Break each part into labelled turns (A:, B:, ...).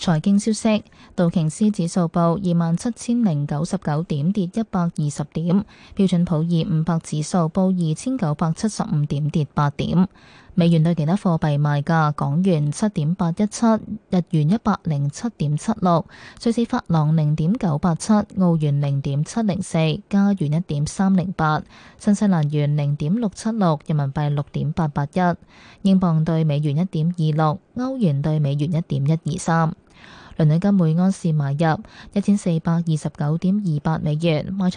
A: 財經消息，道瓊斯指數報27,099點，跌120點；標準普爾500指數報2,975點，跌8點。美元對其他貨幣賣價：港元7.817，日元107.76，瑞士法郎0.987，澳元0.704，加元1.308，新西蘭元0.676，人民幣6.881，英鎊對美元1.26，歐元對美元1.123。倫敦金每安士買入1429.28美元，賣出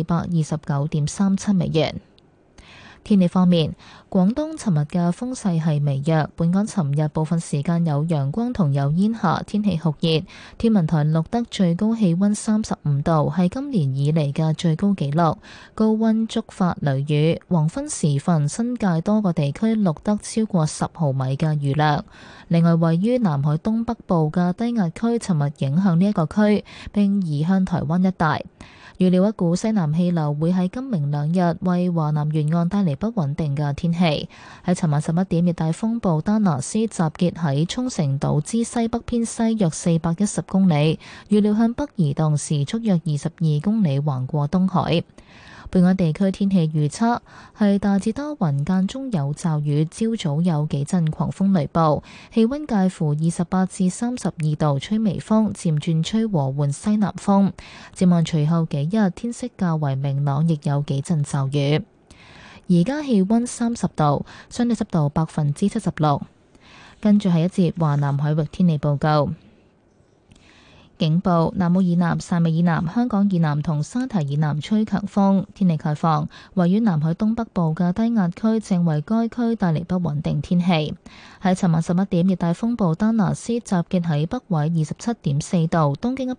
A: 1429.37美元。天氣方面，廣東尋日嘅風勢係微弱，本港尋日部分時間有陽光同有煙霞，天氣酷熱。天文台錄得最高氣溫35度，係今年以嚟嘅最高紀錄，高溫觸發雷雨。黃昏時分，新界多個地區錄得超過10毫米嘅雨量。另外，位於南海東北部嘅低壓區尋日影響呢一個區，並移向台灣一帶。預料一股西南氣流會喺今明兩日為華南沿岸帶嚟不穩定嘅天氣。喺尋晚11點，熱帶風暴丹拿斯集結喺沖繩島之西北偏西約410公里，預料向北移動，時速約22公里，橫過東海。本港地區天氣預測係大致多雲，間中有驟雨，朝早有幾陣狂風雷暴，氣溫介乎28至32度，吹微風，漸轉吹和緩西南風。展望隨後幾日天色較為明朗，亦有幾陣驟雨。而家氣溫30度，相對濕度76%。跟住係一節華南海域天氣報告。警報：南澳以南、汕尾以南、香港以南同沙堤以南吹強風。天氣概況：位於南海東北部嘅低壓區正為該區帶嚟不穩定天氣。喺尋晚11點，熱帶風暴丹拿斯集結喺北緯27.4度、東經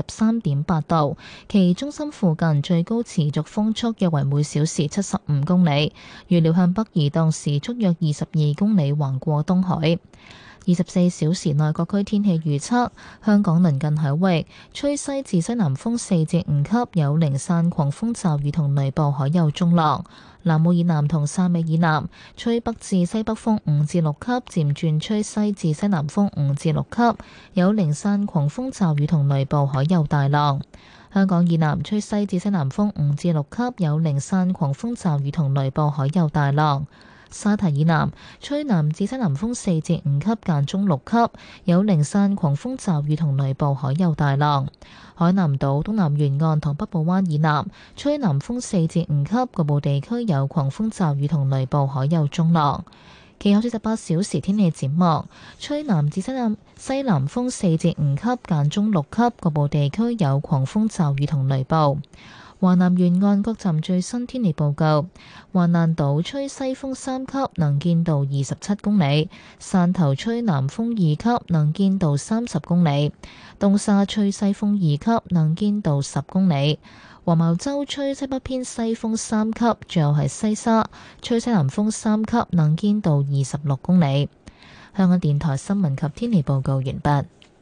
A: 123.8度，其中心附近最高持續風速約為每小時75公里，預料向北移動，時速約22公里，橫過東海。24小時內各區天氣預測：香港鄰近海域吹西至西南風4至5級，有零散狂風驟雨同雷暴，海有中浪。南澳以南同汕尾以南吹北至西北風5至6級，漸轉吹西至西南風5至6級，有零散狂風驟雨同雷暴，海有大浪。香港以南吹西至西南風5至6級，有零散狂風驟雨同雷暴，海有大浪。沙堤以南吹南至西南風4至5級，間中6級，有零散狂風驟雨同雷暴，海有大浪。海南島東南沿岸同北部灣以南吹南風4至5級，局部地區有狂風驟雨同雷暴，海有中浪。其後48小時天氣展望：吹南至西南風4至5級，間中6級，局部地區有狂風驟雨同雷暴。華南沿岸各站最新天氣報告：華南島吹西風3級，能見度27公里；汕頭吹南風2級，能見度30公里；東沙吹西風2級，能見度10公里；黃茅洲吹西北偏西風3級，最後係西沙吹西南風3級，能見度26公里。香港電台新聞及天氣報告完畢。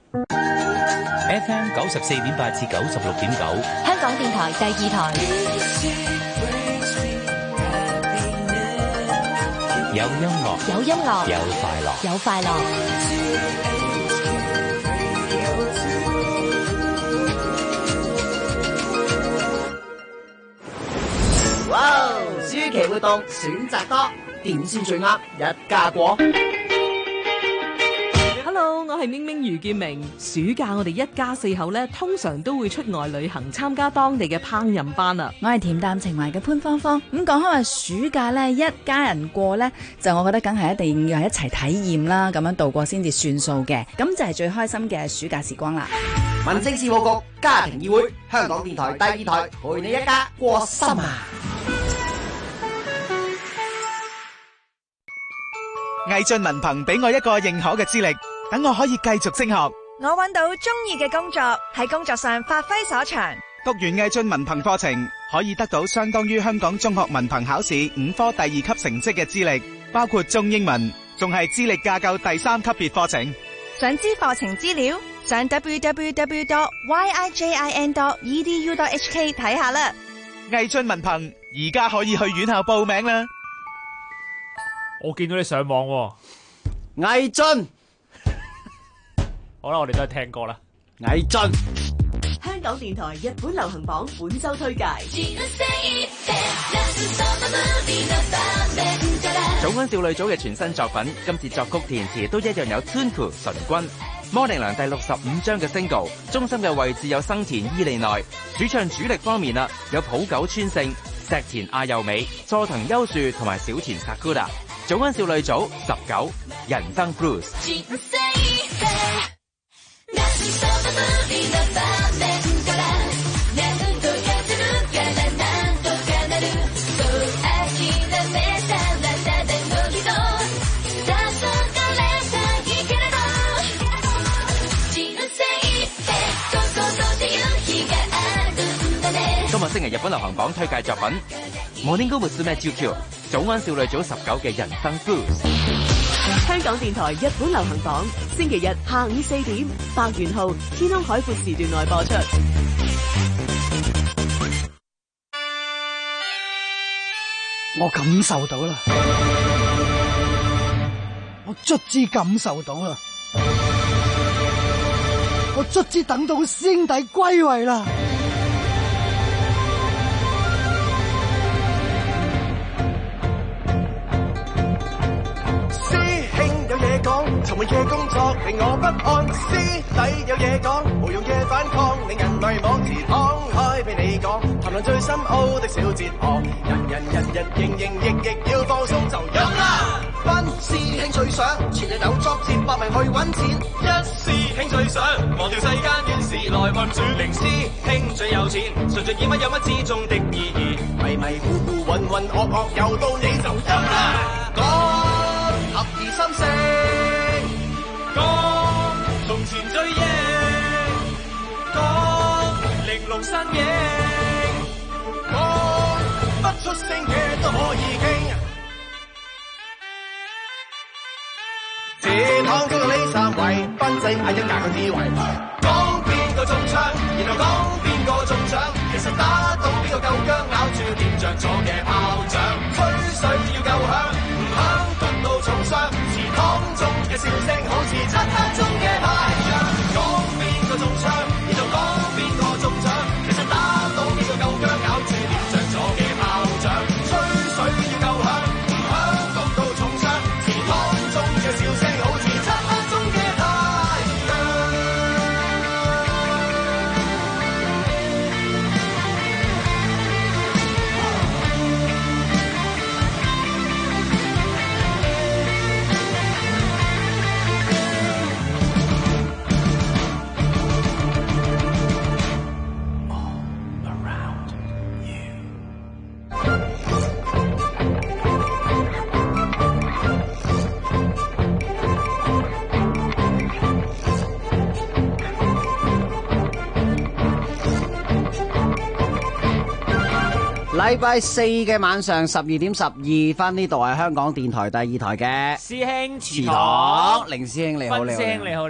B: FM 94.8至96.9，
C: 香港電台第2台。
B: 有音樂，
C: 有音樂，
B: 有快樂，
C: 有快樂。
D: 哇！暑期活動選擇多，點先最啱？一家過。
E: Hello， 我係明明余建明。暑假我哋一家4口咧，通常都會出外旅行，參加當地嘅烹飪班啊。
F: 我係恬淡情懷嘅潘芳芳。咁講開話暑假咧，一家人過咧，就我覺得梗係一定要係一齊體驗啦，咁樣度過先至算數嘅。咁就係最開心嘅暑假時光啦。
D: 民政事務局家庭議會，香港電台第2台，陪你一家過心啊！
G: 毅進文憑俾我一個認可嘅資歷，等我可以繼續升學。
H: 我揾到中意嘅工作，喺工作上發揮所長。
G: 讀完毅進文憑課程，可以得到相當於香港中學文憑考試5科第2級成績嘅資歷，包括中英文，仲係資歷架構第3級別課程。
H: 想知課程資料，上 www.yijin.edu.hk 睇下啦。
G: 毅進文憑而家可以去院校報名啦。
I: 我見到你上網喎，
D: 毅進，
I: 好啦，我哋都係聽歌啦。
D: 魏晉，
E: 香港電台日本流行榜本周推介。
B: 早安少女組嘅全新作品，今次作曲填詞都一樣有 Tunku 純君。摩寧良第65張嘅 single， 中心嘅位置有生田伊利奈，主唱主力方面有浦久川聖、石田亞佑美、佐藤優樹同埋小田 Sakura。早安少女組19，人生 Blues。今日星期日本流行榜推介作品 Morning Musume QQ 早安少女組19嘅人生 Blues。
E: 香港電台日本流行榜星期日下午4點，白元浩天空海闊時段內播出。
J: 我感受到啦，我卒之感受到啦，我卒之等到師兄弟歸位啦。
K: 尋晚嘅工作令我不安，師弟有嘢講，無用嘅反抗令人迷惘，自敞開俾你講，談論最深奧的小哲學，人營役要放鬆就飲啦。班師兄最想全日有作接搏命去揾錢，一師兄最想忘掉世間怨事來運轉，零師兄最有錢，隨着以乜有乜之中的意義，迷糊渾噩又到你就飲啦。講合意心聲。講從前最贏，講玲瓏身影，講不出聲嘅都可以傾。這趟經過呢三位，賓仔嗌一格個智慧，講邊個中槍，然後講邊個中獎，其實打到邊個夠薑，咬住點着咗嘅炮仗，吹水要夠響，唔響焗到重傷。湯中嘅笑聲好似漆黑中嘅太陽，講邊個中槍，然後講邊個中獎，其實打到邊個夠薑，咬住點着咗嘅炮仗，吹水要夠響，唔響焗到重傷，池湯中嘅笑聲好似漆黑中嘅太陽。
D: 禮拜四嘅晚上12點12分，呢度係香港電台第2台嘅
I: 師兄
D: 祠堂，凌師兄你好，
I: 師兄你好。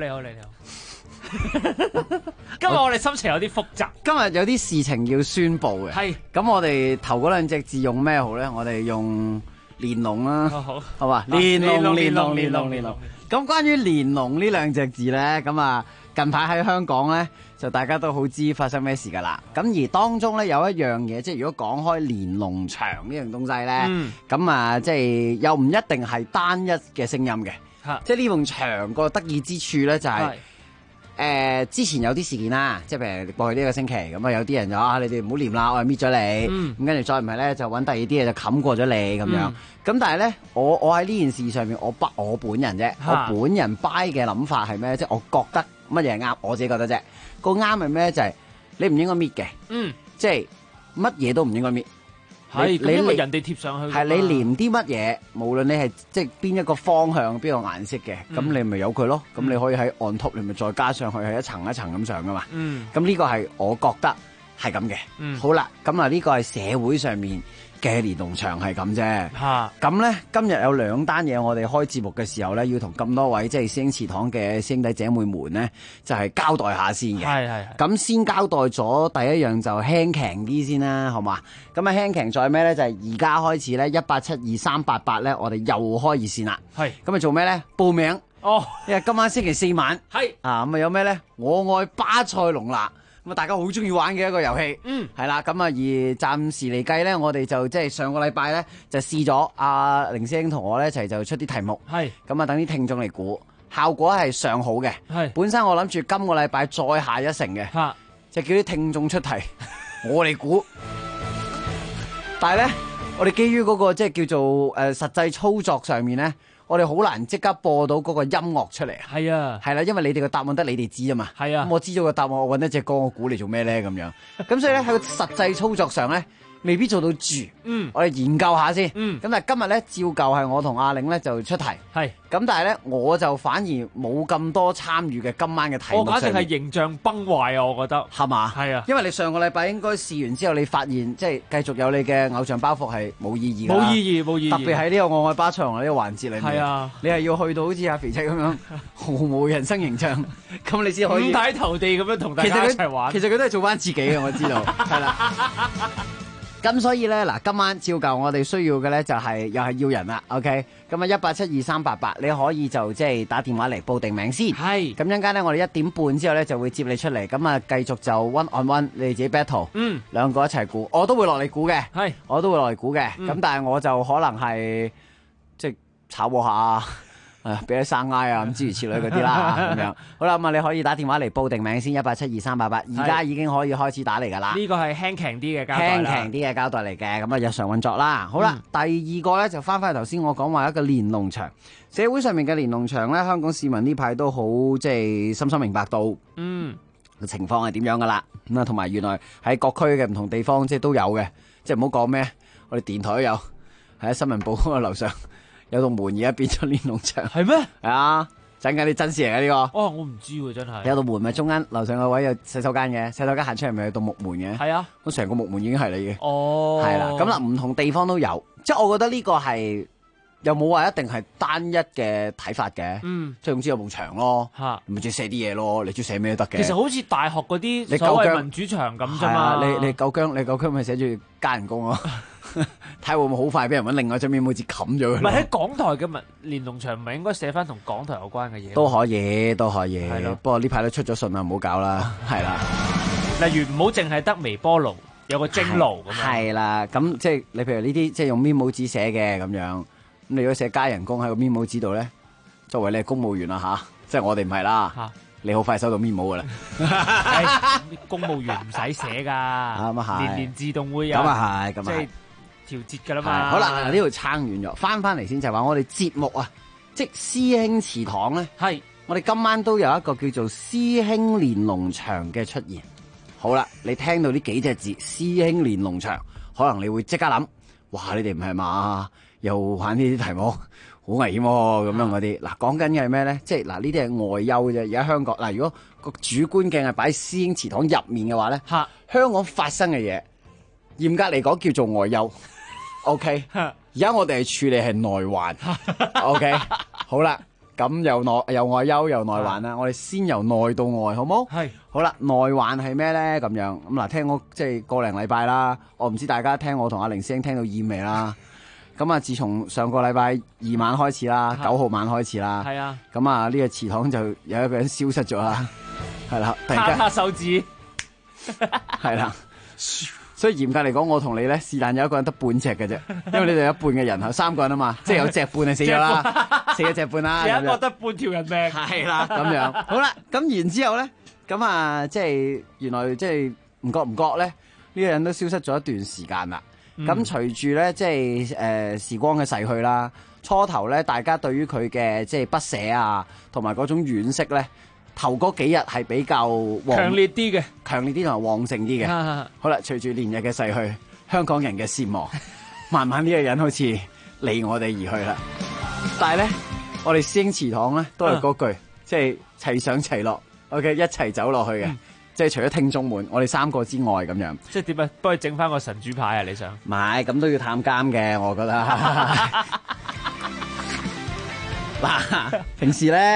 I: 今日我哋心情有啲複雜，
D: 今日有啲事情要宣佈嘅。係咁，我哋頭嗰兩隻字用咩好咧？我哋用連龍啦，好嘛？連龍。咁關於連龍呢兩隻字咧，咁啊近排喺香港咧，就大家都好知發生咩事噶啦。咁而當中咧有一樣嘢，即係如果講開連龍牆呢樣東西咧，咁啊即係又唔一定係單一嘅聲音嘅，即係呢棟牆個得意之處咧就係之前有啲事件啦，即係譬如過去呢個星期咁啊，有啲人就你哋唔好念啦，我係搣咗你，咁跟住再唔係咧就揾第二啲嘢就冚過咗你咁樣。咁但係咧，我喺呢件事上面，我本人啫，我本人 buy 嘅諗法係咩？即係我覺得乜嘢係啱，我自己覺得啫。個啱係咩？就係你唔應該搣嘅，即係乜嘢都唔應該搣。
I: 係，因為人哋貼上去。係
D: 你連啲乜嘢，無論你係即係邊一個方向、邊個顏色嘅，咁你咪由佢咯。咁你可以喺 on top，你咪再加上去，係一層一層咁上噶嘛。咁呢個係我覺得係咁嘅。好啦，咁啊呢個係社會上面嘅連龍牆係咁啫。咁咧今日有兩單嘢，我哋開節目嘅時候咧，要同咁多位即係師兄祠堂嘅師兄弟姐妹們咧，就係交代下先嘅。係。咁先交代咗第一樣就輕強啲先啦，好嘛？咁啊輕強在咩咧？就係而家開始咧，18723888咧，我哋又開熱線啦。係。咁啊做咩咧？報名。 因為今晚星期四晚
I: 係
D: 啊，咁啊有咩咧？我愛巴塞隆拿。咁啊，大家好中意玩嘅一個遊戲，係啦，咁啊，而暫時嚟計咧，我哋就即係上個禮拜咧就試咗阿凌師兄同我咧一齊就出啲題目，係咁啊，等啲聽眾嚟估，效果係上好嘅，係本身我諗住今個禮拜再下一城嘅，就叫啲聽眾出題，我嚟估，但係咧，我哋基於嗰個即係叫做實際操作上面咧。我哋好難即刻播到嗰個音樂出嚟啊！係啊，係啦，因為你哋個答案得你哋知啊嘛。係啊，咁我知咗個答案，我揾一隻歌，我估你做咩咧咁樣。咁所以咧喺個實際操作上咧，未必做到住。我哋研究下先。咁但係今日咧，照舊係我同阿玲咧就出題。係。咁但係咧，我就反而冇咁多參與嘅今晚嘅題目上面。
I: 我簡直係形象崩壞啊！我覺得
D: 係嘛？係啊，因為你上個禮拜應該試完之後，你發現即係繼續有你嘅偶像包袱係冇意義㗎。冇意義，冇意義。特別喺呢個我愛巴塞隆呢個環節裏面。係啊，你係要去到好似阿肥仔咁樣毫無人生形象，咁你先可以五
I: 體投地咁樣同大家一齊玩。
D: 其實佢都係做翻自己嘅，我知道。係啦。咁所以咧，嗱，今晚照舊我哋需要嘅咧就係又係要人啦 ，OK？咁啊1872388，你可以就即係打電話嚟報定名先。係。咁陣間咧，我哋1點半之後咧就會接你出嚟，咁啊繼續就 one on one，你哋自己 battle。兩個一齊估，我都會落嚟估嘅。係。我都會落嚟估嘅，咁但係我就可能係即係炒和下。俾啲生嗌啊，咁諸如此類嗰啲啦，咁樣好啦，咁啊你可以打電話嚟報定名先，1872388，而家已經可以開始打嚟噶啦。
I: 呢個係輕強啲嘅交代啦，輕強
D: 啲嘅交代嚟嘅，咁啊日常運作啦。好啦，第二個咧就翻去頭先我講話一個連儂牆，社會上面嘅連儂牆咧，香港市民呢排都好即係深深明白到，個情況係點樣噶啦。咁啊，同埋原來喺各區嘅唔同地方即係都有嘅，即係唔好講咩，我哋電台都有，喺新聞部嗰個樓上。有道門而家變咗連儂牆，係咩？係啊，陣間啲真事嚟嘅呢個。
I: 哦，我唔知喎，真係。
D: 有道門咪中間樓上個位有洗手間嘅，洗手間行出嚟咪有道木門嘅。係啊，咁成個木門已經係你嘅。哦，係啦，咁嗱，唔同地方都有，即係我覺得呢個係又冇話一定係單一嘅睇法嘅。即係總之有埲牆咯，咪中意寫啲嘢咯，你中意寫咩都得嘅。
I: 其實好似大學嗰啲所謂民主牆咁啫嘛。
D: 你夠姜咪寫住加人工咯。睇會唔會好快俾人揾另外一張面好似冚咗佢？
I: 唔係喺港台嘅連儂牆，唔係應該寫翻同港台有關嘅嘢？
D: 都可以，都可以。係咯。不過呢排都出咗信啦，唔好搞啦。係啦。
I: 例如唔好淨係得微波爐，有個蒸爐咁樣。係
D: 啦，咁即係你譬如呢啲即係用面帽紙寫嘅咁樣，咁你如果寫加人工喺個面帽紙度咧，作為你係公務員啦吓，即係我哋唔係啦。你好快收到面帽噶啦，
I: 公務員唔使寫噶，年自動會有。
D: 咁啊係，咁啊係。
I: 調節噶啦嘛，
D: 好啦，呢度撐完咗，翻嚟先就係話我哋節目啊，即師兄祠堂咧，係我哋今晚都有一個叫做師兄連儂牆嘅出現。好啦，你聽到呢幾隻字師兄連儂牆，可能你會即刻諗，哇！你哋唔係嘛，又玩呢啲題目，好危險咁樣嗰啲。嗱，講緊嘅係咩咧？即係嗱，呢啲係外憂啫。而家香港嗱，如果個主觀鏡係擺喺師兄祠堂入面嘅話咧，香港發生嘅嘢，嚴格嚟講叫做外憂。OK， 而家我哋係處理係內患。OK， 好啦，咁又外憂又內患啦。我哋先由內到外，好冇？係。好啦，內患係咩咧？咁樣咁嗱，聽我即係個零禮拜啦。我唔知大家聽我同阿凌師兄聽到厭未啦。咁啊，自從上個禮拜2晚開始啦，9號晚開始啦。係啊。咁啊，呢個祠堂就有一個人消失咗啦。係啦，突然間
I: 卡手指。
D: 係啦。所以嚴格嚟講，我同你咧是但有一個人得半隻嘅啫，因為你哋有一半嘅人口3個人啊嘛，即係有隻半係死咗啦，死咗隻半啦，
I: 有一個得半條人命，
D: 係啦咁樣。好啦，咁然之後咧，咁啊，即係原來即係唔覺咧，呢個人都消失咗一段時間啦。咁隨住咧，即係時光嘅逝去啦，初頭咧，大家對於佢嘅即係不捨啊，同埋嗰種惋惜咧。頭嗰幾日係比較
I: 強烈啲嘅，
D: 強烈啲同埋旺盛啲嘅。好啦，隨住連日嘅逝去，香港人嘅善忘，慢慢呢個人好似離我哋而去啦。但係咧，我哋師兄祠堂咧都係嗰句，即係齊上齊落 ，OK， 一齊走落去嘅。即係除咗聽眾們，我哋3個之外咁樣。
I: 即係點啊？幫佢整翻個神主牌啊！你想？
D: 唔係，咁都要探監嘅，我覺得。嗱，平時咧。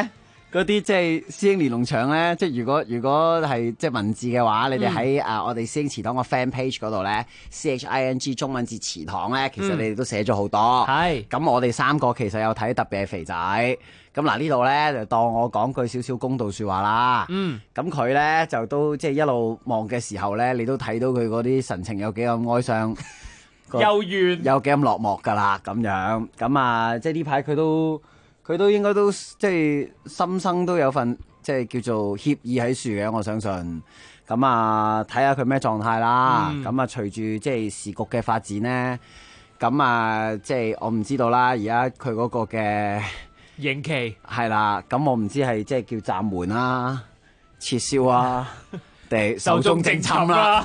D: 嗰啲即係師兄連儂牆咧，即係如果係即係文字嘅話，你哋喺我哋師兄祠堂個 fan page 嗰度咧，CHING 中文字祠堂咧，其實你哋都寫咗好多。係咁，我哋三個其實有睇，特別係肥仔。咁嗱呢度咧就當我講句少少公道說話啦。咁佢咧就都即係一路望嘅時候咧，你都睇到佢嗰啲神情有幾咁哀傷。
I: 幽怨
D: 有幾咁落寞㗎啦，咁樣咁啊，即係呢排佢都應該都即係心生都有份即係叫做歉意喺樹嘅，我相信。咁啊，睇下佢咩狀態啦。咁啊，隨住即係時局嘅發展咧，咁啊，即係我唔知道啦。而家佢嗰個嘅
I: 刑期
D: 係啦，咁我唔知係即係叫暫緩啦、撤銷啊，定壽終正寢啦。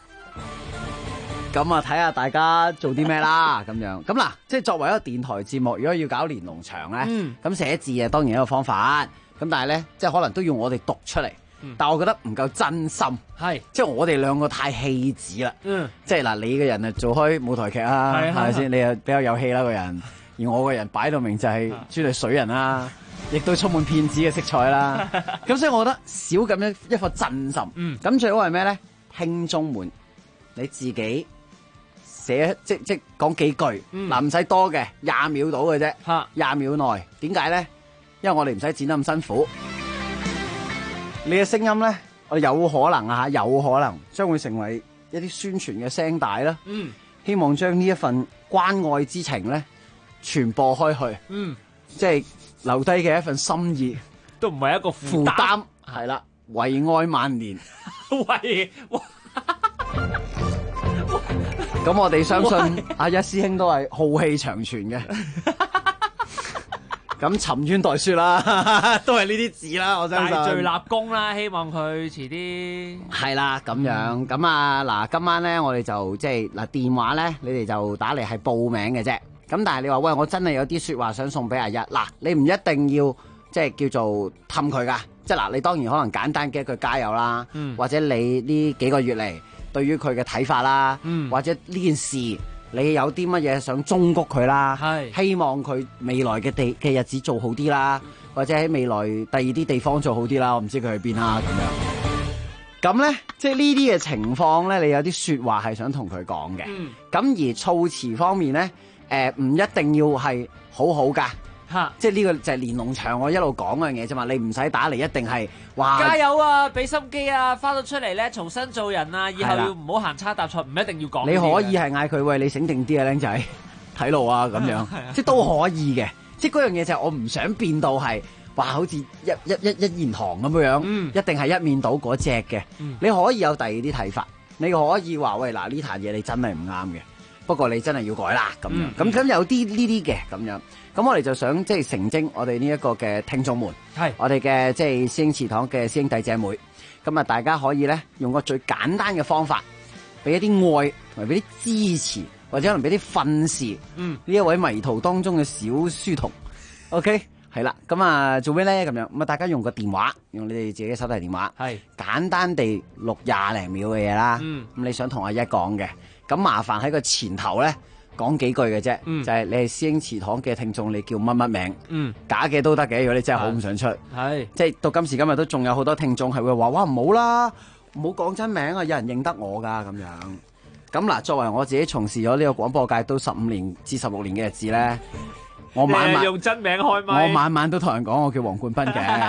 D: 咁啊，睇下大家做啲咩啦，咁樣咁嗱，即係作為一個電台節目，如果要搞連儂牆咧，咁寫字啊當然一個方法，咁但係咧，即係可能都要我哋讀出嚟，但係我覺得唔夠真心，係即係我哋兩個太戲子啦，即係嗱，你嘅人啊做開舞台劇啊，係咪先？你又比較有戲啦個人，而我個人擺到明就係專係水人啦，亦都充滿騙子嘅色彩啦，咁所以我覺得少咁樣一顆真心，咁最好係咩咧？聽眾們你自己。寫即講幾句，嗱唔使多嘅，20秒到嘅啫，20秒內。點解咧？因為我哋唔使剪得咁辛苦。你嘅聲音咧，我哋有可能啊嚇，有可能將會成為一啲宣傳嘅聲帶啦。希望將呢一份關愛之情咧傳播開去。即係留低嘅一份心意，
I: 都唔係一個負
D: 擔。係啦，為愛萬年。咁我哋相信阿一師兄都係浩氣長存嘅，咁沉冤待雪啦，都係呢啲字啦，我相信。
I: 大序立功啦，希望佢遲啲。
D: 係啦，咁樣咁啊嗱，今晚咧我哋就即係嗱電話咧，你哋就打嚟係報名嘅啫。咁但係你話喂，我真係有啲說話想送俾阿一嗱，你唔一定要即係叫做氹佢噶，即係嗱，你當然可能簡單嘅一句加油啦，或者你呢幾個月嚟。對於佢嘅睇法啦，或者呢件事你有啲乜嘢想忠告佢啦，希望佢未來嘅日子做好啲啦，或者喺未來第二啲地方做好啲啦，我唔知佢去邊啦咁樣。咁咧，即係呢啲嘅情況咧，你有啲說話係想同佢講嘅。咁而措辭方面咧，唔一定要係好好噶。即係呢個就係連儂牆我一路講嗰樣嘢啫嘛，你唔使打嚟，一定係話
I: 加油啊，俾心機啊，翻到出嚟咧重新做人啊，以後要唔好行差踏錯，唔一定要講。
D: 你可以係嗌佢喂，你醒定啲啊，僆仔睇路啊咁樣，即係都可以嘅。即係嗰樣嘢就係我唔想變到係話好似一言堂咁樣，一定係一面倒嗰隻嘅。你可以有第二啲睇法，你可以話喂嗱，呢壇嘢你真係唔啱嘅，不過你真係要改啦咁樣。咁有啲呢啲嘅咁樣。咁我哋就想即係成精我哋呢一個嘅聽眾們，係我哋嘅即係師兄祠堂嘅師兄弟姐妹，咁啊大家可以咧用個最簡單嘅方法，俾一啲愛同埋俾啲支持，或者可能俾啲訓示，呢一位迷途當中嘅小書童 ，OK 係啦，咁啊做咩咧咁樣？咁啊大家用個電話，用你哋自己嘅手提電話，係簡單地錄20零秒嘅嘢啦，咁你想同阿一講嘅，咁麻煩喺個前頭咧。講幾句嘅啫，就係你係師兄祠堂嘅聽眾，你叫乜乜名，假嘅都得嘅。如果你真係好唔想出，係即係到今時今日都仲有好多聽眾係會話：哇唔好啦，唔好講真名啊，有人認得我噶咁樣。咁嗱，作為我自己從事咗呢個廣播界都15年至16年嘅日子咧，我晚晚
I: 用真名開咪，
D: 我晚晚都同人講我叫黃冠斌嘅，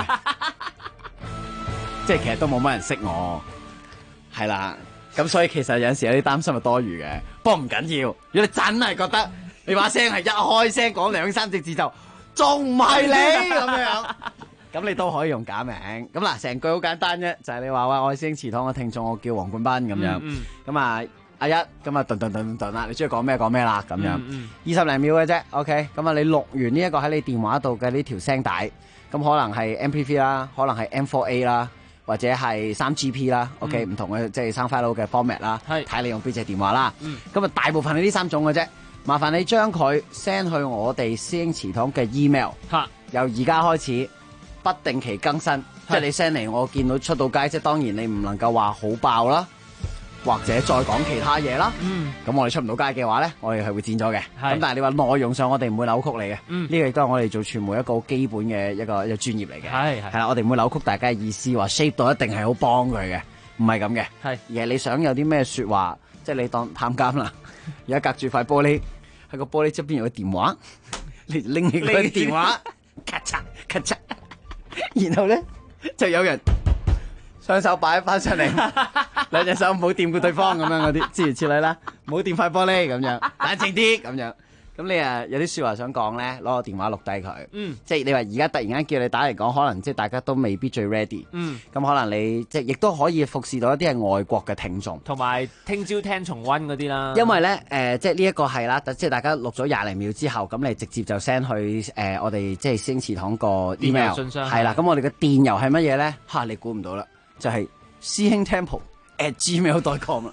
D: 即係其實都冇乜人識我，係啦。咁所以其實有陣時有啲擔心係多餘嘅，不過唔緊要。如果你真係覺得你把聲係一開聲講2、3隻字就仲唔係你咁樣，咁你都可以用假名。咁嗱，成句好簡單啫，就係你話喂，我係師兄祠堂嘅聽眾，我叫黃冠斌咁樣。咁啊，阿一咁啊，頓啦，你中意講咩講咩啦咁樣。20零秒嘅啫 ，OK。咁啊，你錄完呢一個喺你電話度嘅呢條聲帶，咁可能係 MP3 啦，可能係 M4A 啦。或者係3GP 啦，OK，唔同嘅即係 sound file 嘅 format 啦，睇你用邊隻電話啦。咁啊，大部分係呢3種嘅啫。麻煩你將佢 send 去我哋師兄祠堂嘅 email，由而家開始不定期更新，即係你 send 嚟，我見到出到街，即係當然你唔能夠話好爆啦， 或者再講其他嘢啦。咁我哋出唔到街嘅話咧，我哋係會剪咗嘅。咁但係你話內容上，我哋唔會扭曲你嘅。呢個亦都係我哋做傳媒一個好基本嘅一個專業嚟嘅。係啦，我哋唔會扭曲大家嘅意思，話 shape 到一定係好幫佢嘅，唔係咁嘅。而係你想有啲咩説話，即係你當探監啦，而家隔住塊玻璃，喺個玻璃側邊有個電話，你拎起佢電話，咔嚓咔嚓，然後咧就有人雙手擺翻上嚟，兩隻手唔好掂過對方咁樣嗰啲，諸如此類啦，唔好掂塊玻璃咁樣，冷靜啲咁樣。咁你有啲説話想講咧，攞個電話錄低佢。即係你話而家突然間叫你打嚟講，可能即係大家都未必最 ready。咁可能你即係亦都可以服侍到一啲係外國嘅聽眾，
I: 同埋聽朝聽重溫嗰啲啦。
D: 因為咧即係呢一個係啦，即係大家錄咗廿零秒之後，咁你直接就 send 去我哋即係師兄祠堂個 email
I: 信箱
D: 係啦。咁我哋嘅電郵係乜嘢咧？你估唔到啦，就係師兄 temple@gmail.com 啦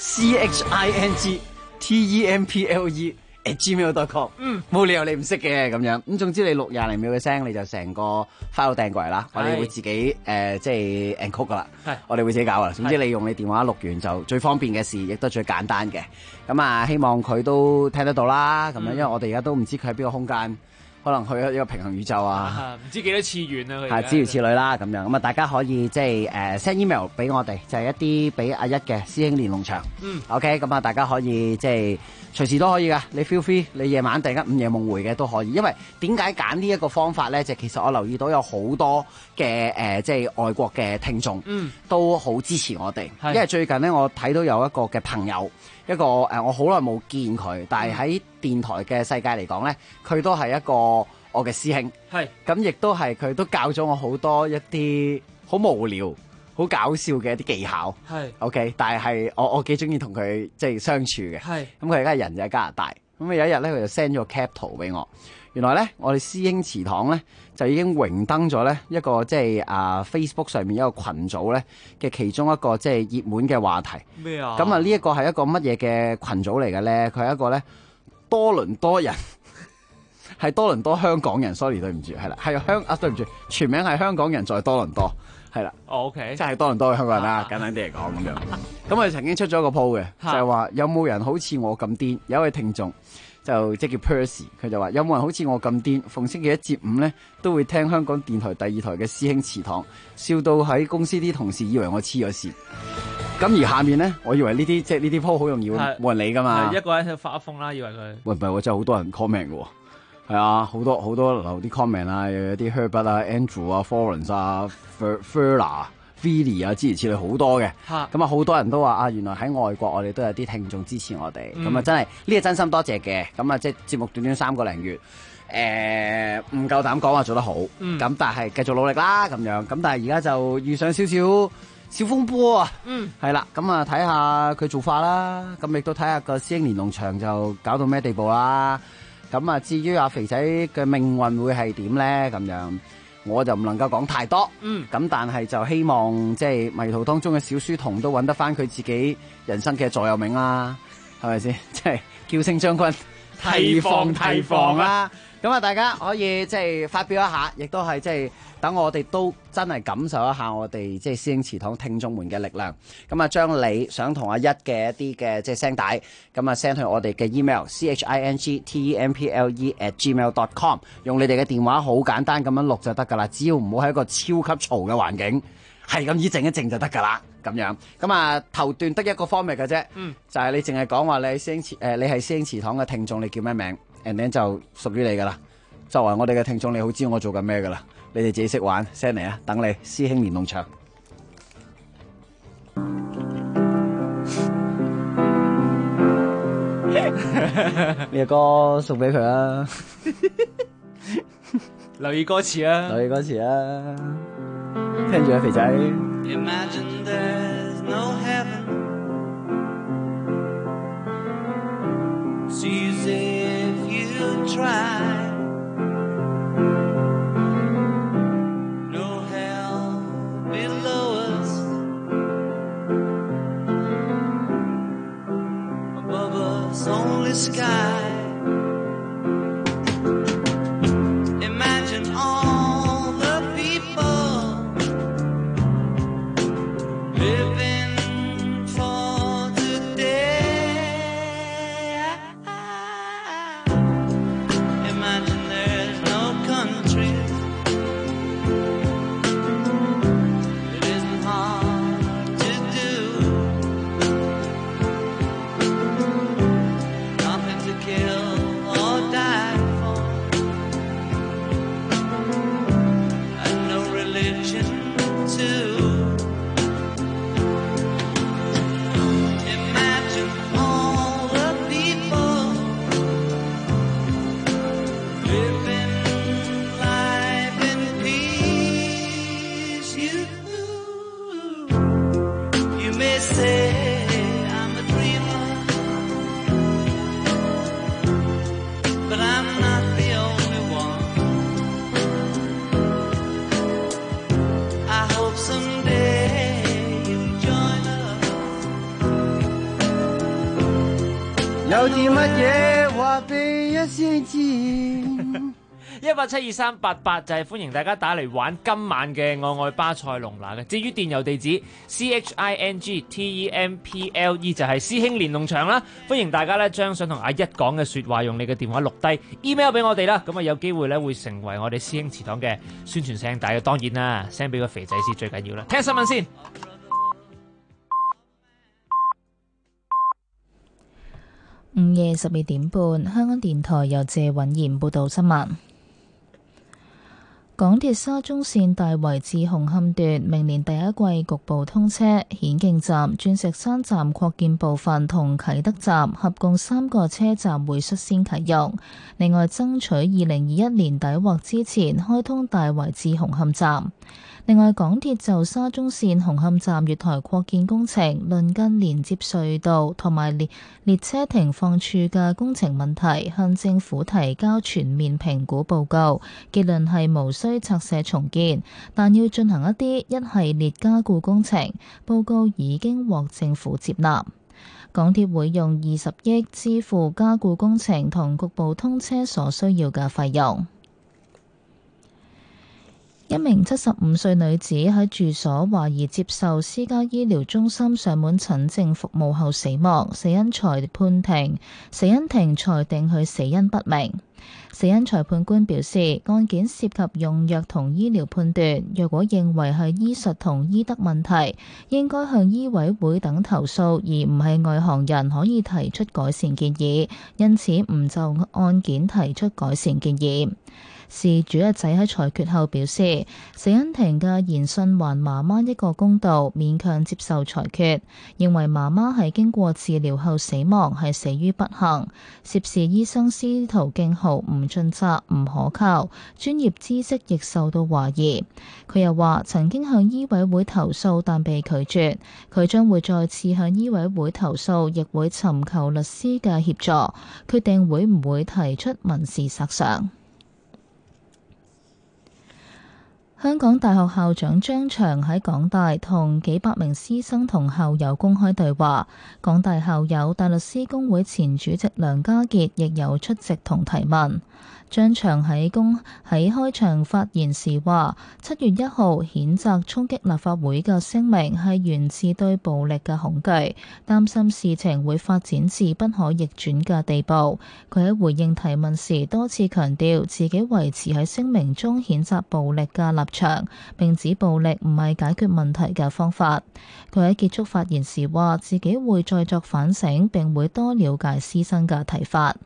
D: ，CHINGTEMPLE@gmail.com。冇理由你唔識嘅咁樣。咁總之你錄廿零秒嘅聲，你就成個 file 掟過嚟啦。我哋會自己即係 encode 噶啦。我哋會自己搞噶啦。總之你用你電話錄完就最方便嘅事，亦都最簡單嘅。咁啊，希望佢都聽得到啦。咁樣，因為我哋而家都唔知佢喺邊個空間。可能去一個平衡宇宙啊，
I: 唔知幾多次元啊，佢
D: 係諸如此類啦咁樣。咁啊，大家可以即係send email 俾我哋，就係一啲俾阿一嘅師兄連儂牆。OK， 咁啊，大家可以即係隨時都可以噶。你 feel free，你夜晚突然間午夜夢回嘅都可以。因為點解揀呢一個方法咧？就其實我留意到有好多嘅即係外國嘅聽眾，都好支持我哋。因為最近咧，我睇到有一個嘅朋友。一個我好耐冇見佢，但係喺電台嘅世界嚟講咧，佢都係一個我嘅師兄。咁亦都係佢都教咗我好多一啲好無聊、好搞笑嘅一啲技巧。OK， 但係我幾中意同佢即係相處嘅。咁佢而家人就喺加拿大。咁有一日咧，佢就 send 咗個 cap 圖俾我。原來咧，我哋師兄祠堂咧就已經榮登咗咧一個即係Facebook 上面一個群組咧嘅其中一個即係熱門嘅話題。
I: 咩啊？
D: 咁啊，呢一個係一個乜嘢嘅群組嚟嘅咧？佢係一個咧多倫多人，係多倫多香港人。sorry， 對唔住，係啦，係對唔住，全名係香港人在多倫多，係啦。
I: OK，
D: 即係多倫多嘅香港人啦，簡單啲嚟講咁樣。咁我哋曾經出咗個 po 嘅，就係話有冇人好似我咁癲？有一位聽眾。就即叫 Percy， 佢就話有冇人好似我咁癲？逢星期一至五咧都會聽香港電台第二台嘅師兄祠堂，笑到喺公司啲同事以為我黐咗線。咁而下面咧，我以為呢啲即係呢啲鋪好容易冇人理噶嘛。
I: 一個人發一瘋啦，以為佢。喂，
D: 唔係喎，真係好多人 comment 嘅喎。係啊，好多留啲 comment 啊，又有啲 Herbert 啊、Andrew 啊、Florence 啊、Ferla。Billy 啊，諸如此類好多嘅，咁啊好多人都話原來喺外國我哋都有啲聽眾支持我哋，咁啊真係呢個真心多謝嘅，咁啊即係節目短短3個零月，唔夠膽講話做得好，咁但係繼續努力啦咁樣，咁但係而家就遇上少少小風波啊，係啦，咁啊睇下佢做法啦，咁亦都睇下個師兄連儂牆就搞到咩地步啦，咁啊至於阿肥仔嘅命運會係點咧咁樣。我就唔能夠講太多，咁但係就希望即係迷途當中嘅小書童都揾得翻佢自己人生嘅座右銘啦，係咪先？即係叫聲將軍提防啦！咁啊，大家可以即係發表一下，亦都係即係等我哋都真係感受一下我哋即係師兄祠堂聽眾們嘅力量。咁啊，將你想同阿一嘅一啲嘅即係聲帶，咁啊 send 去我哋嘅 email CHINGTEMPLE@gmail.com， 用你哋嘅電話好簡單咁樣錄就得噶啦，只要唔好喺一個超級嘈嘅環境，係咁依靜一靜就得噶啦。咁樣，咁啊頭段得一個 format 嘅啫，就係你淨係講話你係師兄祠堂嘅聽眾，你叫咩名 ，and then 就屬於你噶啦。作為我哋嘅聽眾，你好知我做緊咩噶啦，你哋自己識玩 send 嚟啊，等你師兄連儂牆。呢個歌送俾佢啦，
I: 留意歌詞啊，
D: 留意歌詞啊，聽住啊肥仔。
L: Imagine there's no heaven. See as if you try. No hell below us. Above us only sky. Imagine all the people living for They say I'm a dreamer, but I'm not the only one. I hope someday you'll join us.
J: 有啲乜嘢話俾一聲知。
I: 1872388就係歡迎大家打嚟玩今晚嘅愛愛巴塞隆拿嘅。至於電郵地址 CHINGTEMPLE 就係師兄連儂牆啦。歡迎大家咧將想同阿一講嘅説話用你嘅電話錄低 email 俾我哋啦。咁啊有機會咧會成為我哋師兄祠堂嘅宣傳聲帶嘅。當然啦，send 俾個肥仔先最緊要啦。聽新聞先。
A: 午夜12點半，香港電台由謝允賢報道新聞。港鐵沙中線大圍至紅磡段明年第一季局部通車，顯徑站、鑽石山站擴建部分同啟德站合共3個車站會率先啟用。另外，爭取2021年底或之前開通大圍至紅磡站。另外，港鐵就沙中線紅磡站月台擴建工程鄰近連接隧道同埋列車停放處嘅工程問題，向政府提交全面評估報告，結論係無需拆卸重建，但要進行一系列加固工程。報告已經獲政府接納。港鐵會用20億支付加固工程同局部通車所需要嘅費用。一名75歲女子喺住所懷疑接受私家醫療中心上門診症服務後死亡，死因庭裁定佢死因不明。死因裁判官表示，案件涉及用藥同醫療判斷，若果認為係醫術同醫德問題，應該向醫委會等投訴，而唔係外行人可以提出改善建議，因此唔就案件提出改善建議。事主嘅仔喺裁決後表示，死因庭嘅言訊還媽媽一個公道，勉強接受裁決，認為媽媽係經過治療後死亡，係死於不幸。涉事醫生司徒敬豪唔盡責、唔可靠，專業知識亦受到懷疑。佢又話曾經向醫委會投訴，但被拒絕。佢將會再次向醫委會投訴，亦會尋求律師嘅協助，決定會唔會提出民事索償。香港大學校長張翔喺港大同幾百名師生同校友公開對話，港大校友大律師公會前主席梁家傑亦有出席同提問。張翔喺開場發言時話：7月1號譴責衝擊立法會嘅聲明係源自對暴力嘅恐懼，擔心事情會發展至不可逆轉嘅地步。佢喺回應提問時多次強調自己維持喺聲明中譴責暴力嘅立場，並指暴力唔係解決問題嘅方法。佢喺結束發言時話自己會再作反省，並會多了解師生嘅睇法。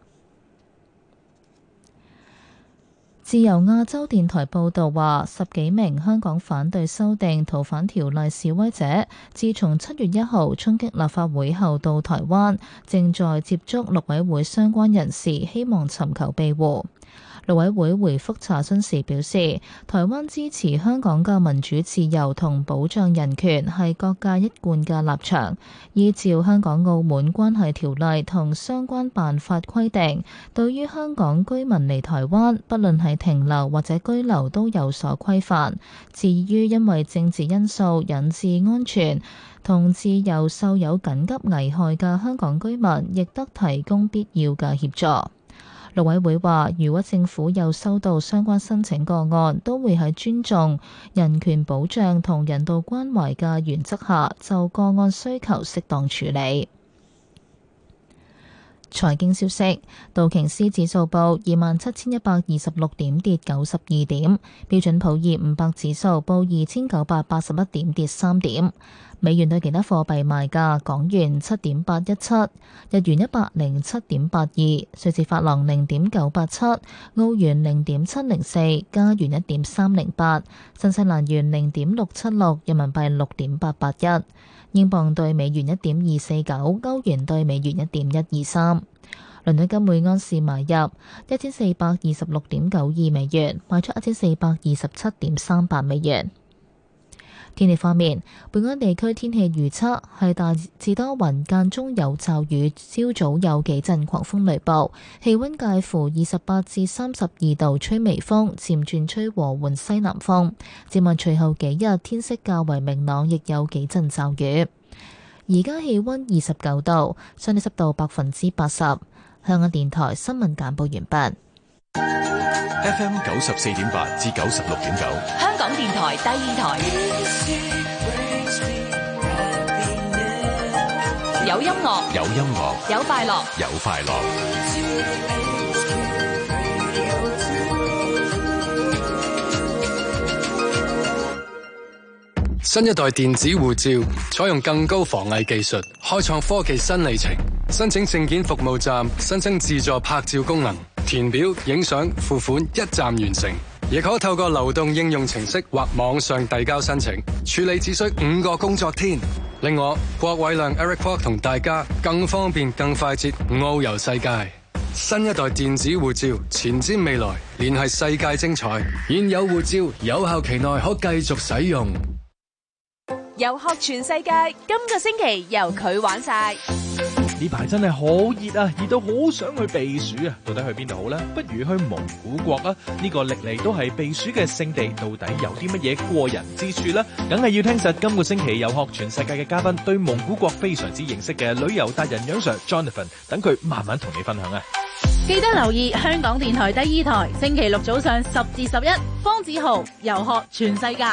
A: 自由亞洲電台報導話，10幾名香港反對修訂逃犯條例示威者，自從7月1號衝擊立法會後到台灣，正在接觸陸委會相關人士，希望尋求庇護。陸委會回覆查詢時表示，台灣支持香港嘅民主自由同保障人權係各界一貫嘅立場。依照香港澳門關係條例同相關辦法規定，對於香港居民嚟台灣，不論係停留或者居留都有所規範。至於因為政治因素引致安全同自由受有緊急危害嘅香港居民，亦得提供必要嘅協助。陸委會話，如果政府有收到相關申請個案，都會喺尊重人權保障同人道關懷嘅原則下，就個案需求適當處理。財經消息，道瓊斯指數報27,126點，跌92點；標準普爾500指數報2,981點，跌3點。美元對其他貨幣賣價：港元7.817，日元107.82，瑞士法郎0.987，澳元0.704，加元1.308，新西蘭元0.676，人民幣6.881，英鎊對美元1.249，歐元對美元1.123。倫敦金每安士買入1426.92美元，賣出1427.38美元。 天氣方面，本港地區天氣預測係大致多雲，間中有驟雨，朝早有幾陣狂風雷暴，氣溫介乎28至32度，吹微風，漸轉吹和緩西南風。展望隨後幾日天色較為明朗，亦有幾陣驟雨。而家氣溫29度，相對濕度80%。香港電台新聞簡報完畢。
M: FM 94.8至96.9，
C: 香港電台第二台，有音樂，
M: 有音樂，
C: 有快樂，
M: 有快樂。
N: 新一代電子護照採用更高防偽技術，開創科技新里程。申請證件服務站新增自助拍照功能，填表、影相、付款一站完成。亦可透過流動應用程式或網上遞交申請，處理只需5個工作天。令我郭偉亮 Eric Kwok 同大家更方便、更快捷遨遊世界。新一代電子護照前瞻未來，聯繫世界精彩。現有護照有效期內可繼續使用。
E: 遊學全世界，今個星期由佢玩晒。
O: 呢排真係好熱啊，熱到好想去避暑啊！到底去邊度好呢？不如去蒙古國啊！呢個歷嚟都係避暑嘅勝地，到底有啲乜嘢過人之處呢？梗係要聽實今個星期遊學全世界嘅嘉賓對蒙古國非常之認識嘅旅遊達人楊 Sir Jonathan， 等佢慢慢同你分享啊！
P: 記得留意香港電台第二台，星期六早上10至11，方子豪遊學全世界。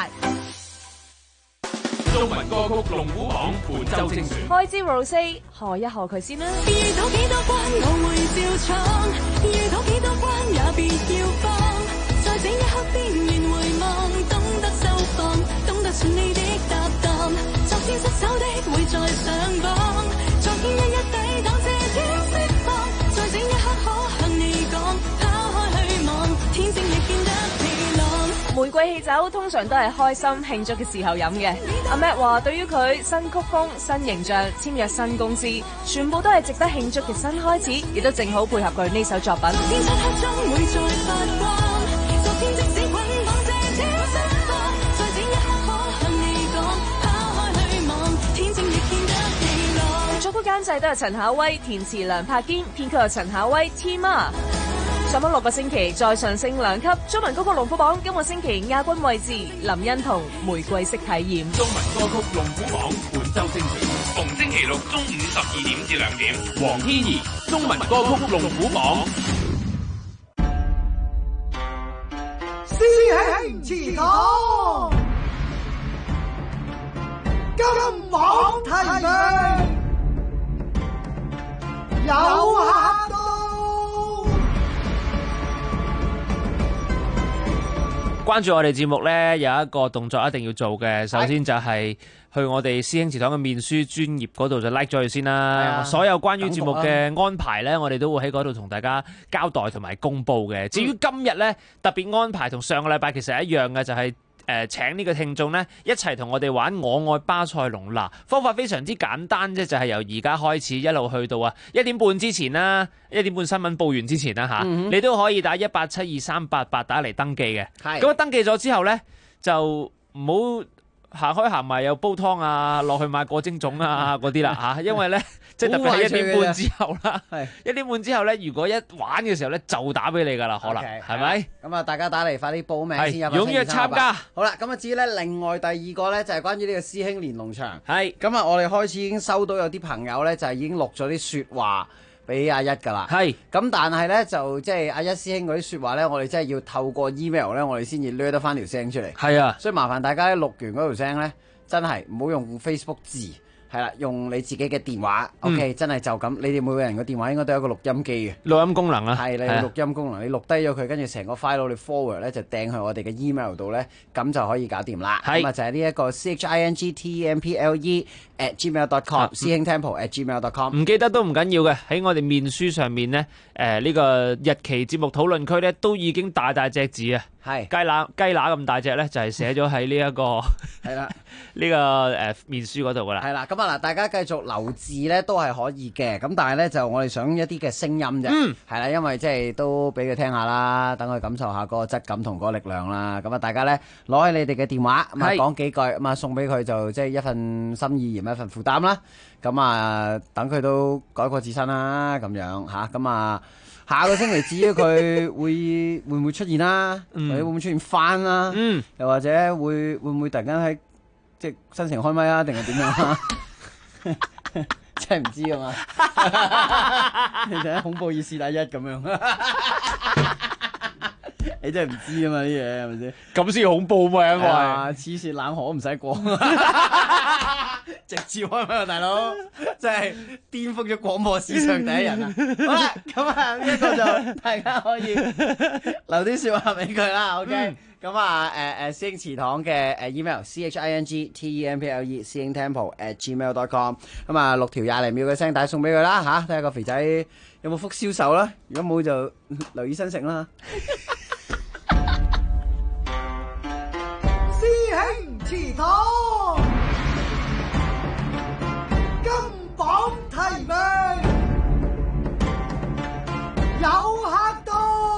Q: 中文歌曲龍虎榜本周精選，
E: 開支 Rose 賀一賀佢先啦。
R: 遇到幾多關我會照闖，遇到幾多關也別要慌，在這一刻邊緣回望，懂得收放，懂得順利的搭檔，昨天失手的會再上榜，昨天一一抵擋這天釋放，在這一刻可向你講，拋開去望，天性亦變得地朗。
E: 玫瑰汽酒通常都係開心慶祝嘅時候飲嘅。阿 Matt 話對於佢新曲風、新形象、簽約新公司，全部都係值得慶祝嘅新開始，亦都正好配合佢呢首作品。作曲監製都係陳巧威，填詞梁柏堅，編曲由陳巧威 Tima。上咗6個星期，再上升2級。中文歌曲龍虎榜今個星期亞軍位置，林欣彤《玫瑰式體驗》。
Q: 中文歌曲龍虎榜本周精選，逢星期六中午12點至2點。黃天怡《中文歌曲龍虎榜》。
J: 師兄祠堂，金榜題名，有客到。
I: 關注我哋節目呢，有一個動作一定要做嘅。首先就係去我哋師兄祠堂嘅面書專頁嗰度就 like 咗佢先啦。所有關於節目嘅安排呢，我哋都會喺嗰度同大家交代同埋公佈嘅。至於今日呢，特別安排同上個禮拜其實係一樣嘅，就係請呢個聽眾呢一齊同我哋玩我愛巴塞隆拿。方法非常之簡單啫，就係由而家開始一路去到1點半之前啦，1點半新聞報完之前啦你都可以打1872388打嚟登記嘅。咁登記咗之後呢，就唔好行開行埋又煲湯啊，落去買果蒸粽啊嗰啲啦嚇，因為咧即係特別係1點半之後啦，1點半之後咧，如果一玩嘅時候咧就打俾你噶啦，可能係咪？
D: 咁啊，大家打嚟快啲報名先，
I: 踴躍參加。
D: 好啦，咁啊至於咧另外第二個咧就係關於呢個師兄連儂牆。咁啊，我哋開始已經收到有啲朋友咧就係已經錄咗啲説話俾阿一㗎啦，咁但係咧就即係阿一師兄嗰啲説話咧，我哋真係要透過 email 咧，我哋先至掠得翻條聲出嚟。
I: 係啊，
D: 所以麻煩大家錄完嗰條聲咧，真係唔好用 Facebook 字，係啦，用你自己嘅電話。OK，真係就咁。你哋每個人個電話應該都有一個錄音機嘅，
I: 錄音功能啊。
D: 係你錄音功能，你錄低咗佢，跟住成個 file 你 forward 咧就掟去我哋嘅 email 度咧，咁就可以搞掂啦。咁啊就係呢一個 chingtemple@gmail.com， 師兄 temple@gmail.com。
I: 唔記得都唔緊要嘅，喺我哋面書上面咧，呢個日期節目討論區咧都已經大大隻字啊，
D: 係
I: 雞乸咁大隻咧，就係寫咗喺呢一個
D: 係啦
I: 呢個面書嗰度噶啦。
D: 係啦，咁啊嗱，大家繼續留字咧都係可以嘅，咁但係咧就我哋想一啲嘅聲音啫，係啦，因為即係都俾佢聽下啦，等佢感受下嗰個質感同嗰個力量啦。咁啊，大家咧攞起你哋嘅電話咁啊講幾句咁啊送俾佢，就即係一份心意，而唔係一份負擔啦。咁啊，等佢都改過自身啦，咁樣嚇。咁啊，下個星期至於佢會唔會出現啦，或者會唔會出現翻啦？又或者會唔會突然間喺即係新城開咪啊？定係點樣啊？真係唔知啊嘛！你睇恐怖意思第一咁樣，你真係唔知啊嘛啲嘢係咪先？
I: 咁先恐怖嘛，因為
D: 黐線冷河都唔使過。直接開咪啊，大佬！真係顛覆咗廣播史上第一人啊！好啦，咁啊呢一個就大家可以留啲説話俾佢啦。OK，咁啊師兄祠堂嘅email CHINGTEMPLE 師兄 temple@gmail.com， 咁啊錄條20零秒嘅聲帶送俾佢啦嚇，睇下個肥仔有冇福銷售啦。如果冇就留意新城啦。
J: 師兄祠堂。金榜題名有客到，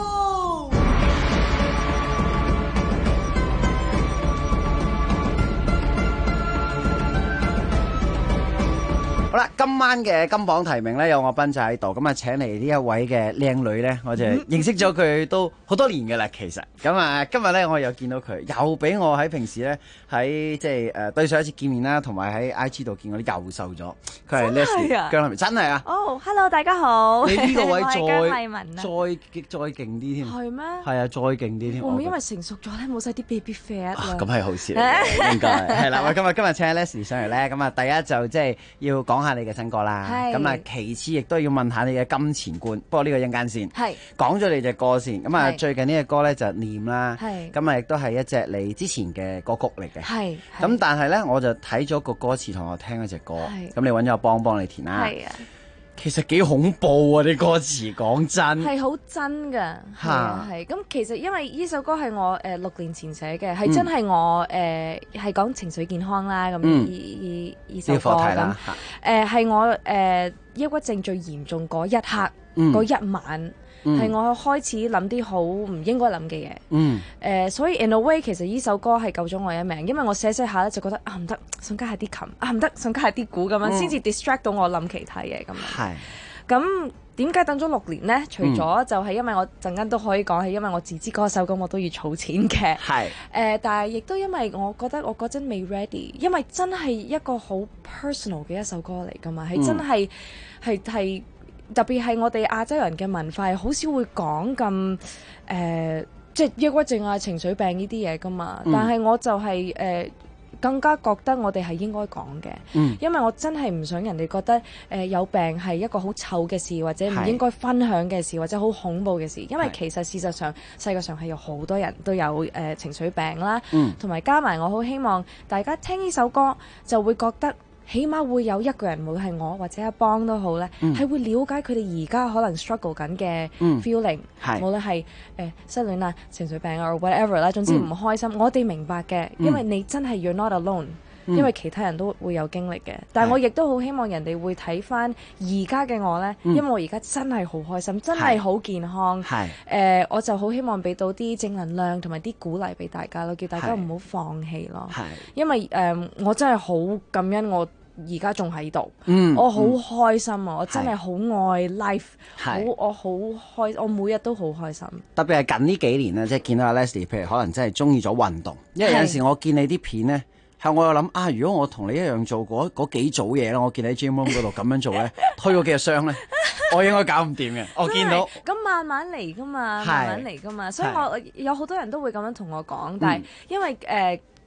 D: 好啦，今晚嘅金榜題名咧有我斌仔喺度，咁啊請嚟呢一位嘅靚女咧，我就認識咗佢都好多年嘅啦，其實咁啊今日咧我又見到佢，又俾我喺平時咧喺即係對上一次見面啦，同埋喺 IG 度見我啲又瘦咗，佢係 Leslie 姜麗文，真係啊！
S: 哦 ，Hello， 大家好，
D: 你呢個位
S: 姜麗文啊
D: 再勁啲添，
S: 係咩？
D: 係啊，再勁啲添。
S: 會唔會因為成熟咗咧，冇晒啲 baby fat 啦？
D: 咁係好事嚟嘅，應該係啦。我今日請 Leslie 上嚟咧，咁啊第一就即係要講下你嘅新歌啦。咁啊，其次亦都要問下你嘅金錢觀。不過呢個一陣間先。係。講咗你隻歌先。咁啊，最近呢隻歌咧就念啦。係。咁啊，亦都係一隻你之前嘅歌曲嚟嘅。係。咁但係咧，我就睇咗個歌詞同我聽嗰隻歌。係。咁你揾咗我幫你填啦。係啊。其實幾恐怖啊！啲歌詞講真
S: 係好真㗎，係啊係。咁其實因為呢首歌係我6年前寫嘅，係真係我係講情緒健康啦。咁呢首歌咁係我抑鬱症最嚴重嗰一刻嗰一晚。係我開始諗啲好唔應該諗嘅嘢，所以 in a way 其實呢首歌係救咗我一命，因為我寫下咧就覺得唔得，想加下啲琴，唔得，想加下啲鼓咁樣，先至 distract 到我諗其他嘢咁樣。係，咁點解等咗6年呢？除咗就係因為我陣間都可以講係因為我自資歌手，咁我都要儲錢嘅。係，但係亦都因為我覺得我嗰陣未 ready，因為真係一個好 personal 嘅一首歌嚟㗎嘛，係真係係。特別係我哋亞洲人嘅文化，好少會講咁即係抑鬱症啊、情緒病呢啲嘢噶嘛。但係我就係更加覺得我哋係應該講嘅，因為我真係唔想人哋覺得有病係一個好臭嘅事，或者唔應該分享嘅事，或者好恐怖嘅事。因為其實事實上世界上係有好多人都有情緒病啦，同埋加埋我好希望大家聽呢首歌就會覺得。起碼會有一個人，無論係我或者阿邦都好咧，係會了解佢哋而家可能 struggle 緊嘅 feeling，無論係失戀啊、情緒病啊 or whatever 啦，總之唔開心，我哋明白嘅，因為你真係 you're not alone，因為其他人都會有經歷嘅。但係我亦都好希望人哋會睇翻而家嘅我咧，因為我而家真係好開心，真係好健康。我就好希望俾到啲正能量同埋啲鼓勵俾大家咯，叫大家唔好放棄咯。因為我真係好感恩我。而家仲喺度，我好開心啊！我真係好愛 life， 我好開，我每日都好開心。
D: 特別係近呢幾年咧，即係見到阿 Leslie，譬如可能真係中意咗運動，因為有陣時我見你啲片咧，係我有諗啊，如果我同你一樣做嗰幾組嘢咧，我見你喺 gym room 嗰度咁樣做咧，推嗰幾日箱咧，我應該搞唔掂嘅。我見到
S: 咁慢慢嚟噶嘛，慢慢嚟噶嘛，所以我有好多人都會咁樣同我講，但係因為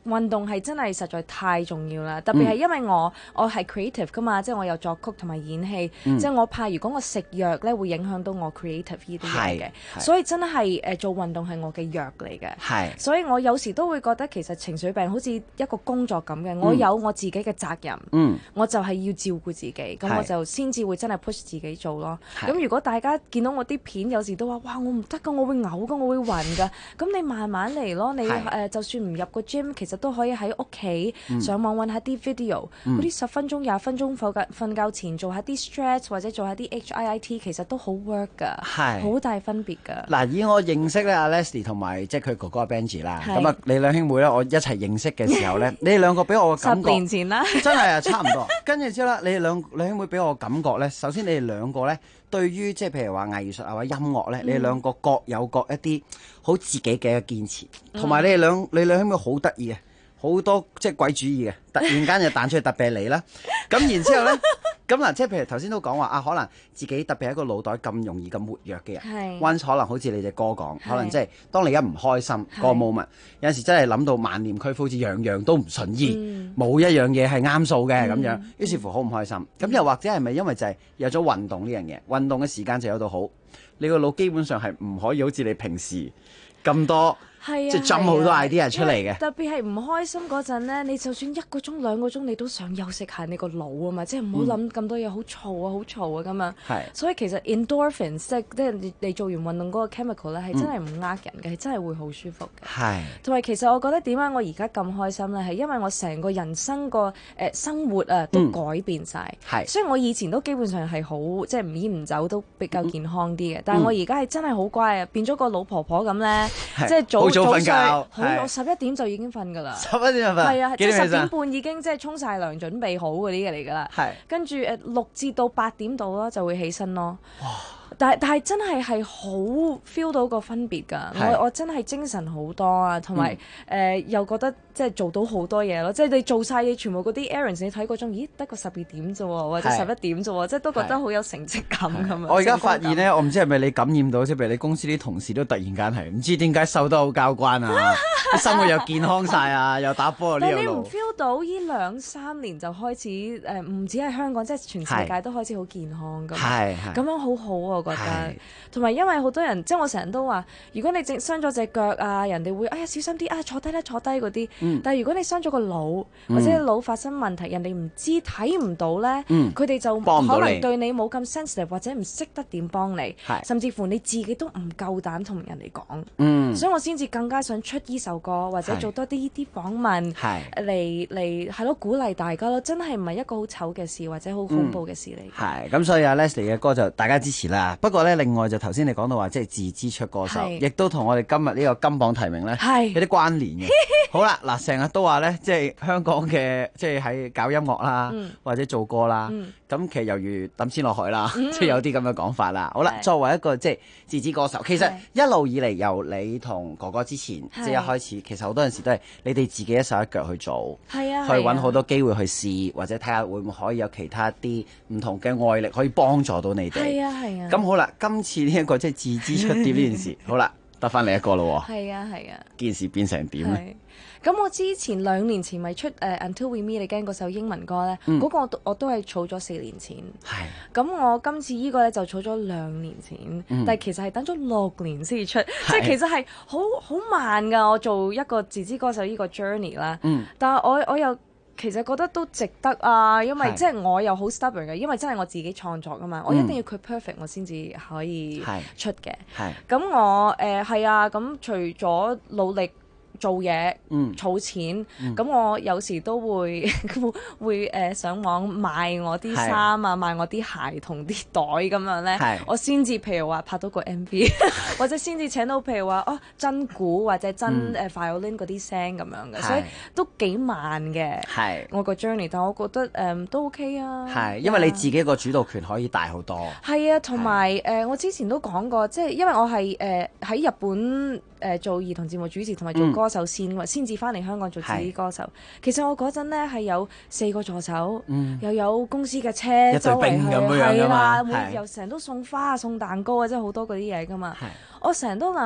S: 運動係真係實在太重要啦，特別係因為我係 creative 噶嘛，即係我有作曲同埋演戲，即係我怕如果我食藥咧會影響到我 creative 呢啲嘢嘅，所以真係做運動係我嘅藥嚟嘅。所以我有時都會覺得其實情緒病好似一個工作咁嘅，我有我自己嘅責任，我就係要照顧自己，咁我就先至會真係 push 自己做咯。咁如果大家見到我啲片有時都話哇我唔得㗎，我會嘔㗎，我會暈㗎，咁你慢慢嚟咯，你就算唔入個 gym 其實都可以喺屋企上網揾下啲 video，嗰啲10分鐘、20分鐘瞓覺前做下啲 stretch 或者做下啲 HIIT， 其實都好 work 㗎，好大分別㗎。
D: 嗱，以我認識咧，阿 Leslie 同埋即係佢哥哥阿 Benji 啦，咁啊，你兩兄妹咧，我一齊認識嘅時候咧，你哋兩個俾我嘅感覺
S: 10年前啦，
D: 真係啊，差唔多。跟住之後咧，你哋兩兄妹俾我嘅感覺咧，首先你哋兩個咧，對於即係譬如話藝術啊或者音樂咧，你哋兩個各有各一啲好自己嘅堅持，同埋你兩兄妹好得意嘅。好多即係鬼主意嘅，突然間就彈出去特別嚟啦。咁然之後咧，咁嗱，即係譬如頭先都講話啊，可能自己特別係一個腦袋咁容易咁活躍嘅人，once可能好似你隻歌講，可能即係當你一唔開心個 moment，有陣時真係諗到萬念俱灰，好似樣樣都唔順意，冇一樣嘢係啱數嘅咁樣，於是乎好唔開心。咁又或者係咪因為就係有咗運動呢樣嘢，運動嘅時間就有到好，你個腦基本上係唔可以好似你平時咁多。即係浸好多 idea 出嚟嘅，
S: 特別係唔開心嗰陣咧，你就算1個鐘2個鐘，你都想休息下你個腦啊嘛，即係唔好諗咁多嘢，好嘈啊，好嘈啊咁樣。所以其實 endorphins 即係你做完運動嗰個 chemical 咧，係真係唔呃人嘅，係真係會好舒服嘅。同埋其實我覺得點解我而家咁開心咧，係因為我成個人生個生活啊都改變晒。雖然我以前都基本上係好即係唔煙唔酒都比較健康啲嘅，但係我而家係真係好乖啊，變咗個老婆婆咁咧，即係早瞓覺，我11點就已經瞓㗎啦。11點就瞓，係啊，即係10點半已經即係沖晒涼準備好嗰啲嘅嚟㗎啦。跟住6至到8點度啦就會起身咯。但係真係好 feel 到個分別㗎，我真係精神好多啊，同埋又覺得即係做到好多嘢咯，即係你做晒嘢全部嗰啲 errands 你睇嗰鐘，咦得個12點啫喎，或者11點啫喎，即係都覺得好有成績感咁樣。
D: 我而家發現咧，我唔知係咪你感染到，即係譬如你公司啲同事都突然間係唔知點解瘦得好交關啊，生活又健康晒啊，又打波呢樣路。
S: 但你唔 feel 到呢2-3年就開始唔止係香港，即係全世界都開始好健康㗎，咁樣好好啊！我覺得，同埋因為好多人，即係我成日都話，如果你傷咗隻腳啊，人哋會哎呀小心啲啊，坐低啦坐低嗰啲。但係如果你傷咗個腦，或者腦發生問題，人哋唔知睇唔到咧，佢哋就可能對你冇咁 sensitive，或者唔識得點幫你，甚至乎你自己都唔夠膽同人哋講。所以我先至更加想出呢首歌，或者做多啲呢啲訪問嚟係咯鼓勵大家咯。真係唔係一個好醜嘅事，或者好恐怖嘅事嚟。
D: 係咁，所以阿 Leslie 嘅歌就大家支持啦。不過咧，另外就頭先你講到話，即係自資出歌手，亦都同我哋今日呢個金榜題名咧有啲關聯嘅。好啦，嗱，成日都話咧，即係香港嘅，即係喺搞音樂啦，或者做歌啦，咁其實猶如抌錢落海啦，即係有啲咁嘅講法啦。好啦，作為一個即係自資歌手，其實一路以嚟由你同哥哥之前，即係一開始，其實好多陣時都係你哋自己一手一腳去做，去揾好多機會去試，或者睇下會唔會可以有其他啲唔同嘅外力可以幫助到你哋。係啊係啊。咁好啦，今次呢一個即係自資出碟呢件事，好啦，得翻你一個咯喎。係啊係啊。件事變成點咧？
S: 咁我之前2年前咪出Until We Meet Again 嗰首英文歌咧，嗰個我都係儲咗4年錢。咁我今次呢個咧就儲咗2年錢，但係其實係等咗6年先至出，即係其實係好慢㗎。我做一個自資歌手呢個 journey 啦，但係我又其實覺得都值得啊，因為即係我又好 stubborn 嘅，因為真係我自己創作㗎嘛，我一定要佢 perfect 我先至可以出嘅。咁我係啊，咁除咗努力做嘢，儲錢，咁我有時都會上網賣我啲衫啊，賣我啲鞋同啲袋咁樣咧，我先至譬如話拍到個 MV， 或者先至請到譬如話真鼓或者真violin 嗰啲聲咁樣嘅，所以都幾慢嘅。我個 journey， 但我覺得都 OK 啊。係，
D: 因為你自己個主導權可以大好多。係
S: 啊，同埋我之前都講過，即係因為我係喺日本做兒童節目主持同埋做歌手先至翻嚟香港做自己歌手。其實我嗰陣咧係有4個助手，又有公司嘅車周圍去，係啦，又成日都送花啊、送蛋糕啊，即係好多嗰啲嘢噶嘛。我成日都諗，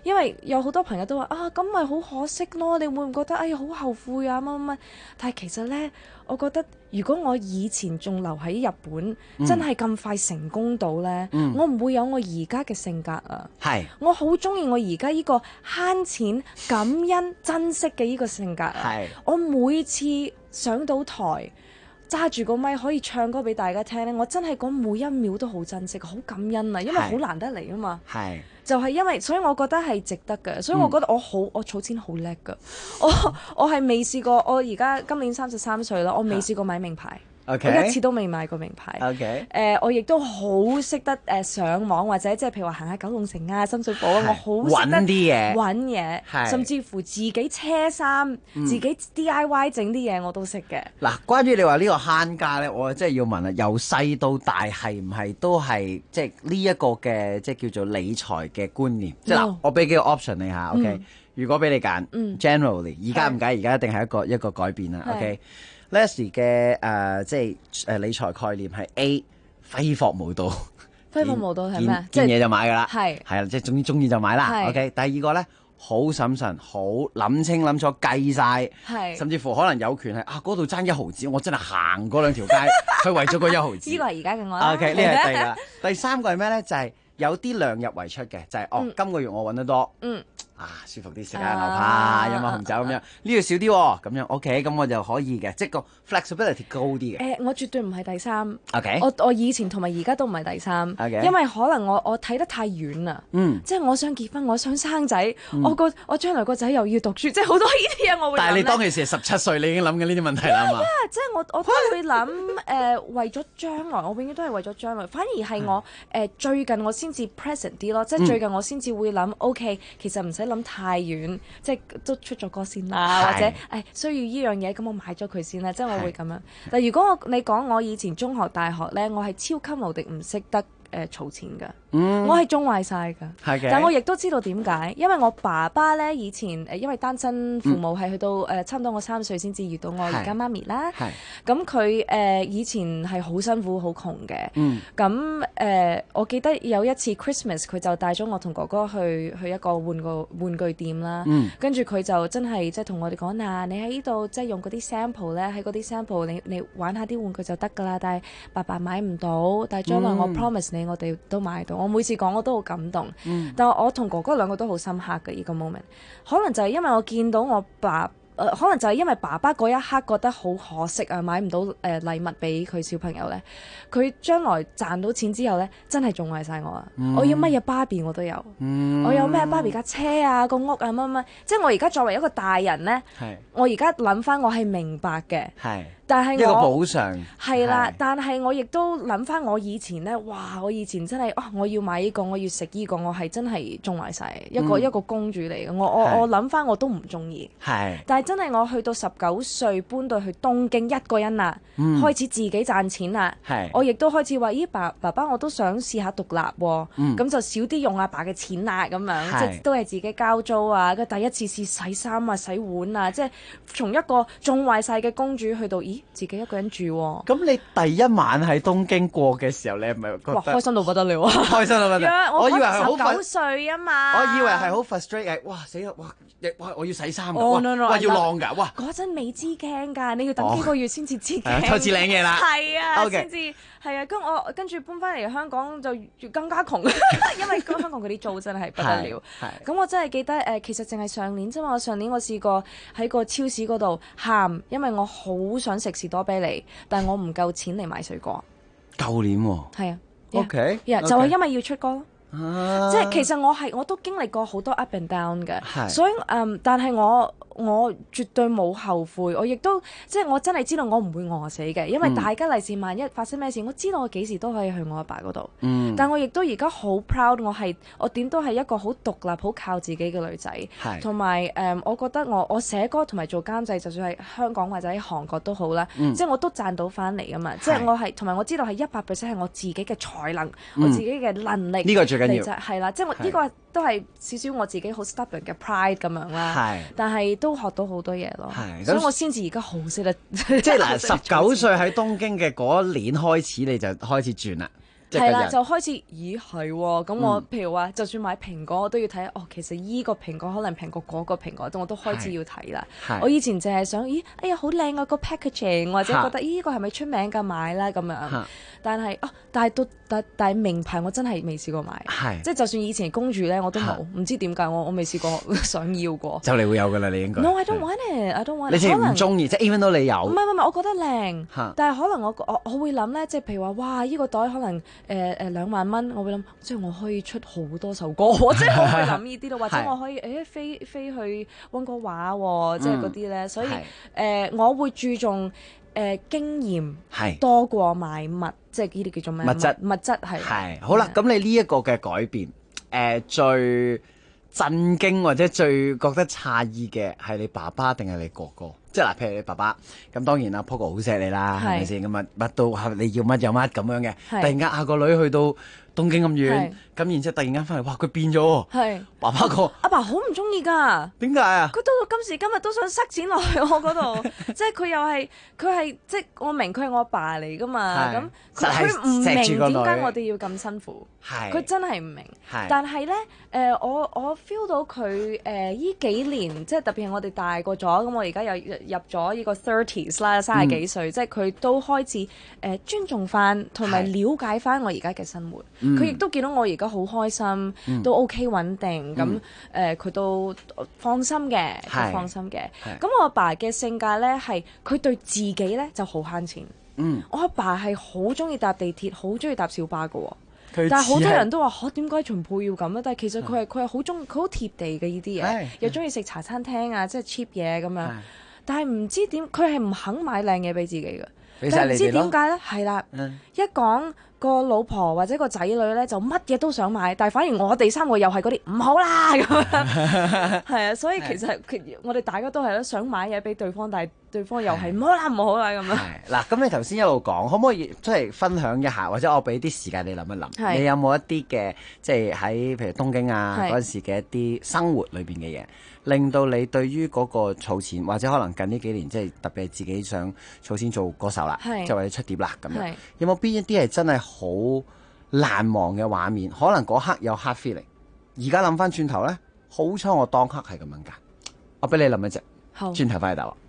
S: 因為有好多朋友都話啊，咁咪好可惜咯，你會唔覺得哎呀好後悔啊乜乜乜？但係其實呢，我覺得如果我以前仲留喺日本，真係咁快成功到呢，我唔會有我而家嘅性格啊。
D: 係，
S: 我好中意我而家呢個慳錢、感恩、珍惜嘅呢個性格啊。係，我每次上到台，揸住個咪可以唱歌俾大家聽咧，我真係講每一秒都好珍惜，好感恩啊，因為好難得嚟啊嘛。係，就係因為，所以我覺得係值得嘅，所以我覺得我儲錢好叻㗎。我係未試過，我而家今年33歲啦，我未試過買名牌。
D: Okay.
S: 我一次都未買過名牌。
D: Okay.
S: 我亦都好識得上網或者即係譬如話行下九龍城啊、深水埗啊，我好識得揾嘢，甚至乎自己車衫、自己 DIY 整啲嘢我都識嘅。
D: 嗱，關於你話呢個慳家咧，我真係要問啊，由細到大係唔係都係即係呢一個嘅即係叫做理財嘅觀念？即係嗱，我俾幾個 option 你下 ，OK？如果俾你揀，generally 而家唔解，而家一定係一個改變啦 ，OK？Leslie 嘅即係理財概念係 A 揮霍無度，
S: 揮霍無度係咩？
D: 見嘢就買㗎啦，
S: 係
D: 啦，即係總之中意就買啦。OK，第二個咧好審慎，好諗清諗楚計晒，甚至乎可能有權係嗰度爭1毫子，我真係行嗰2條街，佢為咗嗰1毫子。
S: 呢個係而家嘅我啦。
D: OK，呢係第二啦。第三個係咩咧？就係有啲量入為出嘅，就係今個月我揾得多。舒服啲食下牛扒、飲下紅酒咁樣，呢個少啲喎，咁樣 OK，咁我就可以嘅，即係個 flexibility 高啲嘅。
S: 我絕對唔係第三。
D: OK，
S: 我以前同埋而家都唔係第三。
D: OK，
S: 因為可能我睇得太遠啦。即係我想結婚，我想生仔，我將來個仔又要讀書，即係好多呢啲嘢我會諗。
D: 但係你當其時係17歲，你已經諗緊呢啲問題啦嘛。
S: 即係我都會諗為咗將來，我永遠都係為咗將來。反而係我最近我先至 present 啲咯，即係最近我先至會諗 OK，其實唔使諗太遠，即係都出咗歌先啦，或者需要呢樣嘢，咁我買咗佢先啦，即係我會咁樣。但係如果你講我以前中學、大學咧，我係超級無敵唔識得儲錢㗎。我係縱壞晒㗎，但我亦都知道點解，因為我爸爸咧以前因為單親父母係去到差唔多我3歲先至遇到我而家媽咪啦，咁佢以前係好辛苦好窮嘅，咁我記得有一次 Christmas 佢就帶咗我同哥哥去一個玩具店啦，跟住佢就真係即係同我哋講嗱，你喺呢度即係用嗰啲 sample 咧，喺嗰啲 sample 你玩下啲玩具就得㗎啦，但係爸爸買唔到，但係將來我 promise 你我哋都買到。我每次講我都好感動，但係我同哥哥兩個都好深刻嘅呢個 moment，可能就係因為我見到我可能就係因為爸爸嗰一刻覺得好可惜啊，買唔到禮物俾佢小朋友咧，佢將來賺到錢之後咧，真係縱壞晒我啊！我要乜嘢芭比我都有，我有咩芭比架車啊、個屋啊乜乜，即係我而家作為一個大人咧，我而家諗翻我係明白嘅。但係我一個補償係啦，但係我亦都諗翻我以前咧，哇！我以前真係我要買呢個，我要食呢個，我係真係縱壞晒一個公主嚟嘅。我諗翻我都唔中意，但係真係我去到19歲搬到去東京一個人啦，開始自己賺錢啦，我亦都開始話：咦，爸爸我都想試下獨立喎，咁就少啲用阿爸嘅錢啦，咁樣即係都係自己交租啊，跟第一次試洗衫啊、洗碗啊，即係從一個縱壞晒嘅公主去到自己一個人住喎。
D: 咁你第一晚喺東京過嘅時候，你係咪覺得
S: 哇開心到不得了啊？
D: 開心到不得了！我以為係好
S: 19歲啊嘛，
D: 我以為係好 frustrate， 哇死啦！哇我要洗衫㗎，哇要晾㗎，哇
S: 嗰陣未知驚㗎，你要等幾個月先至知驚，
D: 開始領嘢啦，
S: 係啊，先至係啊，跟住搬翻嚟香港就更加窮，因為香港嗰啲租真係不得了。咁我真係記得其實淨係上年啫嘛，上年我試過喺個超市嗰度喊，因為我好想食士多啤梨，但係我唔夠錢嚟買水果。
D: 舊年喎，
S: 係啊
D: ，OK，
S: 就係因為要出歌。即係其實我都經歷過好多 up and down 嘅，所以但係我絕對冇後悔，我亦都即係我真係知道我唔會餓死嘅，因為大吉利是萬一發生咩事，我知道我幾時都可以去我阿爸嗰度。但我亦都而家好 proud，我點都係一個好獨立、好靠自己嘅女仔。同埋我覺得我寫歌同埋做監製，就算係香港或者喺韓國都好啦，即係我都賺到翻嚟噶嘛。即係我係同埋我知道係100% 係我自己嘅才能，我自己嘅能力。
D: 呢個最緊要
S: 係啦，即係我呢個都係少少我自己好 stubborn 嘅 pride 咁樣啦。但係都學到好多嘢咯。所以我先至而家好識得。
D: 即係嗱，19歲喺東京嘅嗰一年開始，你就開始轉啦。
S: 係啦，就開始咦係喎，咁我譬如話，就算買蘋果，我都要睇其實依個蘋果可能平過嗰個蘋果，我都開始要睇啦。我以前淨係想，哎呀好靚啊個 packaging，或者覺得呢個係咪出名㗎買啦咁樣。但係名牌我真係未試過買，即係就算以前公主咧我都冇，唔知點解我未試過想要過。
D: 就你會有㗎啦，你應該。
S: No, I don't want it. I don't want it.
D: 你淨係唔中意，即係 even 都你有。
S: 唔係，我覺得靚，但係可能我會諗咧，即係譬如話，哇！呢個袋可能2萬蚊，我會諗，即係我可以出好多首歌，即係我會諗呢啲咯，或者我可以飛去溫哥華喎，即係嗰啲咧，所以我會注重經驗多過買物，即係呢啲叫做咩？物質係
D: 好啦，咁你呢一個嘅改變，最震驚或者最覺得詫異嘅係你爸爸定係你哥哥？即係嗱，譬如你爸爸咁，當然啦 Pogo 好錫你啦，係咪先？咁啊乜都你要乜有乜咁樣嘅。突然間個女去到東京咁遠，咁然之後突然間翻嚟，哇！佢變咗喎。爸爸阿
S: 爸好唔中意㗎。點解啊？佢到今時今日都想塞錢落去我嗰度，即係佢係即係我明佢係我阿爸嚟㗎嘛。咁佢唔明點解我哋要咁辛苦。佢真係唔明。但係咧我 feel 到佢依幾年，即係特別係我哋大個咗，咁我而家又入咗呢個 30s 啦，30幾歲，即係佢都開始尊重翻同埋了解翻我而家嘅生活。佢亦都見到我而家好開心，都 OK 穩定，咁佢都放心嘅，放心嘅。咁我阿爸嘅性格咧係佢對自己咧就好慳錢。我阿爸係好中意搭地鐵，好中意搭小巴㗎喎。但係好多人都話點解秦沛要咁啊？但係其實佢係好貼地嘅呢啲嘢，又中意食茶餐廳啊，即係 cheap 嘢咁樣。但係唔知點，佢係唔肯買靚嘢俾自己嘅。但係唔知點解咧？係啦，一講個老婆或者個仔女咧，就乜嘢都想買，但係反而我哋3個又係嗰啲唔好啦咁樣。係啊，所以其實我哋大家都係咧想買嘢俾對方，但係對方又係唔好啦咁樣。
D: 嗱，咁你頭先一路講，可唔可以即係分享一下，或者我俾啲時間你諗一諗，你有冇一啲嘅即係喺譬如東京啊嗰陣時嘅一啲生活裏邊嘅嘢，令到你對於嗰個儲錢，或者可能近呢幾年即係特別係自己想儲錢做歌手啦，即係或者出碟啦咁樣，有冇邊一啲係真係好難忘嘅畫面？可能嗰刻有 hard feeling， 而家諗翻轉頭咧，好彩我當刻係咁樣㗎。我俾你諗一隻，轉頭翻去答我。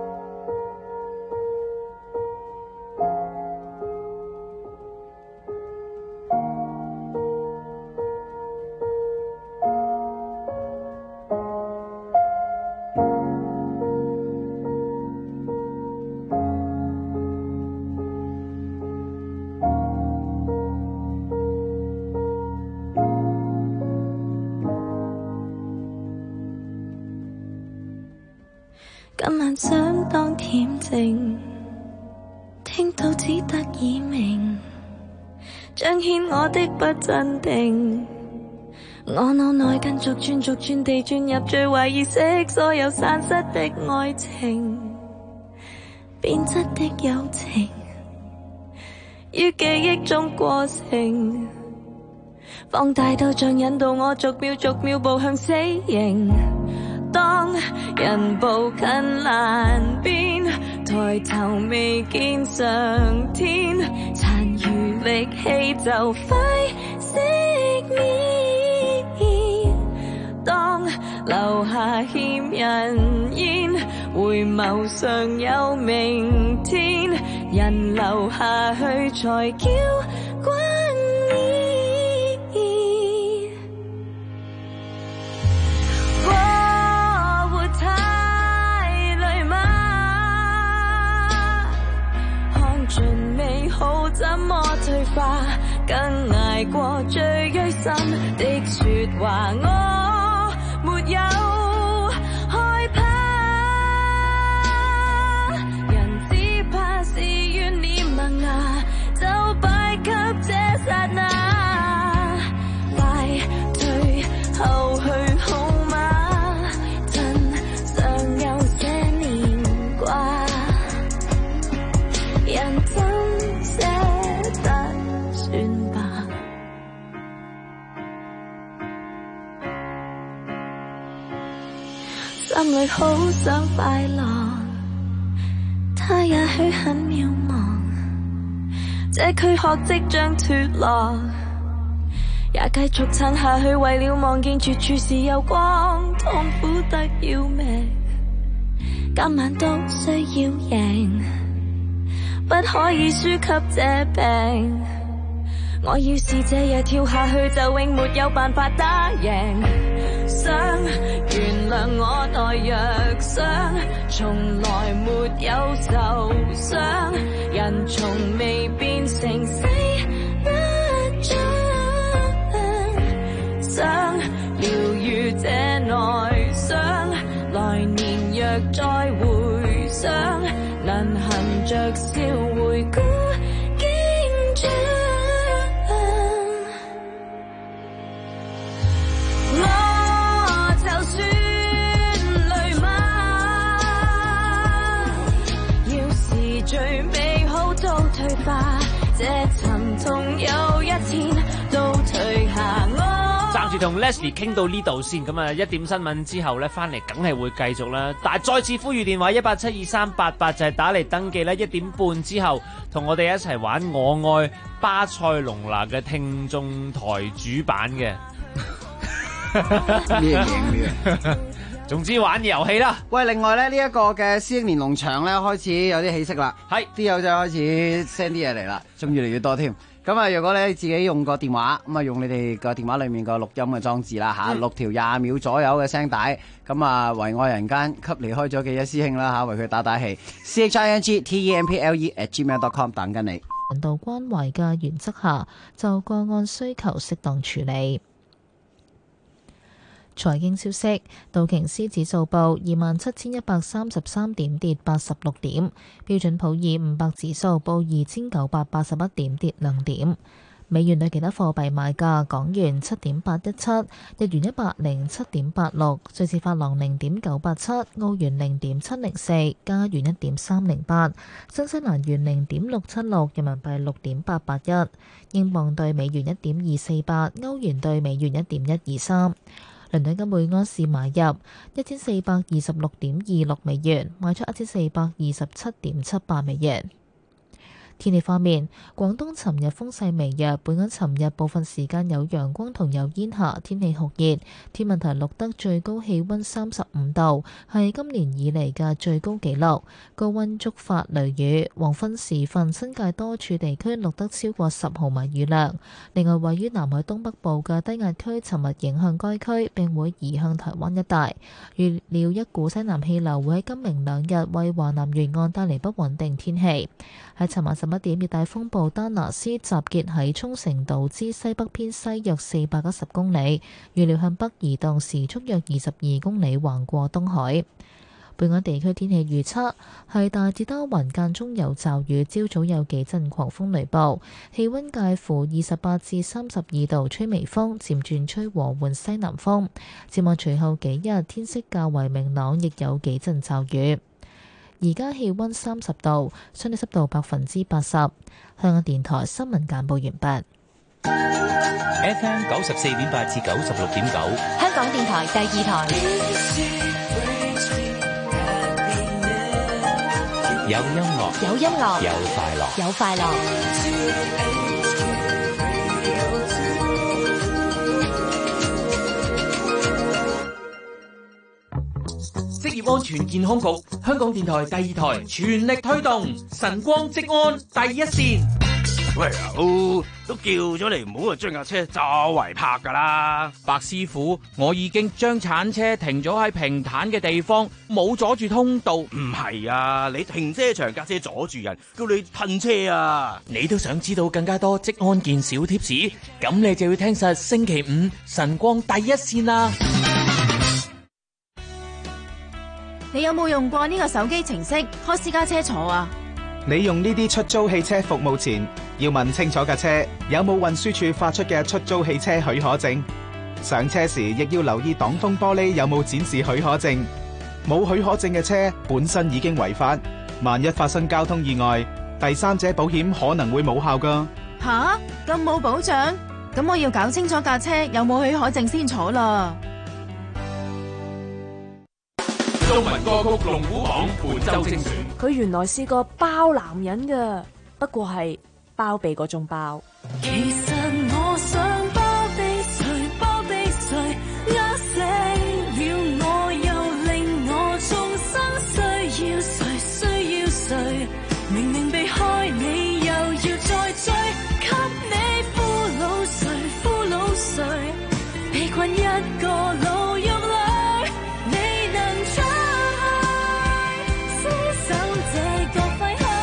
R: 今晚想當恬靜，聽到只得耳鳴，彰顯我的不鎮定。我腦內跟逐轉地轉入最壞意識，所有散失的愛情，變質的友情，於記憶中過程，放大到像引導我逐秒步向死刑。當人步近欄邊，抬頭未見上天，殘餘力氣就快熄滅。當留下欠人煙，回眸尚有明天，人留下去才叫冠冕。盡美好怎麼退化，更捱過最錐心的說話，我沒有害怕，人只怕是怨念萌芽，就敗給這剎那，快退後去好嗎？真尚有些年掛，人真捨得算吧。心裏好想快樂，他也許很渺茫， 這軀殼即將脫落，也繼續撐下去，為了望見絕處是有光，痛苦得要命，今晚都需要贏，不可以輸給這病。我要是這夜跳下去，就永沒有辦法打贏。想原諒我懦弱，想從來沒有受傷，人從未變成死一張。想療癒這內傷，來年若再回想，能含着笑回顧經章。我就算累嗎？要是最美好都退化，這沉痛有一天都退下。
I: 爭住同 Leslie 傾到呢度先，咁啊一點新聞之後咧，翻嚟梗係會繼續啦。但係再次呼籲電話1872388就係打嚟登記咧，1點半之後同我哋一齊玩我愛巴塞隆拿嘅聽眾台主版嘅。
D: 咩嘢？
I: 總之玩遊戲啦。
D: 喂，另外咧呢一個嘅獅英連儂牆咧開始有啲起色啦，係啲友仔開始 send 啲嘢嚟啦，仲越嚟越多添。咁啊，如果你自己用個電話，咁啊用你哋個電話裏面個錄音嘅裝置啦嚇，6條20秒左右嘅聲帶，咁啊為愛人間給離開咗嘅一師兄啦嚇，為佢打氣 CHINGTEMPLE@gmail.com 等緊你。
A: 人道關懷嘅原則下，就個案需求適當處理。財經消息，道瓊斯指數報27,133點，跌86點；標準普爾500指數報2,981點，跌2點。美元對其他貨幣買價：港元7.817，日元107.86，瑞士法郎0.987，澳元0.704，加元1.308，新西蘭元0.676，人民幣6.881，英鎊對美元1.248，歐元對美元1.123。倫敦金每安士買入1426.26美元，賣出1427.78美元。天氣方面，廣東尋日風勢微弱，本港尋日部分時間有陽光同有煙霞，天氣酷熱。天文台錄得最高氣溫35度，係今年以嚟嘅最高紀錄。高溫觸發雷雨，黃昏時分新界多處地區錄得超過10毫米雨量。另外，位於南海東北部嘅低壓區尋日影響該區，並會移向台灣一帶。預料一股西南氣流會喺今明兩日為華南沿岸帶嚟不穩定天氣。喺尋晚11點，熱帶風暴丹拿斯集結喺沖繩島之西北偏西約410公里，預料向北移動，時速約22公里，橫過東海。本港地區天氣預測係大致多雲，間中有驟雨，朝早有幾陣狂風雷暴，氣溫介乎28至32度，吹微風，漸轉吹和緩西南風。展望隨後幾日天色較為明朗，亦有幾陣驟雨。而家氣溫30度，相對濕度80%。香港電台新聞簡報完畢。
T: FM 94.8至96.9，
C: 香港電台第2台。
T: 有音樂，
C: 有音樂，
T: 有快樂，
C: 有快樂。
Q: 職業安全健康局、香港電台第2台全力推動晨光職安第一線。
K: 喂，都叫咗你唔好將架車周圍泊噶啦。
U: 白師傅，我已經將鏟車停咗喺平坦嘅地方，冇阻住通道。
K: 唔係啊，你停車場架車阻住人，叫你褪車啊。
U: 你都想知道更加多職安健小貼士？咁你就要聽實星期5晨光第一線啦。
P: 你有冇用過呢個手機程式開私家車坐啊？
G: 你用呢啲出租汽車服務前，要問清楚架車有冇運輸署發出嘅出租汽車許可證。上車時亦要留意擋風玻璃有冇展示許可證。冇許可證嘅車本身已經違法，萬一發生交通意外，第三者保險可能會冇效㗎。
P: 吓？咁冇保障？咁我要搞清楚架車有冇許可證先坐啦。
Q: 中文歌曲龍虎榜本周精選。
E: 佢原來試過包男人㗎，不過係包庇嗰種包。
R: 其實我想包庇誰，包庇誰，壓死了我，又令我重生，需要誰，需要誰？明明避開你，又要再追，給你俘虜誰，俘虜誰？被困一個牢獄裏，未能出去，伸手這個廢墟，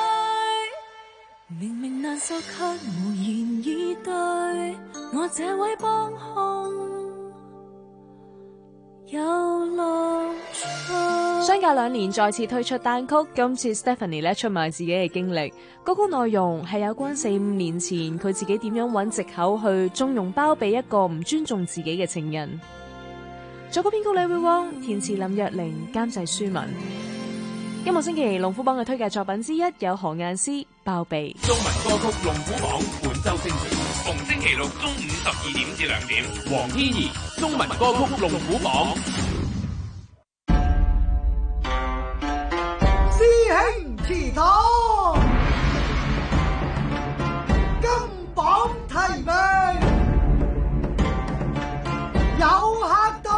R: 明明難受卻無言以對，我這位幫兇有樂趣。
E: 相隔2年再次推出單曲，今次 Stephanie 咧出賣自己嘅經歷，歌曲內容係有關4-5年前佢自己點樣揾藉口去縱容包庇一個唔尊重自己嘅情人。作曲編曲李偉旺，填詞林若寧，監製舒文。今個星期龍虎榜嘅推介作品之一有何雁詩《包庇》。
Q: 中文歌曲龍虎榜本周星期，逢星期六中午12點至2點，黃天怡中文歌曲龍虎榜。
J: 師兄祠堂，金榜題名，有客到。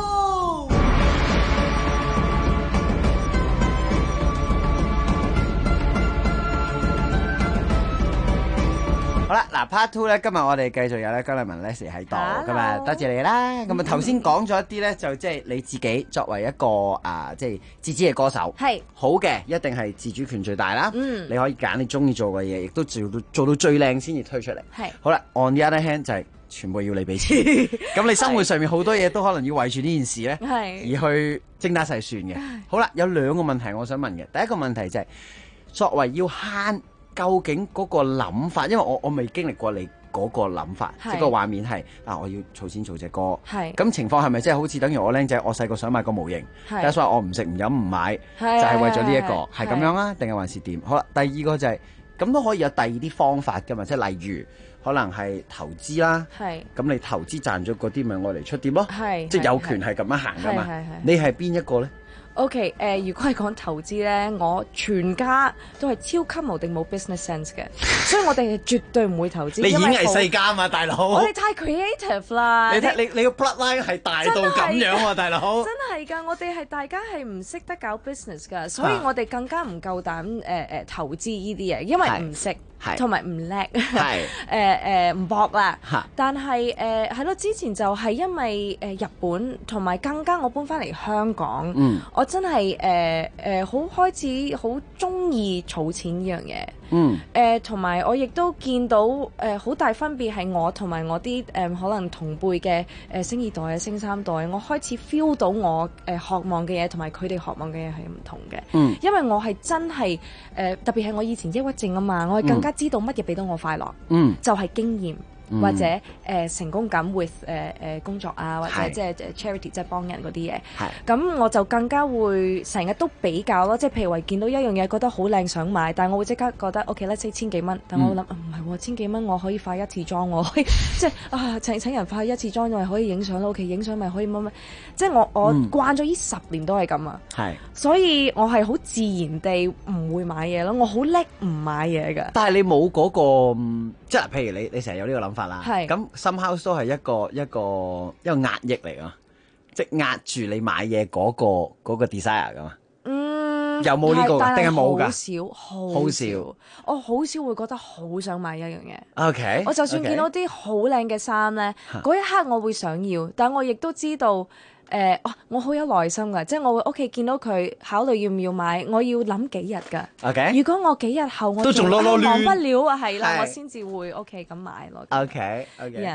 D: 好啦，嗱 part 2咧，今日我哋繼續有咧姜麗文 Leslie 喺度，咁啊多謝你啦。咁啊頭先講咗一啲咧，就即係你自己作為一個即係自資嘅歌手，
S: 係
D: 好嘅，一定係自主權最大啦。你可以揀你中意做嘅嘢，亦都做到最靚先至推出嚟。係好啦 ，on the other hand 就係全部要你俾錢。咁你生活上面好多嘢都可能要為住呢件事咧，而去精打細算嘅。好啦，有2個問題我想問嘅，第一個問題就係作為要慳。究竟嗰個諗法，因為我未經歷過你嗰個諗法，即係個畫面係我要儲錢做隻歌，咁情況係咪即係好似等於我僆仔，我細個想買個模型，但係所以我唔食唔飲唔買，就係為咗呢一個，係咁樣啊？定係還是點？好啦，第二個就係咁都可以有第二啲方法㗎嘛，即係例如可能係投資啦，咁你投資賺咗嗰啲咪我嚟出碟咯，即係有權係咁樣行㗎嘛？你係邊一個咧
S: ？OK， 如果係講投資咧，我全家都係超級無敵冇 business sense 嘅，所以我哋係絕對唔會投資。
D: 你演藝世家嘛，大佬？
S: 我哋太 creative 啦！
D: 你睇你個 bloodline 係大到咁樣喎，大佬！
S: 真係㗎，我哋係大家係唔識得搞 business 㗎，所以我哋更加唔夠膽投資呢啲嘢，因為唔識。同埋唔叻，唔搏啦。但係係咯，之前就係因為日本同埋更加我搬翻嚟香港，我真係好開始好中意儲錢呢樣嘢。同埋我亦都見到好大分別係我同埋我啲可能同輩嘅星二代啊、星3代，我開始 feel 到我渴望嘅嘢同埋佢哋渴望嘅嘢係唔同嘅。因為我係真係特別係我以前抑鬱症啊嘛，我係更加知道乜嘢俾到我快樂，就係經驗。或者成功感 with 工作啊，或者即係 charity 即係幫人嗰啲嘢，咁我就更加會成日都比較咯，即係譬如話見到一樣嘢覺得好靚想買，但係我會即刻覺得 OK，let's say 千幾蚊，但我會諗唔係喎，千幾蚊我可以化一次妝，我可以即係請人化一次妝，我係可以影相咯，OK，影相咪可以乜乜，即係我慣咗呢10年都係咁啊，所以我係好自然地唔會買嘢咯，我好叻唔買嘢㗎。
D: 但係你冇嗰個即係譬如你成日有呢個諗法啦，咁 somehow 都係一個壓抑嚟啊，即係壓住你買嘢嗰個 desire 噶嘛。有冇呢個？定係冇㗎？好少，
S: 我好少會覺得好想買一樣嘢。
D: OK，
S: 我就算見到啲好靚嘅衫咧，嗰一刻我會想要，但我亦都知道。我好有耐心㗎，即係我會屋企見到佢考慮要唔要買，我要諗幾日㗎。
D: Okay?
S: 如果我幾日後我
D: 都仲攞
S: 忘不了啊，係啦，我先至會 OK 咁買咯。
D: OK，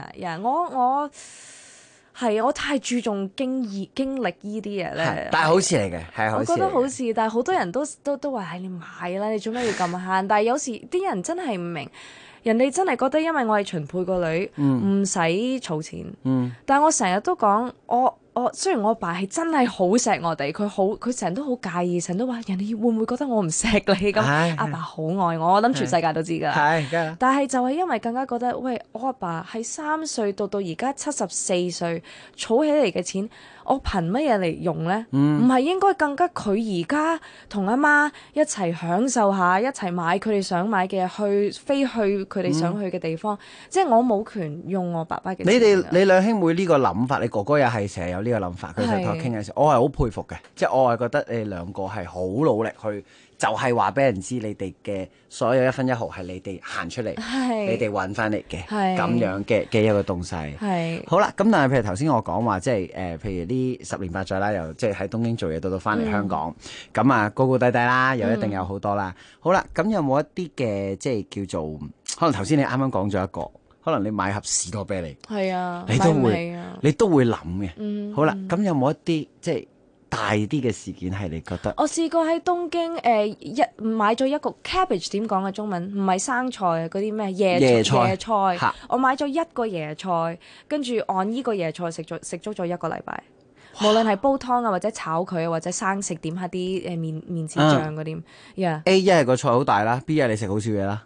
S: 我太注重經歷呢啲嘢咧。
D: 但係好事嚟嘅，係好事。
S: 我覺得好事，但係好多人都話係你買啦，你做咩要咁慳？但係有時啲人真係唔明。 人哋真係覺得因為我係秦沛個女，唔使儲錢。但係我成日都講，我雖然我爸係真係好錫我哋，佢成日都好介意，成日都話人哋會唔會覺得我唔錫你咁？阿爸好愛我諗全世界都知㗎。係，但係就係因為更加覺得，喂，我阿爸係3歲到而家74歲儲起嚟嘅錢，我憑乜嘢嚟用呢？唔係應該更加佢而家同阿媽一齊享受下，一齊買佢哋想買嘅，飛去佢哋想去嘅地方。即係我冇權用我爸爸嘅錢。
D: 你兩兄妹呢個諗法，你哥哥又係成日有呢個諗法，佢就同我傾嘅時候，我係好佩服嘅，即係我係覺得你哋兩個係好努力去，就係話俾人知你哋嘅所有1分1毫係你哋行出嚟，你哋揾翻嚟嘅咁樣嘅一個東西。係好啦，咁但係譬如頭先我講話，即係譬如呢10年8載啦，又即係喺東京做嘢到翻嚟香港，咁啊高高低低啦，又一定有好多啦。好啦，咁有冇一啲嘅即係叫做，可能頭先你啱啱講咗一個。可能你買盒士多啤梨，係啊，你都會諗嘅。好啦，咁有冇一啲即係大啲嘅事件係你覺得？
S: 我試過喺東京買咗一個 cabbage 點講嘅中文？唔係生菜啊，嗰啲咩椰菜。我買咗一個椰菜，跟住按呢個椰菜食足咗1個禮拜。無論係煲湯啊，或者炒佢啊，或者生食點下啲麵豉醬嗰啲。
D: A 一係個菜好大啦，B 係你食好少嘢啦。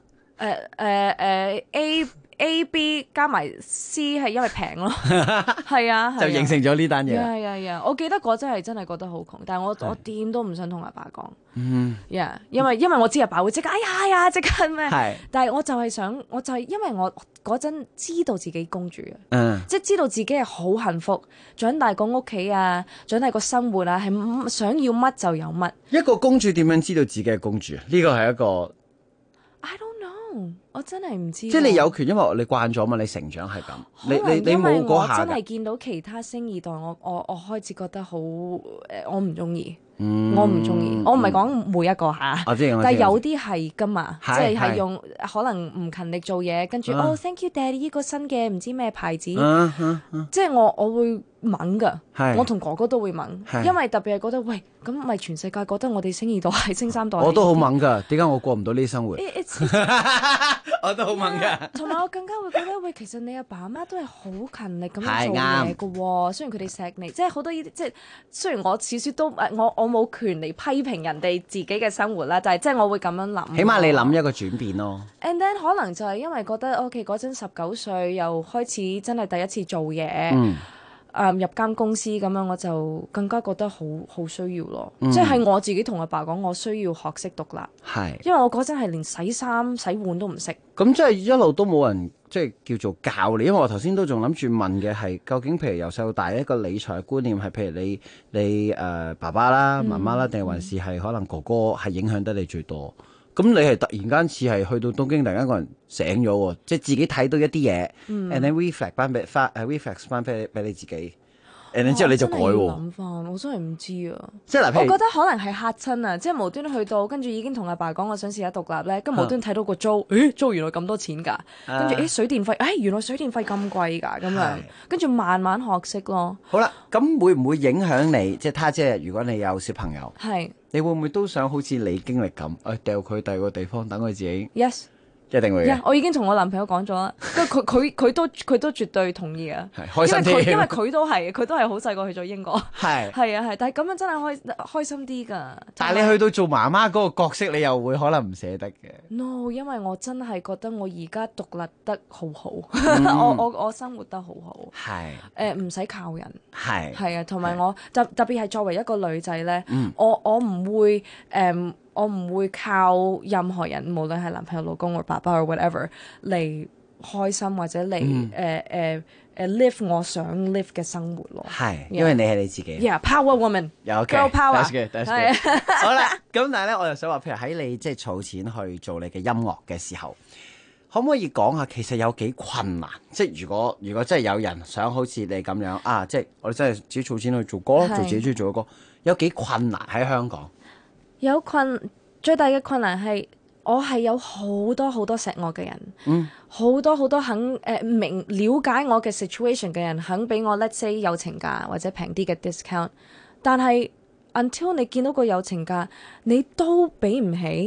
S: A、B 加埋 C 係因為平咯，係啊，
D: 就形成咗呢單嘢。
S: 係，我記得嗰陣係真係覺得好窮，但係我點都唔想同阿爸講，因為我知阿爸會即刻哎呀即刻咩，但係我就係因為我嗰陣知道自己公主嘅，即係知道自己係好幸福，長大個屋企啊，長大個生活啊，係想要乜就有乜。
D: 一個公主點樣知道自己係公主啊？呢個係一個。
S: 我真係唔知，
D: 即係你有權，因為你慣咗嘛，你成長係咁，你冇嗰下。
S: 我真係見到其他星二代，我開始覺得好我唔中意，我唔中意。我唔係講每一個嚇，但係有啲係㗎嘛，即係用可能唔勤力做嘢，跟住thank you daddy 呢個新嘅唔知咩牌子，即係我會猛㗎，我同哥哥都會猛，因為特別係覺得喂，咁咪全世界覺得我哋星二代係星3代。
D: 我都好猛㗎，點解我過唔到呢啲生活？我都好猛㗎，
S: 同埋我更加會覺得喂，其實你阿爸阿媽都係好勤力咁樣做嘢㗎喎。雖然佢哋錫你，即係好多呢啲，即係雖然我少少都我冇權嚟批評人哋自己嘅生活啦，但係即係我會咁樣諗。
D: 起碼你諗一個轉變咯。
S: And then 可能就係因為覺得 OK 嗰陣19歲又開始真係第一次做嘢。入間公司咁樣，我就更加覺得好需要咯。即係我自己同阿爸講，我需要學識獨立。係，因為我嗰陣係連洗衫洗碗都唔識。
D: 咁即係一路都冇人即係叫做教你。因為我頭先都仲諗住問嘅係，究竟譬如由細到大一個理財嘅觀念係，譬如你爸爸啦、媽媽啦，定係還是係可能哥哥係影響得你最多？咁你係突然間似係去到東京，突然間個人醒咗喎，即係自己睇到一啲嘢，and then reflect 翻俾你自己，and then 之後你就改喎。
S: 諗翻，我真係唔知啊。
D: 即係嗱，譬如
S: 我覺得可能係嚇親啊，即係無端去到，跟住已經同阿爸講我想試下獨立咧，跟住無端睇到個租，租原來咁多錢㗎，跟住水電費，原來水電費咁貴㗎，咁樣，跟住慢慢學識咯。
D: 好啦，咁會唔會影響你？即係如果你有小朋友，
S: 係。
D: 你會唔會都想好似你經歷咁，掉佢第二個地方，等佢自己
S: ？Yes，
D: 一定會嘅。
S: 我已經同我男朋友講咗啦，佢都絕對同意啊。
D: 係開心啲，
S: 因為佢都係好細個去咗英國。係啊，但係咁樣真係開心啲㗎。
D: 但係你去到做媽媽嗰個角色，你又會可能唔捨得嘅。
S: No， 因為我真係覺得我而家獨立得好好，我生活得好好。係唔使靠人。係啊，同埋我特別係作為一個女仔咧，我唔會靠任何人，無論係男朋友、老公或爸爸或 whatever 嚟開心或者嚟live 我想 live 嘅生活咯。係，
D: 因為你係你自己。
S: Power woman，girl power。
D: 好啦，咁但係咧，我又想話，譬如喺你即係儲錢去做你嘅音樂嘅時候，可唔可以講下其實有幾困難？即係如果真係有人想好似你咁樣啊，即係我哋真係自己儲錢去做歌，做自己中意做嘅歌，有幾困難喺香港？
S: 最大嘅困難係我係有好多錫我嘅人，好多肯了解我嘅 situation 嘅人，肯俾我 let's say 友情價或者平啲嘅 discount， 但係 until 你見到個友情價你都俾唔起，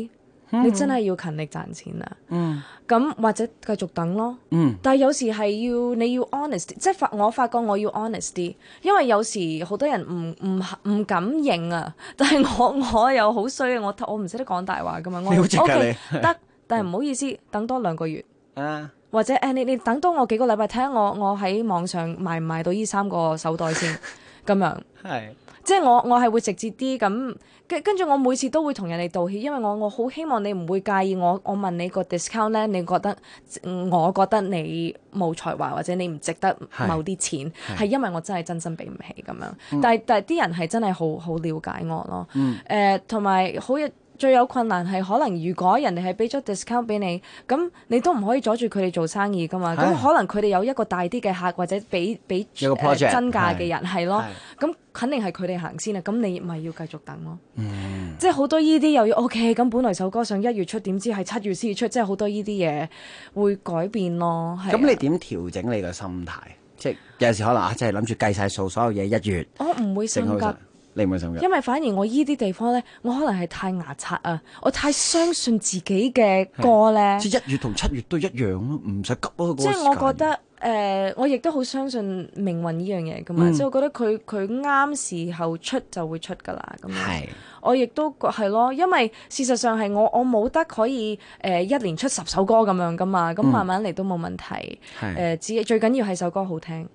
S: 你真係要勤力賺錢啊。咁或者繼續等咯。但係有時係你要 honest， 即係我發覺我要 honest 啲，因為有時好多人唔敢認啊。但係我又好衰啊，我唔識得講大話噶嘛。我 OK 得，但係唔好意思，等多2個月。或者你等多我幾個禮拜，睇下我喺網上賣唔賣到呢3個手袋先，咁樣。係。即係我係會直接啲咁，跟住我每次都會同人哋道歉，因為我好希望你唔會介意我問你個 discount 咧，我覺得你冇才華或者你唔值得某啲錢，係因為我真係真心俾唔起咁樣。但係啲人係真係好了解我咯。同埋最有困難係可能如果人哋係俾咗 discount 俾你，咁你都唔可以阻住佢哋做生意噶嘛。咁可能佢哋有一個大啲嘅客或者俾真價嘅人係咯，咁肯定係佢哋行先啊。咁你咪要繼續等咯。即係好多依啲又要 OK。咁本來首歌上1月出，點知係7月先出，即係好多依啲嘢會改變咯。
D: 咁你點調整你個心態？即係有陣時可能即係諗住計晒數，所有嘢1月。
S: 我唔會心急。
D: 你唔會心急，
S: 因為反而我依啲地方咧，我可能係太牙刷啊，我太相信自己嘅歌咧。
D: 即係1月同7月都一樣咯，唔使急咯。
S: 即係我覺得我亦都好相信命運呢樣嘢噶嘛。即係我覺得佢啱時候出就會出噶啦。咁樣我亦都係咯，因為事實上係我冇得可以1年出10首歌咁樣噶嘛。咁慢慢嚟都冇問題。最緊要係首歌好聽。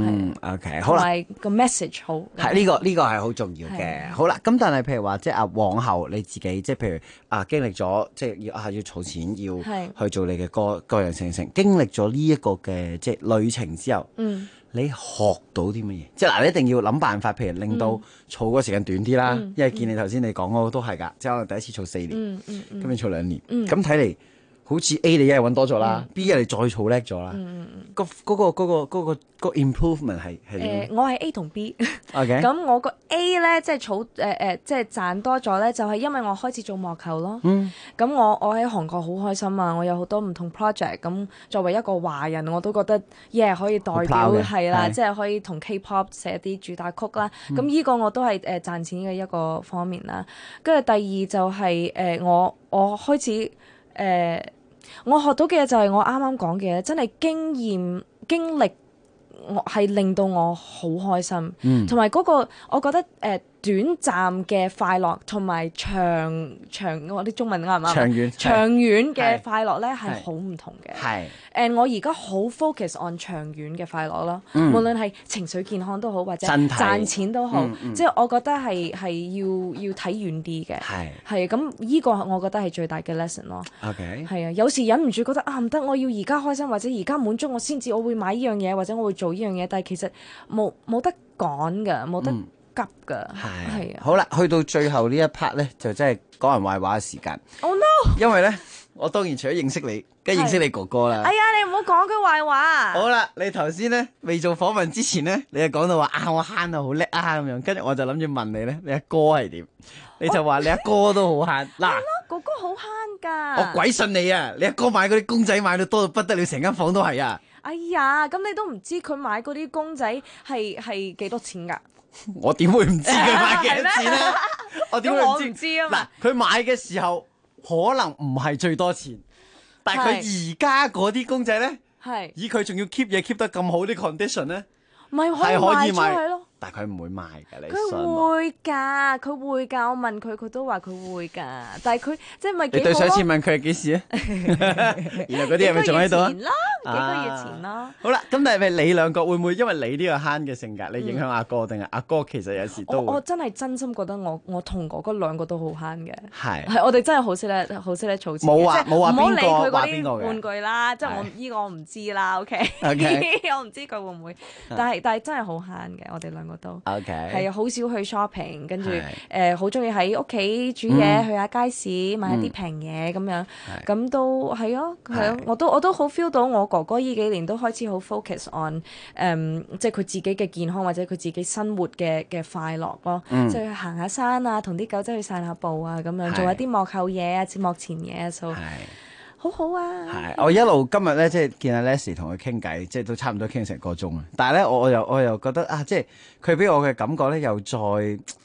D: OK， 好啦，
S: 同埋個 message 好。
D: 係呢個係好重要嘅。好啦，咁但係譬如話即係往後你自己即係譬如經歷咗即係要儲錢要去做你嘅歌各樣成，經歷咗呢一個嘅即係旅程之後，你學到啲乜嘢？即係你一定要諗辦法，譬如令到儲個時間短啲啦。因為見你頭先你講嗰個都係㗎，即係可能第一次儲4年，咁你儲2年，咁睇嚟好似 A 你一日揾多咗啦，B 一日你再儲叻咗啦。嗰個 improvement 係
S: 我係 A 同 B。
D: OK。
S: 咁我個 A 咧，即係即係賺多咗咧，就係因為我開始做幕後咯。咁我喺韓國好開心啊！我有好多唔同 project。咁作為一個華人，我都覺得可以代表係啦，即係可以同 K-pop 寫啲主打曲啦。咁呢個我都係賺錢嘅一個方面啦。跟住第二就係我開始我學到嘅嘢就係我啱啱講嘅嘢，真係經歷，我係令到我好開心，同埋嗰個我覺得短暫嘅快樂同埋長我啲中文啱唔啱？長遠嘅快樂咧係好唔同嘅。係我而家好 focus on 長遠嘅快樂咯，無論係情緒健康都好，或者賺錢都好，即係我覺得係要睇遠啲嘅。係咁呢個我覺得係最大嘅 lesson 咯。係啊，有時忍唔住覺得唔得，我要而家開心或者而家滿足我先至，我會買呢樣嘢或者我會做呢樣嘢，但係其實冇得趕㗎，冇得急㗎。係啊。
D: 好啦，去到最後呢一 part 咧，就真係講人壞話嘅時間。
S: Oh no！
D: 因為咧，我當然除咗認識你，梗係認識你哥哥啦。
S: 哎呀，你唔好講佢壞話。
D: 好啦，你頭先咧未做訪問之前咧，你就講到話我慳啊好叻啊咁樣，跟住我就諗住問你咧，你阿哥係點？你就話你阿哥都好慳。嗱，
S: 哥哥好慳㗎。
D: 我鬼信你啊！你阿哥買嗰啲公仔買到多到不得了，成間房都係啊！
S: 哎呀，咁你都唔知佢買嗰啲公仔係幾多錢㗎？
D: 我點會唔知佢買幾多錢咧？我點會唔知
S: 啊？
D: 嗱，佢買嘅時候可能唔係最多錢，但係佢而家嗰啲公仔咧，以佢仲要 keep 嘢 keep 得咁好啲 condition 咧，係可以賣咯。但係佢唔會賣㗎，你信我？
S: 佢會㗎，我問佢，佢都話佢會㗎。但係佢即係咪幾好？
D: 你對上一次問佢係幾時啊？然後嗰啲係咪仲喺度啊？
S: 幾個月前啦。
D: 好啦，咁但係你兩個會唔會因為你呢個慳嘅性格，你影響阿哥定係阿哥其實有時都會？
S: 我真係真心覺得我同哥哥兩個都好慳嘅。係我哋真係好識得儲錢。
D: 冇話邊個話邊個嘅。唔好理佢
S: 嗰啲玩具啦，即係我呢個我唔知啦。OK，我唔知佢會唔會，但係真係好慳嘅，我哋兩個都。
D: OK，
S: 係啊，好少去 shopping，跟住好中意喺屋企煮嘢，去下街市買一啲平嘢咁樣，咁都係啊，我都好 feel 到我哥哥呢幾年都開始好 focus on 即係佢自己嘅健康或者佢自己生活嘅快樂咯，即係去行下山啊，同啲狗仔去散下步啊，咁樣做一啲幕後嘢啊，幕前嘢啊，好好啊！
D: 係，我一路今日咧，即係見阿 Leslie 同佢傾偈，即係都差唔多傾成個鐘啊！但係咧，我又覺得啊，即係佢俾我嘅感覺咧，又再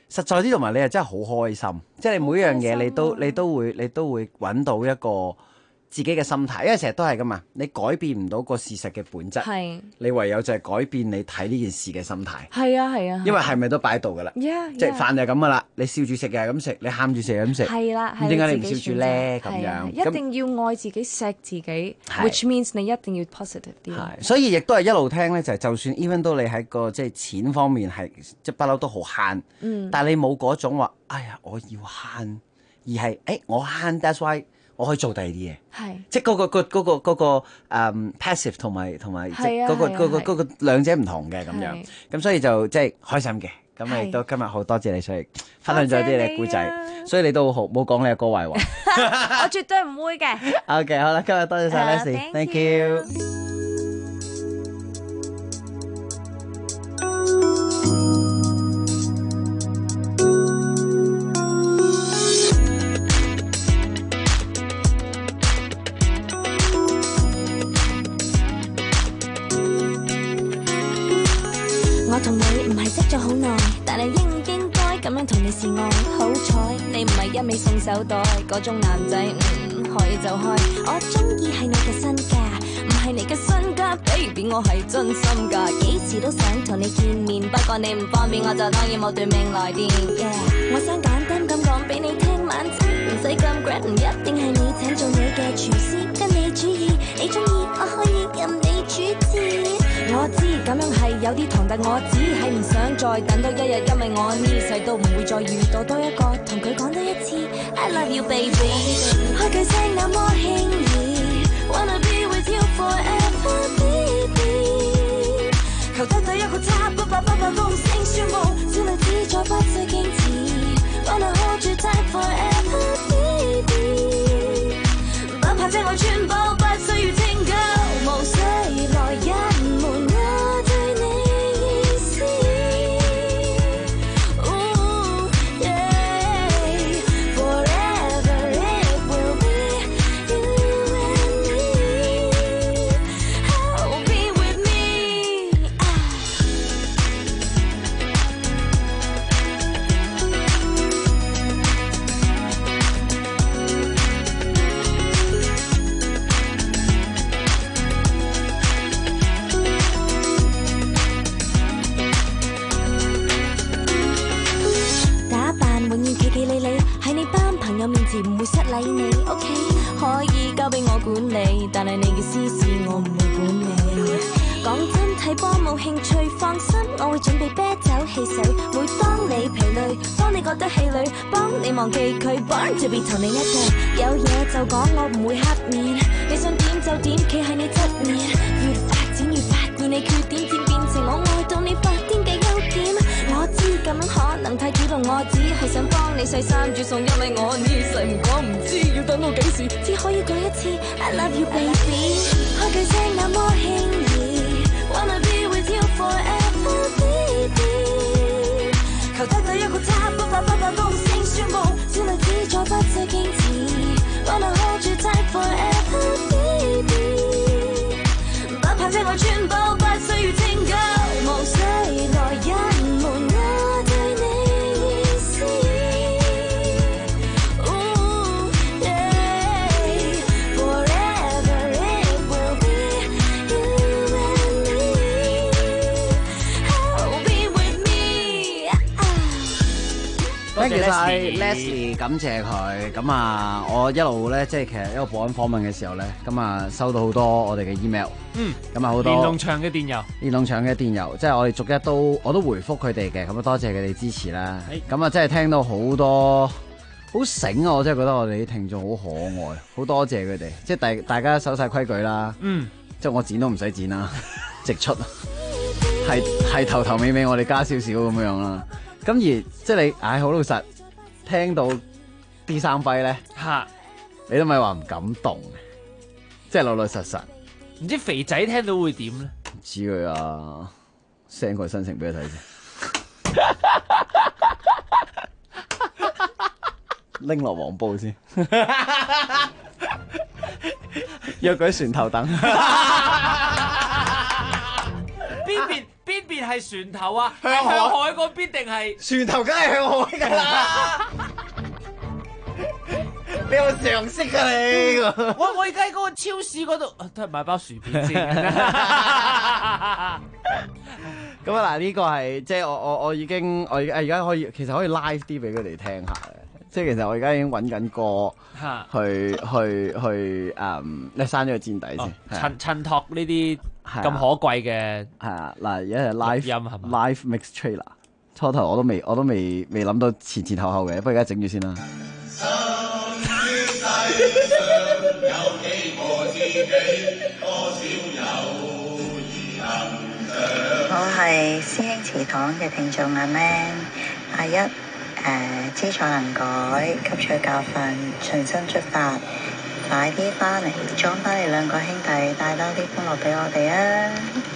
D: 實在啲，同埋你係真係好開心，即係你每一樣嘢你都會揾到一個自己嘅心態，因為成日都係噶嘛，你改變唔到個事實嘅本質，
S: 係
D: 你唯有就係改變你睇呢件事嘅心態。
S: 係啊係啊，
D: 因為係咪都擺喺度噶啦，即係飯就係咁噶啦，你笑住食嘅係咁食，你喊住食係咁食，
S: 係啦，
D: 咁點解你唔笑住咧？咁樣
S: 一定要愛自己、錫自己 ，which means 你一定要 positive 啲。
D: 係，所以亦都係一路聽咧，就係就算 even 到你喺個即係錢方面係即係不嬲都好慳，但係你冇嗰種話，哎呀我要慳，而係我慳 ，that's why。我可以做第二啲嘢，即係嗰個passive 同埋即係嗰個兩者唔同嘅咁樣，咁所以就即係開心嘅。咁亦都今日好多謝你，所以分享咗啲你故仔，所以你都好冇講你嘅歌壞話。
S: 我絕對唔會嘅。
D: OK， 好啦，今日多謝晒 Leslie，Thank you。
R: 我同你唔係識咗好耐，但係應唔應該咁樣同你示愛？好彩你唔係一味送手袋嗰種男仔，開就開。我中意係你嘅身價，唔係你嘅身家 ，baby 我係真心㗎。幾時都想同你見面，不過你唔方便，我就當然冇奪命來電。Yeah， 我想簡單咁講俾你聽，晚餐唔使咁 grand， 唔一定係你請做你嘅廚師，跟你主意，你中意我可以任你主治。我知咁樣係有啲唐突，我只係唔想再等多一日，因為我呢世都唔會再遇到多一個同佢講多一次 I love you baby。開句聲那麼輕易 ，Wanna be with you forever baby。求得第一個差不把風聲宣佈，小女子再不需矜持 ，Wanna hold you tight forever baby。不怕這愛穿煲，不需要清高，無需來隱瞞。有面前唔會失禮你 ，OK， 可以交俾我管理，但係你嘅私事我唔會管理。講真，睇波冇興趣，放心，我會準備啤酒汽水。每當你疲累，當你覺得氣餒，幫你忘記佢 ，Born to be 同你一對。有嘢就講，我唔會黑面，你想點就點，企喺你側面。越發展越發現你缺點，漸變成我愛到你發癲嘅優點。我知咁樣可能太主動，我只係想幫你洗衫煮餸，因為我呢世唔講唔知，要等到幾時，只可以講一次 I love you baby。開句聲那麼輕易 ，Wanna be with you forever baby。求得第一個差不把風聲宣佈，小女子再不需矜持 ，Wanna hold you tight forever baby。不怕這愛穿煲，不需要清高，無需來隱瞞我對你意思。Forever it will be you and me. Oh, be with me.
D: 多謝晒 Leslie， 感謝佢。咁啊，我一路咧，即係其實一個保安訪問嘅時候咧，咁啊收到好多我哋嘅 email。咁啊好多
I: 連龍長嘅電郵，
D: 即係我哋逐一我都回覆佢哋嘅，咁啊多謝佢哋支持啦。咁啊真係聽到好多好醒啊！我真係覺得我哋啲聽眾好可愛，好多謝佢哋，即係大家守晒規矩啦。即係我剪都唔使剪啦，直出，係頭頭尾尾我哋加少少咁樣啦。咁而即係你，好老實，聽到啲生輝咧，你都咪話唔感動，即係老老實實。
I: 唔知肥仔聽到會點咧？
D: 唔知佢啊 ，send 個新情俾佢睇先，拎落黃布先，約佢喺船頭等。
I: 邊邊係船頭啊？
D: 向
I: 海嗰邊定係
D: 船頭？梗係向海㗎啦！你有常識㗎你？
I: 我而家喺嗰個超市嗰度都係買包薯片先。
D: 咁啊嗱，呢個係即係我已經我而家可以其實可以 live 啲俾佢哋聽下嘅。即係其實我而家已經揾緊歌去你刪咗個墊底先，
I: 襯托呢啲咁可貴嘅
D: 係啊嗱，而家係 live
I: 音係嘛
D: live mix trailer。初頭我都未諗到前後後嘅，不過而家整住先啦。
F: 我係師兄祠堂嘅聽眾阿 Man 阿一，知錯能改，吸取教訓，重新出發，快啲翻嚟裝翻你兩個兄弟，帶多啲歡樂俾我哋啊！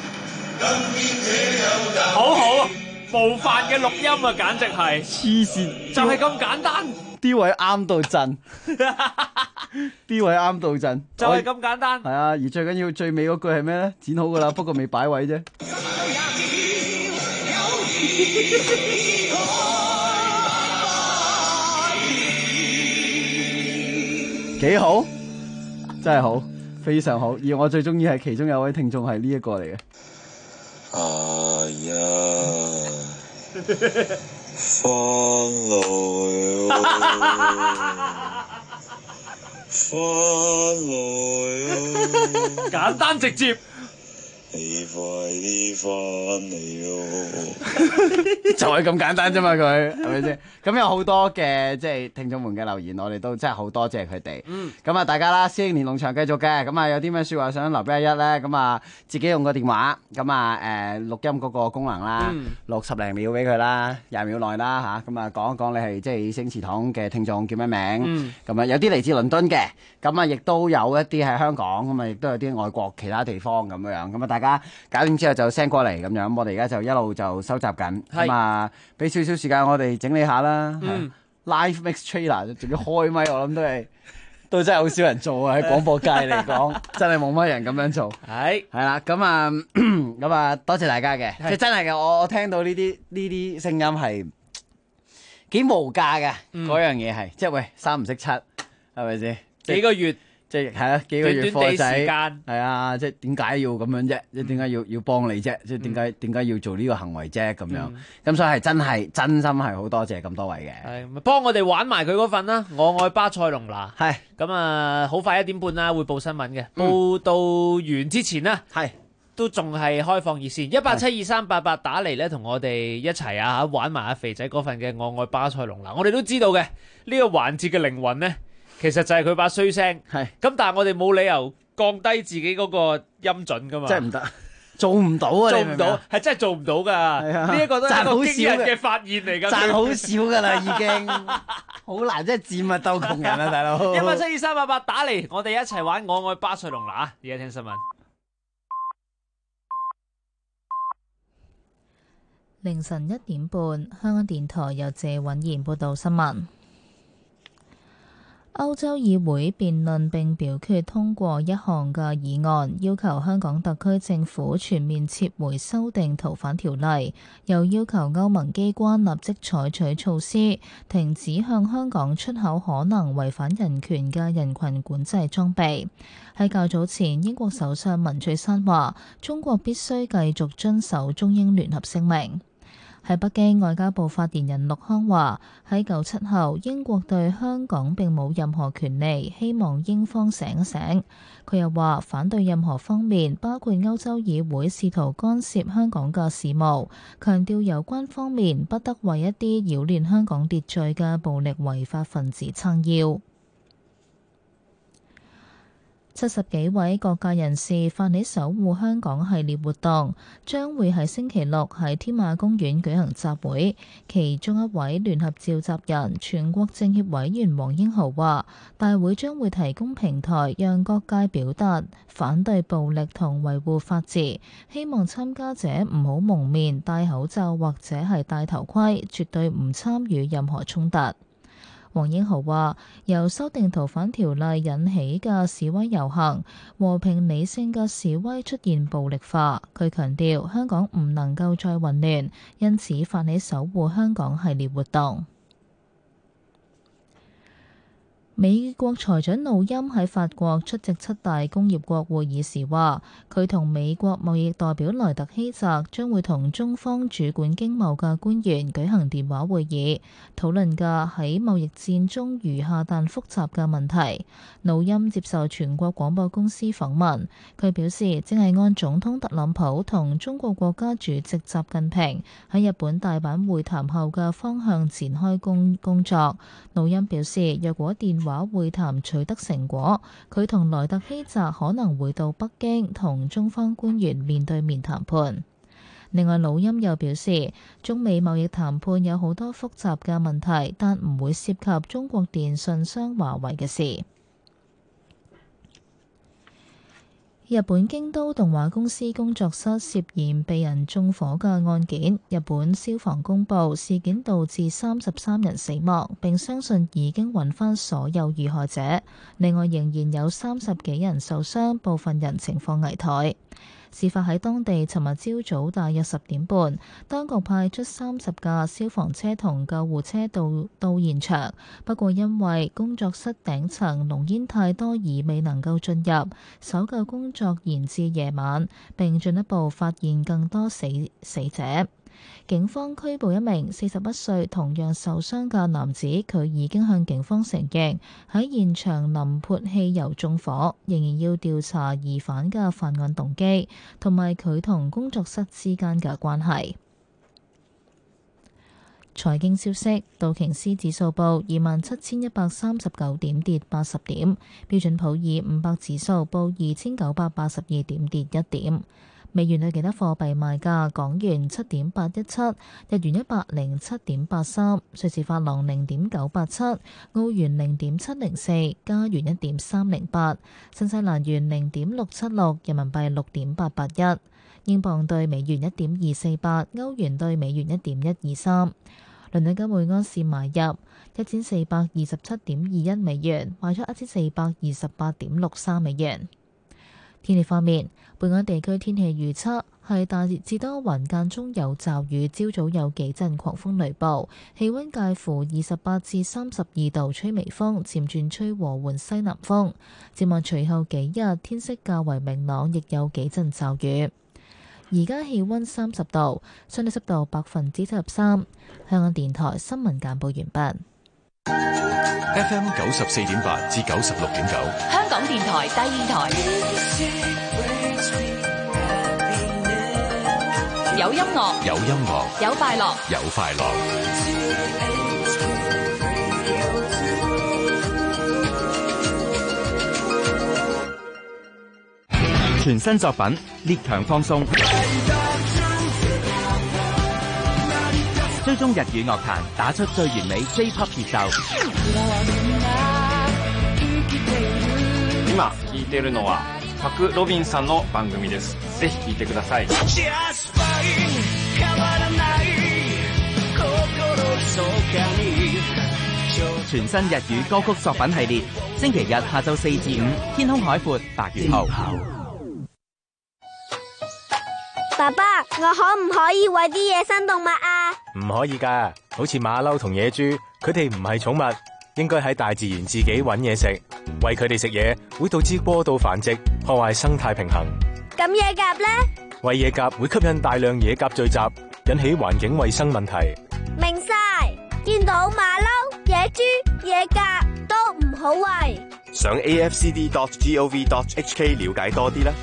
I: 好好模範嘅錄音啊，簡直係
D: 黐線，
I: 就係咁簡單。
D: 啲位啱到震，啲位啱到震，
I: 就係咁簡單。
D: 係啊，而最緊要最尾嗰句係咩咧？剪好噶啦，不過未擺位啫。幾好，真係好，非常好。而我最中意係其中有位聽眾係呢一個嚟嘅。
V: 哎呀，翻來翻來
I: 簡單直接。
V: 你快啲翻嚟咯！
D: 就係咁簡單啫嘛，佢係咪先？咁有好多嘅即係聽眾們嘅留言，我哋都真係好多謝佢哋。咁啊，大家啦，師兄連農場繼續嘅。咁啊，有啲咩説話想留俾阿一咧？咁啊，自己用個電話，咁啊錄音嗰個功能啦，60零秒俾佢啦，20秒內啦嚇。咁啊講一講你係即係師兄祠堂嘅聽眾叫咩名？咁啊有啲嚟自倫敦嘅，咁啊亦都有一啲喺香港，咁啊亦都有啲外國其他地方咁樣。咁啊大家搞掂之後就 send 過嚟咁樣，我哋而家就一路就收集緊。咁啊俾少少時間我哋整理下啦。Live mix trailer 仲要開咪，我諗都真係好少人做啊！喺廣播界嚟講，真係冇乜人咁樣做。係啦，咁啊多謝大家嘅，即係真係嘅。我聽到呢啲聲音係幾無價嘅，嗰樣嘢係即係喂3唔識7，係咪先？
I: 幾個月。
D: 即係係啊，幾個月貨仔，
I: 時間
D: 係啊，即係點解要咁樣啫？即係點解要幫你啫？即係點解要做呢個行為啫？咁樣咁所以係真心係好多謝咁多位嘅。
I: 係，幫我哋玩埋佢嗰份啦！我愛巴塞隆拿。係咁啊，好快1點半啦，會報新聞嘅。報道完之前啦，係都仲係開放熱線1872388打嚟咧，同我哋一齊啊玩埋阿肥仔嗰份嘅我愛巴塞隆拿。我哋都知道嘅呢個環節嘅靈魂咧。其實就係佢把衰聲，係咁，但係我哋冇理由降低自己嗰個音準噶嘛，
D: 真係唔得，做唔到啊！
I: 做唔到，係真係做唔到噶。呢一個都係一個驚人嘅發現嚟噶，
D: 賺好少噶啦，已經好難，真係賤物鬥窮人啊，大佬
I: ！1872388打嚟，我哋一齊玩我愛巴塞隆拿啊！而家聽新聞，
A: 凌晨1點半，香港電台由謝允賢報道新聞。歐洲議會辯論並表決通過一項嘅議案，要求香港特區政府全面撤回修訂逃犯條例，又要求歐盟機關立即採取措施，停止向香港出口可能違反人權嘅人群管制裝備。喺較早前，英國首相文翠珊話，中國必須繼續遵守中英聯合聲明。喺北京，外交部發言人陸康話：喺97後，英國對香港並冇任何權利，希望英方醒一醒。佢又話反對任何方面，包括歐洲議會試圖干涉香港嘅事務，強調有關方面不得為一啲擾亂香港秩序嘅暴力違法分子撐腰。70幾位各界人士發起守護香港系列活動，將會喺星期六喺添馬公園舉行集會。其中一位聯合召集人、全國政協委員黃英豪話：大會將會提供平台，讓各界表達反對暴力同維護法治。希望參加者唔好蒙面、戴口罩或者係戴頭盔，絕對唔參與任何衝突。 黃英豪話：由修訂逃犯條例引起嘅示威遊行，和平理性嘅示威出現暴力化。佢強調香港唔能夠再混亂，因此發起守護香港系列活動。美國財長努欽喺法國出席7大工業國會議時話，佢同美國貿易代表萊特希澤將會同中方主管經貿嘅官員舉行電話會議，討論嘅喺貿易戰中餘下但複雜嘅問題。努欽接受全國廣播公司訪問，佢表示正係按總統特朗普同中國國家主席習近平喺日本大阪會談後嘅方向展開工作。努欽表示，若果電話會談取得成果，佢同萊特希澤可能會到北京同中方官員面對面談判。另外，努欽又表示，中美貿易談判有好多複雜嘅問題，但唔會涉及中國電信商華為嘅事。日本京都動畫公司工作室涉嫌被人縱火嘅案件，日本消防公佈事件導致33人死亡，並相信已經揾返所有遇害者。另外仍然有30幾人受傷，部分人情況危殆。事發喺當地尋日朝早大約10點半，當局派出30架消防車同救護車到現場，不過因為工作室頂層濃煙太多而未能夠進入，搜救工作延至夜晚，並進一步發現更多死者。警方拘捕一名41歲同樣受傷嘅男子，佢已經向警方承認喺現場淋潑汽油縱火，仍然要調查疑犯嘅犯案動機同埋佢同工作室之間嘅關係。財經消息：道瓊斯指數報27,139點，跌80點；標準普爾500指數報2,982點，跌1點。美元對其他貨幣賣價：港元7.817，日元107.83，瑞士法郎0.987，澳元0.704，加元1.308，新西蘭元0.676，人民幣6.881，英鎊對美元1.248，歐元對美元1.123。倫敦金每安士買入1427.21美元，賣出1428.63美元。天氣方面，本港地區天氣預測係大致多雲，間中有驟雨，朝早有幾陣狂風雷暴，氣溫介乎28至32度，吹微風，漸轉吹和緩西南風。展望隨後幾日天色較為明朗，亦有幾陣驟雨。而家氣溫30度，相對濕度73%。香港電台新聞簡報完畢。
M: FM 94.8至96.9，
C: 香港電台第二台，有音樂，
M: 有音樂，
C: 有快樂，
M: 有快樂。
B: 全新作品《列強放送》，追蹤日語樂壇，打出最完美 J-pop 節奏。
H: 今聴いているのはパク・ロビンさんの番組です。ぜひ聴いてください。
B: 全新日語歌曲作品系列，星期日下晝4至5，天空海闊8月號。
W: 爸爸，我可唔可以餵啲野生動物啊？
X: 唔可以㗎，好似馬騮同野豬，佢哋唔係寵物，應該喺大自然自己搵嘢食。餵佢哋食嘢會導致過度繁殖，破壞生態平衡。
W: 咁野鴿呢？
X: 餵野鴿會吸引大量野鴿聚集，引起環境衛生問題。
W: 明晒，見到馬騮、野豬、野鴿都唔好餵。
K: 上 afcd.gov.hk 了解多啲啦。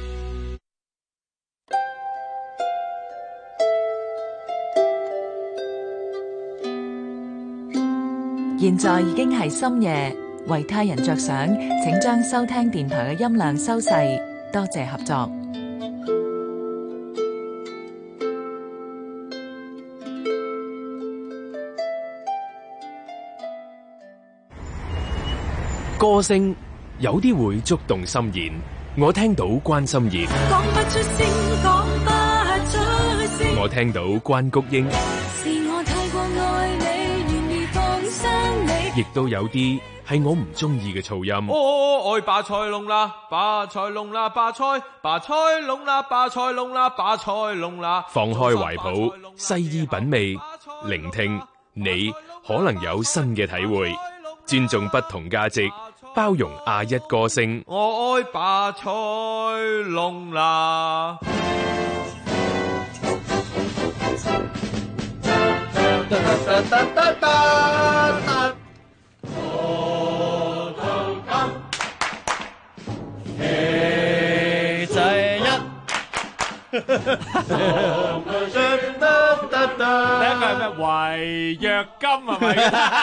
Y: 現在已經係深夜，為他人着想，請將收聽電台嘅音量收細，多謝合作。
Z: 歌聲有啲會觸動心弦，我聽到關心妍，
R: 講不出聲，講不出聲，
Z: 我聽到關菊英。
R: 是我太過愛你，願意放生你。
Z: 亦都有啲係我唔中意嘅噪音。
Q: 愛巴塞隆啦，巴塞隆啦，巴塞隆啦，巴塞隆啦，巴塞隆啦。
Z: 放開懷抱，細意品味，聆聽，你可能有新嘅體會。尊重不同價值，包容亞一歌聲。
Q: 我愛巴塞隆啦。
I: 第一個係咩？違約金係咪？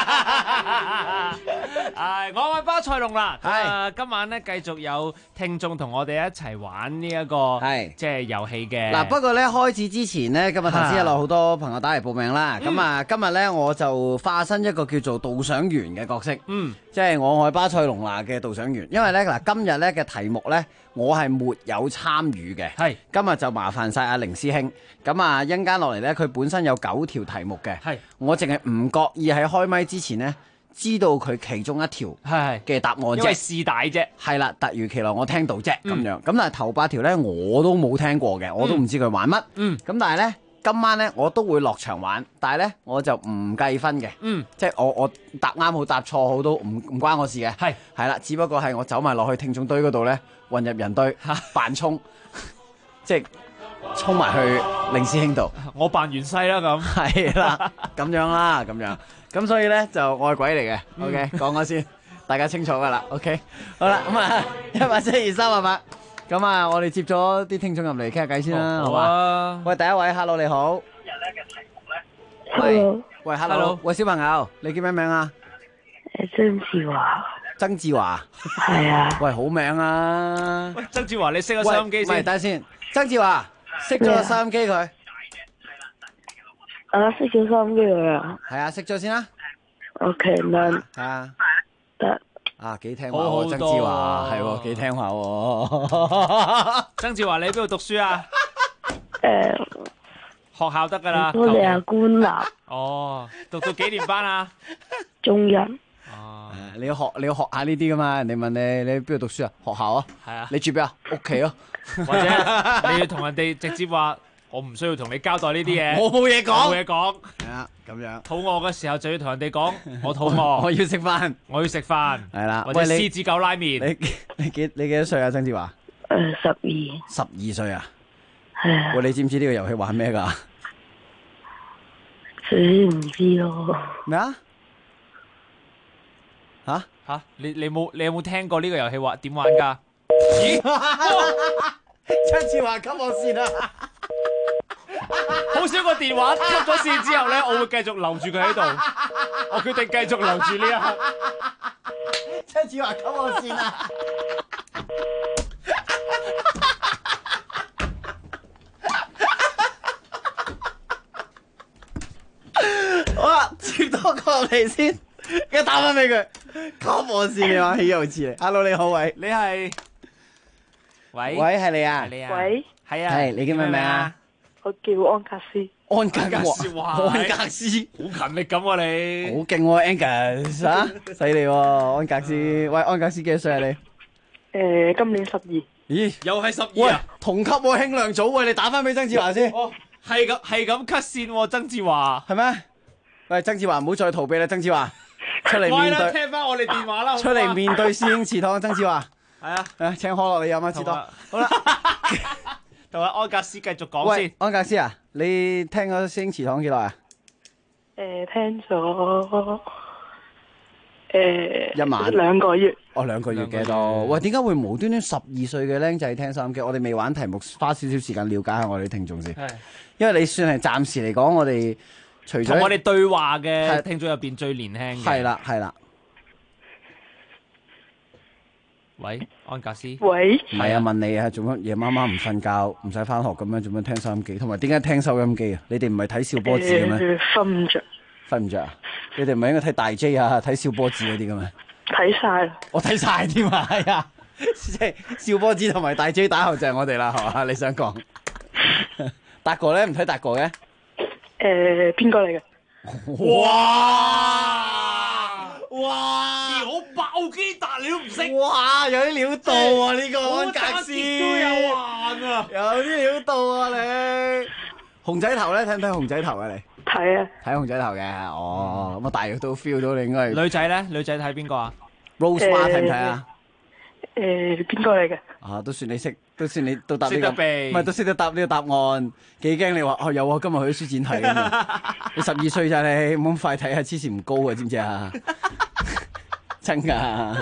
I: 我愛巴塞隆啦。今晚咧繼續有聽眾同我哋一齊玩呢一個即係遊戲嘅。
D: 嗱，不過咧開始之前呢，今日頭先有好多朋友打嚟報名啦。咁啊，今日咧我就化身一個叫做導賞員嘅角色。即係我愛巴塞隆拿嘅導賞員。因為咧嗱，今日咧嘅題目咧，我係沒有參與嘅。今日就麻煩晒阿凌師兄。咁啊，一陣間落嚟咧，佢本身有9條題目嘅。我淨係唔覺意喺開麥之前呢，知道佢其中一條嘅答案啫，
I: 因為試帶啫。
D: 係啦，突如其來我聽到啫咁樣。咁但係頭8條咧我都冇聽過嘅，我都唔知佢玩乜。咁但係咧今晚咧我都會落場玩，但係咧我就唔計分嘅。即係我答啱好答錯好都唔關我事嘅。係啦，只不過係我走埋落去聽眾堆嗰度咧，混入人堆扮衝，即係衝埋去凌師兄度。
I: 我扮完西啦咁。
D: 係啦，咁樣啦，咁樣。咁所以咧就我係鬼嚟嘅。OK， 講我先，大家清楚噶啦。OK， 好啦，咁啊1872388，咁啊我哋接咗啲聽眾入嚟傾下偈先啦，好嘛？喂，第一位 ，Hello 你好。今日咧嘅題目咧，喂 ，Hello， 喂小朋友，你叫咩名啊？
G: 曾志華。
D: 曾志華。
G: 係啊。
D: 喂，好名啊！
I: 喂，曾志華，你熄咗收音機先。
D: 喂，等下先，曾志華，熄咗個收音機佢。
G: 熄咗收音機佢啊？
D: 係啊，熄咗先啦。
G: OK， 得。
D: 係啊。
G: 得。
D: 啊，幾聽話喎，曾志華，係喎，幾聽話喎。
I: 曾志華，你喺邊度讀書啊？學校得噶啦。
G: 我哋係官立。
I: 哦，讀到幾年班啊？
G: 中一。
D: 哦，你要學下呢啲噶嘛？人哋問你邊度讀書啊？學校啊？
I: 係啊。
D: 你住邊啊？屋企咯。
I: 或者你要同人哋直接話，我唔需要同你交代呢啲嘢。
D: 我冇嘢講。
I: 冇嘢講。
D: 係啊，咁樣。
I: 肚餓嘅時候就要同人哋講，我肚餓。
D: 我要食飯。
I: 我要食飯。
D: 係啦。
I: 或者獅子狗拉麵。
D: 你幾多歲啊？曾志華
G: ？12。
D: 12歲啊？
G: 係啊。
D: 喂，你知唔知呢個遊戲玩咩噶？
G: 唔知咯。
D: 咩啊？
I: 吓？你有冇聽過呢個遊戲話點玩噶？咦？
D: 曾志華，給我線啊！
I: 好少個電話吸咗線之後咧，我會繼續留住佢喺度。我決定繼續留住呢一刻。
D: 曾志華，給我線啊！好啦，接多個入嚟先，跟住打翻俾佢。給我線嘅話，豈有此理 ！Hello， 你好，喂，
I: 你係？喂，
D: 係你啊？
G: 喂，
I: 係啊，
D: 係你叫咩名啊？
G: 我叫安格斯。
D: 安格斯，安格斯，
I: 好勤力咁啊你！
D: 好勁喎，Angus 啊，犀利喎，安格斯。喂，安格斯幾多歲啊你？
G: 今年12。
I: 咦，又係12啊？
D: 同級喎，輕量組。喂，你打翻俾曾志華先。
I: 哦，係咁 cut 線喎，曾志華。
D: 係咩？喂，曾志華唔好再逃避啦，曾志華出嚟面對。
I: 聽翻我哋電話啦。
D: 出嚟面對師兄祠堂，曾志華。
I: 係啊，
D: 請可樂你飲啊，士多。好啦，
I: 同阿安格斯繼續講先。
D: 安格斯啊，你聽咗師兄祠堂幾耐啊？
G: 聽咗
D: 1晚
G: 2個月。
D: 哦，2個月嘅都。喂，點解會無端端12歲嘅僆仔聽收音機？我哋未玩題目，花少少時間了解下我哋啲聽眾先。係。因為你算係暫時嚟講，我哋除咗
I: 同我哋對話嘅聽眾入邊最年輕嘅。
D: 係啦，係啦。
I: 喂，安格斯。
G: 喂。
D: 唔係啊，問你啊，做乜夜媽媽唔瞓覺，唔使翻學咁樣，做乜聽收音機？同埋點解聽收音機啊？你哋唔係睇笑波子嘅咩？
G: 瞓唔着。
D: 瞓唔着啊？你哋唔係應該睇大 J 啊，睇笑波子嗰啲嘅咩？
G: 睇晒。我
D: 睇晒添啊，係啊，即係笑波子同埋大 J 打後就係我哋啦，係嘛？你想講？達哥咧唔睇達哥嘅？
G: 邊個嚟嘅？
D: 哇！
I: 哇！我爆機達你都唔識，
D: 哇！有啲料到啊呢個安格斯，
I: 都有玩啊！
D: 有啲料到啊你。熊仔頭咧，睇唔睇熊仔頭啊你？
G: 睇啊！
D: 睇熊仔頭嘅，咁我大約都 feel 到你應該係。
I: 女仔咧，女仔睇邊個啊
D: ？Rose Ma 睇唔睇啊？
G: 邊個嚟嘅？
D: 啊，都算你識，都算你都答呢個，
I: 識得避
D: 唔係都識得答呢個答案。幾驚你話有啊，今日去書展睇嘅。你12歲咋你？唔好咁快睇下，黐線唔高啊，知唔知啊？真㗎，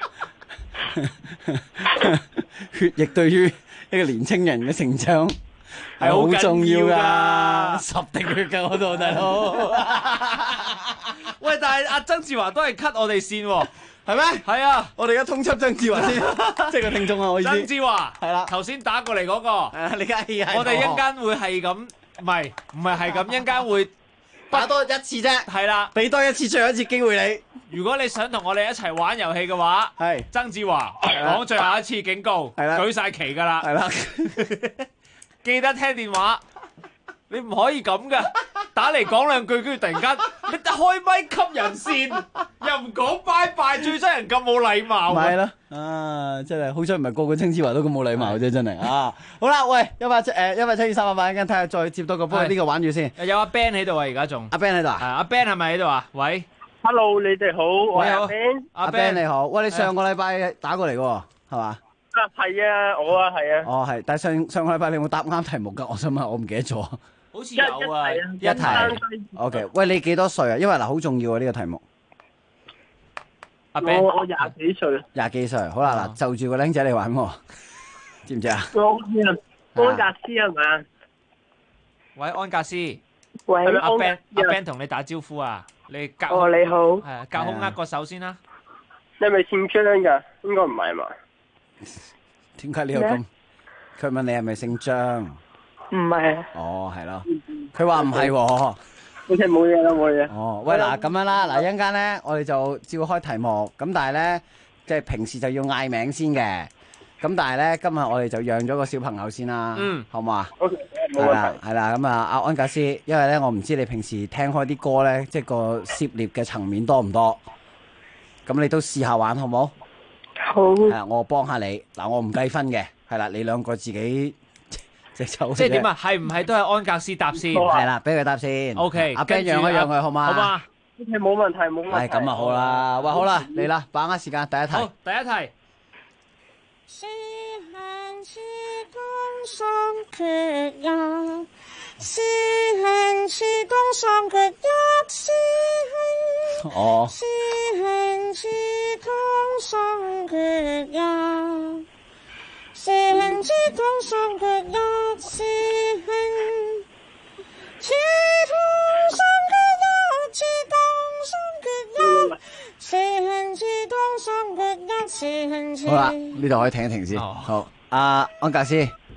D: 血液對於一個年青人嘅成長係好重要㗎，10滴血㗎嗰度大佬。
I: 喂，但係阿曾志華都係 cut 我哋線喎。
D: 係咩？
I: 係啊！
D: 我哋而家通緝曾志華先，即係個聽眾啊！我意思。
I: 曾志華
D: 係啦，
I: 頭先打過嚟嗰個。
D: 你梗係
I: 我哋一陣間會係咁，唔係係咁，一陣間會
D: 打多一次啫。
I: 係啦，
D: 俾多一次最後一次機會你。
I: 如果你想同我哋一齊玩遊戲嘅話，
D: 係
I: 曾志華講最後一次警告，
D: 係啦，
I: 舉晒旗㗎啦，
D: 係啦，
I: 記得聽電話。你唔可以咁噶，打嚟講兩句，跟住突然間你開咪吸人線，又唔講拜拜，最憎人咁冇禮貌。
D: 咪係咯，真係好彩唔係個個曾志華都咁冇禮貌啫，真係啊！好啦，喂，17238，一陣睇下再接多個波，呢個玩住先。
I: 有阿 Ben 喺度啊，而家仲。
D: 阿 Ben 喺度啊？
I: 係阿 Ben 係咪喺度啊？喂
L: ，Hello，你哋好，我係阿 Ben。
D: 阿 Ben 你好，喂，你上個禮拜打過嚟喎，係嘛？
L: 係啊，我啊係啊。
D: 哦，係，但係上個禮拜你有冇答啱題目㗎？我想問，我唔記得咗。
I: 好似有啊，
D: 一題。OK， 喂，你幾多歲啊？因為嗱，好重要啊呢個題目。
I: 阿 Ben，
L: 我廿幾歲。
D: 廿幾歲，好啦，嗱，就住個僆仔嚟玩喎，知唔知啊？
L: 安格斯係咪啊？
I: 喂，安格斯。
L: 喂，
I: 阿 Ben 同你打招呼啊！你隔
L: 你好。
I: 係隔空握個手先啦。
L: 你係咪姓張㗎？應該唔係嘛？
D: 點解你又咁？佢問你係咪姓張？
G: 唔係啊。
D: 哦，係咯。佢話唔係喎。
L: 好似冇嘢啦，冇嘢。
D: 哦，喂，嗱咁樣啦，嗱一陣間咧，我哋就照開題目，咁但係咧，即係平時就要嗌名先嘅，咁但係咧，今日我哋就讓咗個小朋友先啦，好唔好啊？
L: OK， 冇問題。
D: 係啦，咁啊，阿安格斯，因為咧，我唔知你平時聽開啲歌咧，即係個涉獵嘅層面多唔多，咁你都試下玩好唔好？
G: 好。
D: 我幫下你，嗱，我唔計分嘅，係啦，你兩個自己。
I: 即係點啊？係唔係都係安格斯答先？
D: 係啦，俾佢答先。
I: OK，
D: 阿 Ben 讓一讓佢好嘛？
I: 好嘛？
L: 冇問題，冇問題。
D: 係咁啊，好啦，喂，好啦，嚟啦，把握時間，第一題。
I: 好，第一題。
R: 是恨是共喪缺一，是恨是共喪缺一，是恨。
D: 哦。
R: 是恨是共喪缺一。是恨是共喪缺一，是恨是共喪缺一，是共喪缺一，是恨是共喪缺一，是恨是。
D: 好啦，呢度可以停一停先。好，阿安格斯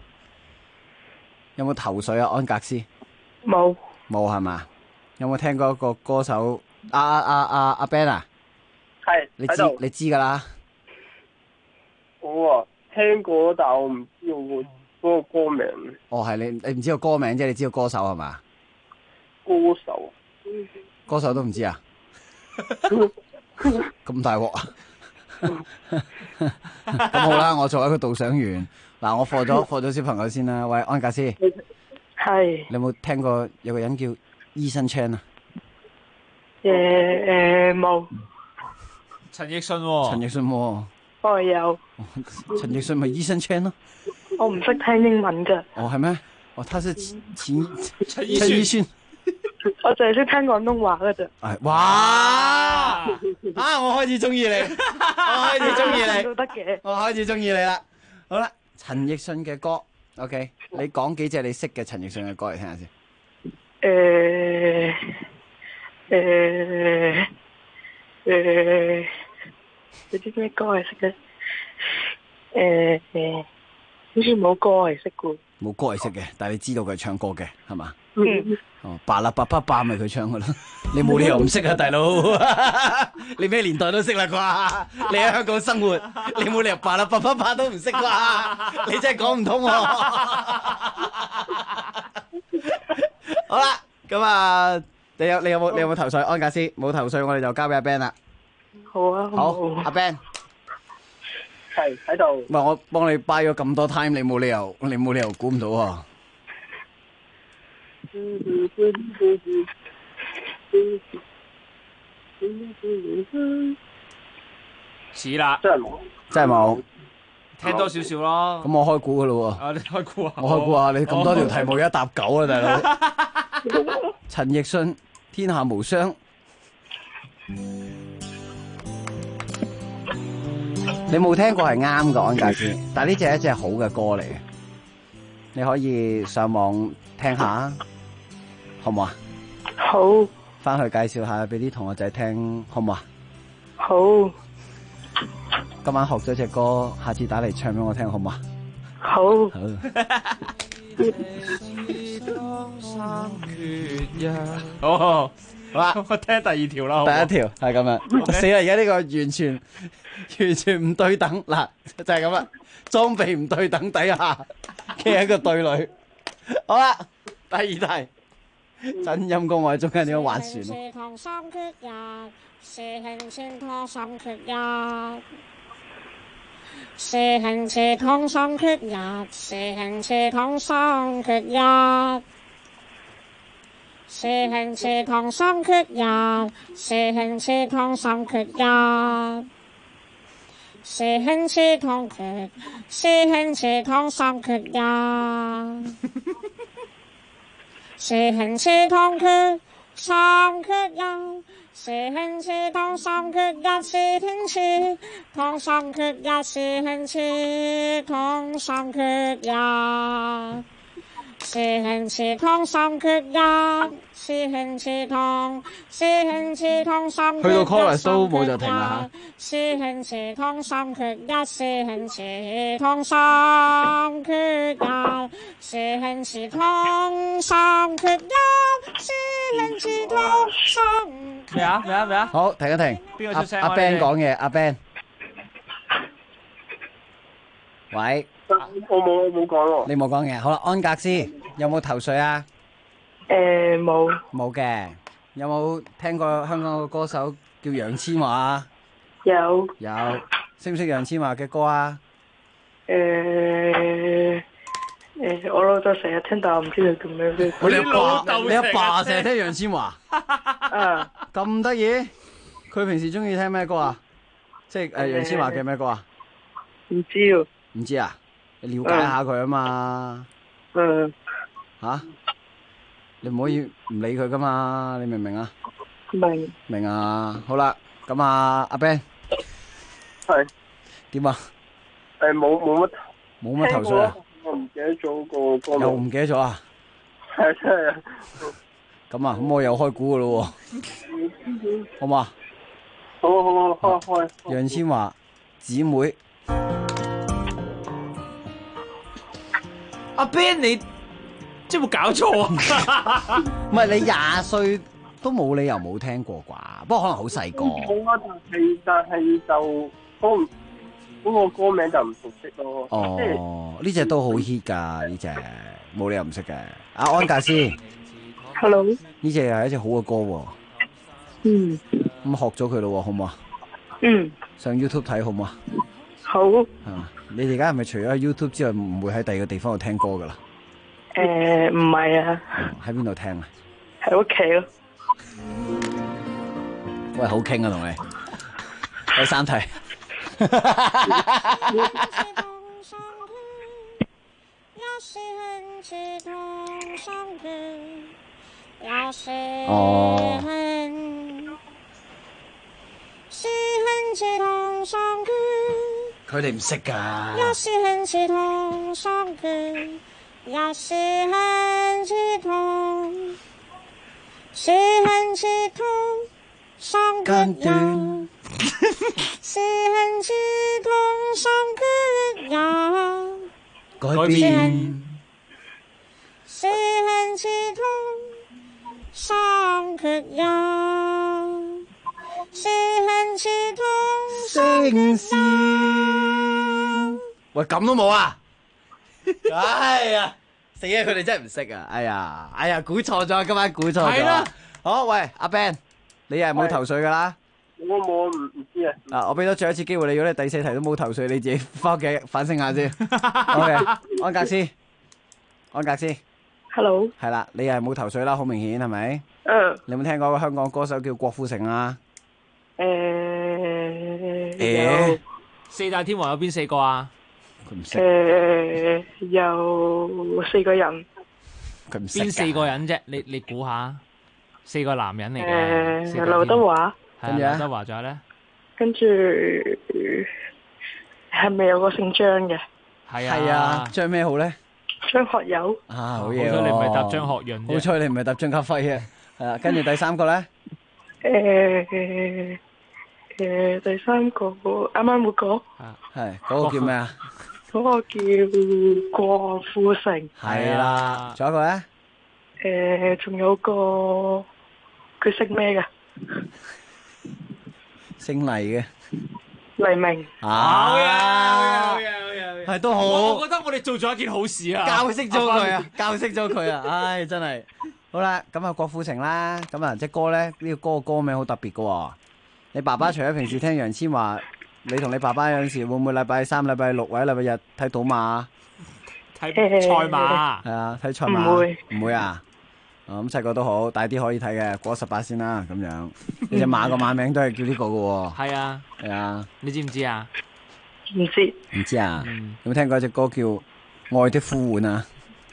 D: 有冇頭緒啊？安格斯
G: 冇。
D: 冇係嘛？有冇聽過一個歌手？阿 Ben 啊？
L: 係。
D: 你知㗎啦。
L: 我聽過，但我唔知嗰個歌名。
D: 哦，係你唔知個歌名啫，你知個歌手係嘛？
L: 歌手。
D: 歌手都唔知啊？咁大鑊啊！咁好啦，我作為一個導賞員，嗱，我放咗小朋友先啦。喂，安格斯。
G: 係。
D: 你有冇聽過有個人叫 Eason Chan 啊？
G: 冇。
I: 陳奕迅喎。
D: 陳奕迅喎。
G: 我有。
D: 陳奕迅咪 Eason Chan 咯。
G: 我唔識聽英文㗎。
D: 哦，係咩？哦，他是陳奕迅。
G: 我淨係識聽廣東話㗎咋。
D: 哇！我開始中意你，我開始中意你，
G: 都得嘅。
D: 我開始中意你啦。好啦，陳奕迅嘅歌 ，OK， 你講幾隻你識嘅陳奕迅嘅歌嚟聽下先。
G: 有啲咩歌係識嘅？好似冇歌係識嘅。
D: 冇歌係識嘅，但係你知道佢係唱歌嘅，係嘛？
G: 嗯。
D: 哦，巴啦巴巴巴咪佢唱噶啦，你冇理由唔識啊，大佬！你咩年代都識啦啩？你喺香港生活，你冇理由巴啦巴巴巴都唔識啩？你真係講唔通喎！好啦，咁啊，你有冇頭緒？安格斯冇頭緒，我哋就交俾阿 Ben 啦。
G: 好啊，
D: 好，阿 Ben。
L: 係喺度。
D: 唔係我幫你 buy 咗咁多 time，你冇理由估唔到啊！
I: 似啦，
L: 真係冇，
D: 真係冇。
I: 聽多少少咯。
D: 咁我開估噶咯喎。
I: 啊，你開估啊？
D: 我開估啊！你咁多條題目一答九啊，大佬。陳奕迅，天下無雙。你冇聽過係啱嘅安格斯，但係呢隻係一隻好嘅歌嚟嘅，你可以上網聽下，好唔好啊？
G: 好。
D: 翻去介紹下俾啲同學仔聽，好唔好啊？
G: 好。
D: 今晚學咗隻歌，下次打嚟唱俾我聽，好唔好啊？
G: 好。
I: 好。好啦，我聽第二條啦。
D: 第一條係咁樣，死啦！而家呢個完全唔對等，嗱就係咁啦，裝備唔對等底下嘅一個對壘。好啦，第二題，真陰公我喺中間點樣划船？
R: 時興是通三缺一，時興是通三缺一，時興是通三缺一，時興是通三缺一，時興是通缺，時興是通三缺一，時興是通缺三缺一。時興是通三缺一，時興是通三缺一，時興是通三缺一，時興是通三缺一，時興是通三缺一。
D: 去到 chorus 都冇就停啦
R: 時興是通三缺一，時興是通三缺一，時興是通三缺一，時興是通三。
I: 咩啊？
D: 好，停一停。
I: 邊個出聲？
D: 阿 Ben 講嘢，阿 Ben。喂。
L: 我冇講喎。
D: 你冇講嘢，好啦，安格斯有冇頭緒啊？
G: 冇。
D: 冇嘅。有冇聽過香港個歌手叫楊千嬅啊？
G: 有。
D: 識唔識楊千嬅嘅歌啊？
G: 我老豆成日聽，但我唔知佢叫咩歌。
D: 你阿爸成日聽楊千嬅？啊，咁得意？佢平時中意聽咩歌啊？即係楊千嬅嘅咩歌啊？
G: 唔知喎。
D: 唔知啊？你了解下佢啊嘛。吓？你唔可以唔理佢噶嘛？你明唔明啊？明啊！好啦，咁啊，阿 Ben
L: 係
D: 點啊？
L: 冇乜
D: 頭緒啊？
L: 我唔記得咗個歌名。
D: 又唔記得咗啊？
L: 係真係啊！
D: 咁啊，咁我又開估噶咯喎，好嘛？
L: 好，開。
D: 楊千嬅姊妹，
I: 阿 Ben 你即係冇搞錯啊？
D: 唔係你20歲都冇理由冇聽過啩？不過可能好細個。
L: 冇啊，但係就嗰個歌名就唔熟悉咯。
D: 哦，呢隻都好 hit 㗎，呢隻冇理由唔識嘅。阿安格斯
G: ，Hello，
D: 呢隻又係一隻好嘅歌喎。
G: 嗯。
D: 咁學咗佢咯，好唔好啊？
G: 嗯。
D: 上 YouTube 睇好唔好啊？
G: 好。
D: 係嘛？你哋而家係咪除咗 YouTube 之外，唔會喺第二個地方度聽歌㗎啦？
G: 唔係啊。
D: 喺邊度聽啊？
G: 喺屋企咯。
D: 喂，好傾啊，同你。第三題。哦。佢哋唔識㗎。間斷。
R: 時興是通三缺一，
D: 改變。
R: 時興是通三缺一，時興是通
D: 聲線。喂，咁都冇啊！哎呀，死啊！佢哋真係唔識啊！哎呀，估錯咗，今晚估錯咗。係啦。好，喂，阿 Ben，你又係冇頭緒㗎啦？
L: 我唔知啊。
D: 嗱，我俾多最後一次機會你，如果你第4題都冇頭緒，你自己翻屋企反省下先。OK， 安格斯。
G: Hello。
D: 係啦，你係冇頭緒啦，好明顯係咪？你有冇聽過個香港歌手叫郭富城啊？
G: 有。
I: 4大天王有邊4個啊？
D: 佢唔識。
G: 有4個人。
D: 佢唔識。
I: 邊4個人啫？你估下？4個男人嚟嘅。
G: 劉德華。
D: 跟住
I: 劉德華仲有咧？
G: 跟住係咪有個姓張嘅？
I: 係啊。
D: 張咩好咧？
G: 張學友。
D: 啊，好嘢喎！
I: 好彩你唔係答張學潤啫。
D: 好彩你唔係答張家輝啊！係啊，跟住第3個咧？
G: 第3個啱啱冇講。
D: 係嗰個叫咩啊？
G: 嗰個叫郭富城。
D: 係啦，仲有一個咧？
G: 仲有個佢姓咩嘅？
D: 姓黎嘅。
G: 黎明。
I: 好嘢，
D: 係都好。
I: 我覺得我哋做咗一件好事啊！
D: 教識咗佢啊！唉，真係。好啦，咁啊郭富城啦，咁啊隻歌咧，呢個歌嘅歌名好特別嘅喎。你爸爸除咗平時聽楊千嬅，你同你爸爸有陣時會唔會禮拜3、禮拜6或者禮拜日睇賭馬？
I: 睇賽馬。
D: 係啊，睇賽馬。唔會啊？咁細個都好，大啲可以睇嘅，過18先啦，咁樣。呢隻馬個馬名都係叫呢個嘅喎。
I: 係啊。
D: 係啊。你
I: 知唔知啊？
G: 唔知。
D: 唔知啊？有冇聽過一隻歌叫《愛的呼喚》啊？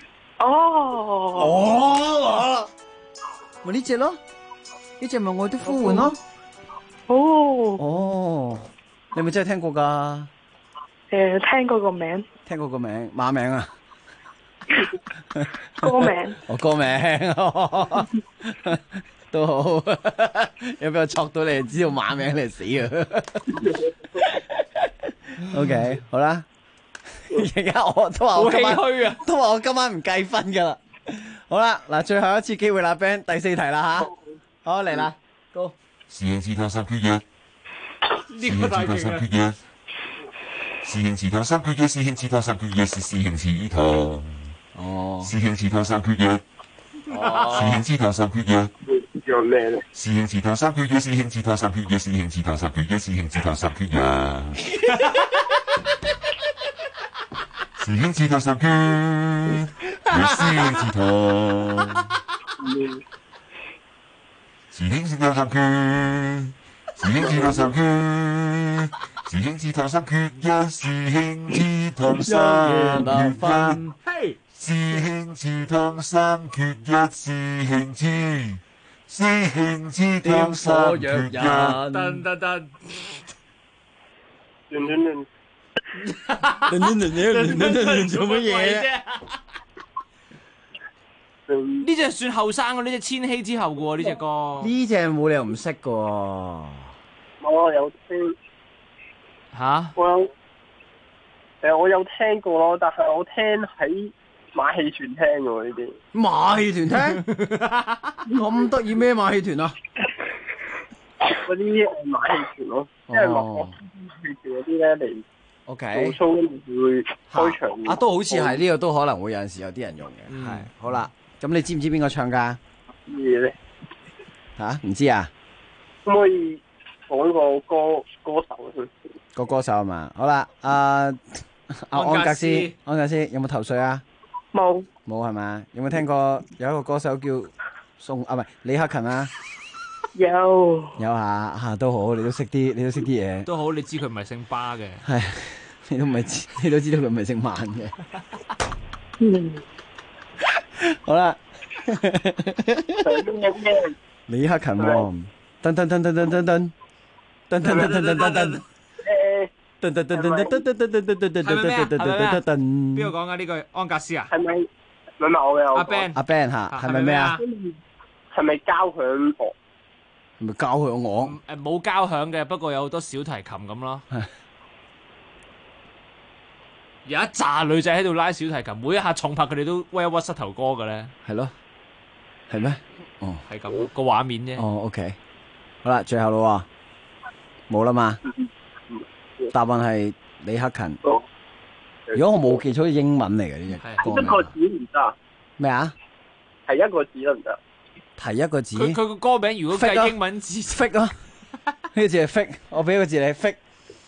D: 咪呢隻咯，呢隻咪《愛的呼喚》咯。你咪真係聽過噶？
G: 聽過個名。
D: 聽過個名，馬名啊？
G: 歌名。
D: 歌名都好。有俾我戳到你，知道馬名你死啊！OK， 好啦。而家我都話我今晚都話我今晚唔計分噶啦。好啦，嗱，最後一次機會啦 ，Ben， 第4題啦吓。好嚟啦 ，Go。
V: 師兄祠堂3缺1。
I: 呢個大勁啊！
V: 師兄祠堂3缺1，師兄祠堂3缺1是師兄祠堂。師兄祠堂3缺1。師兄祠堂3缺1。
L: 叫咩咧？
V: 師兄祠堂3缺1，師兄祠堂3缺1，師兄祠堂3缺1，師兄祠堂3缺1。師兄祠堂3缺1，師兄祠堂。師兄祠堂3缺1。師兄祠堂3缺1，師兄祠堂3缺1，師兄祠堂3缺1。師兄祠堂3缺1，師兄祠堂3缺1。
D: 做乜嘢啫？
I: 呢隻算後生嘅，呢隻千禧之後嘅喎，呢隻歌。
D: 呢隻冇理由唔識嘅喎。
L: 我有聽。
I: 吓？
L: 我有聽過咯，但係我聽喺馬戲團聽嘅喎呢啲。
D: 馬戲團聽？咁得意咩馬戲團啊？
L: 嗰啲馬戲團咯，即係落馬戲團嗰啲咧嚟。
D: OK。
L: 做 show 跟住會開場。
D: 都好似係呢個都可能會有陣時有啲人用嘅。係。好啦，咁你知唔知邊個唱㗎？
L: 咩咧？
D: 唔知啊？
L: 可唔可以講個歌手先？
D: 個歌手係嘛？好啦，安格斯有冇頭緒啊？
G: 冇
D: 係嘛？有冇聽過有一個歌手叫李克勤啊？
G: 有
D: 下都好，你都識啲嘢。
I: 都好，你知佢唔係姓巴嘅。
D: 係，你都知道佢唔係姓萬嘅。好啦。李克勤喎，噔噔噔噔噔噔噔。噔噔噔噔噔噔噔。噔噔噔噔噔噔噔噔噔噔噔噔噔噔。
I: 邊個講啊？呢個安格斯啊？
L: 係咪我嘅？
I: 阿
D: Ben 吓，係咪咩啊？
L: 係咪交響樂？
D: 係咪交響樂？
I: 冇交響嘅，不過有好多小提琴咁咯。有一紮女仔喺度拉小提琴，每一下重拍佢哋都屈一屈膝頭哥嘅咧。
D: 係咯，係咩？
I: 係咁個畫面啫。
D: OK， 好啦，最後咯，冇啦嘛。答案係李克勤。如果我冇記錯，英文嚟嘅呢隻歌名。
L: 一個字唔得。
D: 咩啊？
L: 係一個字得唔得？
D: 提一個字。
I: 佢個歌名如果計英文字
D: ，fake 啊呢個字係 fake， 我俾個字你 fake。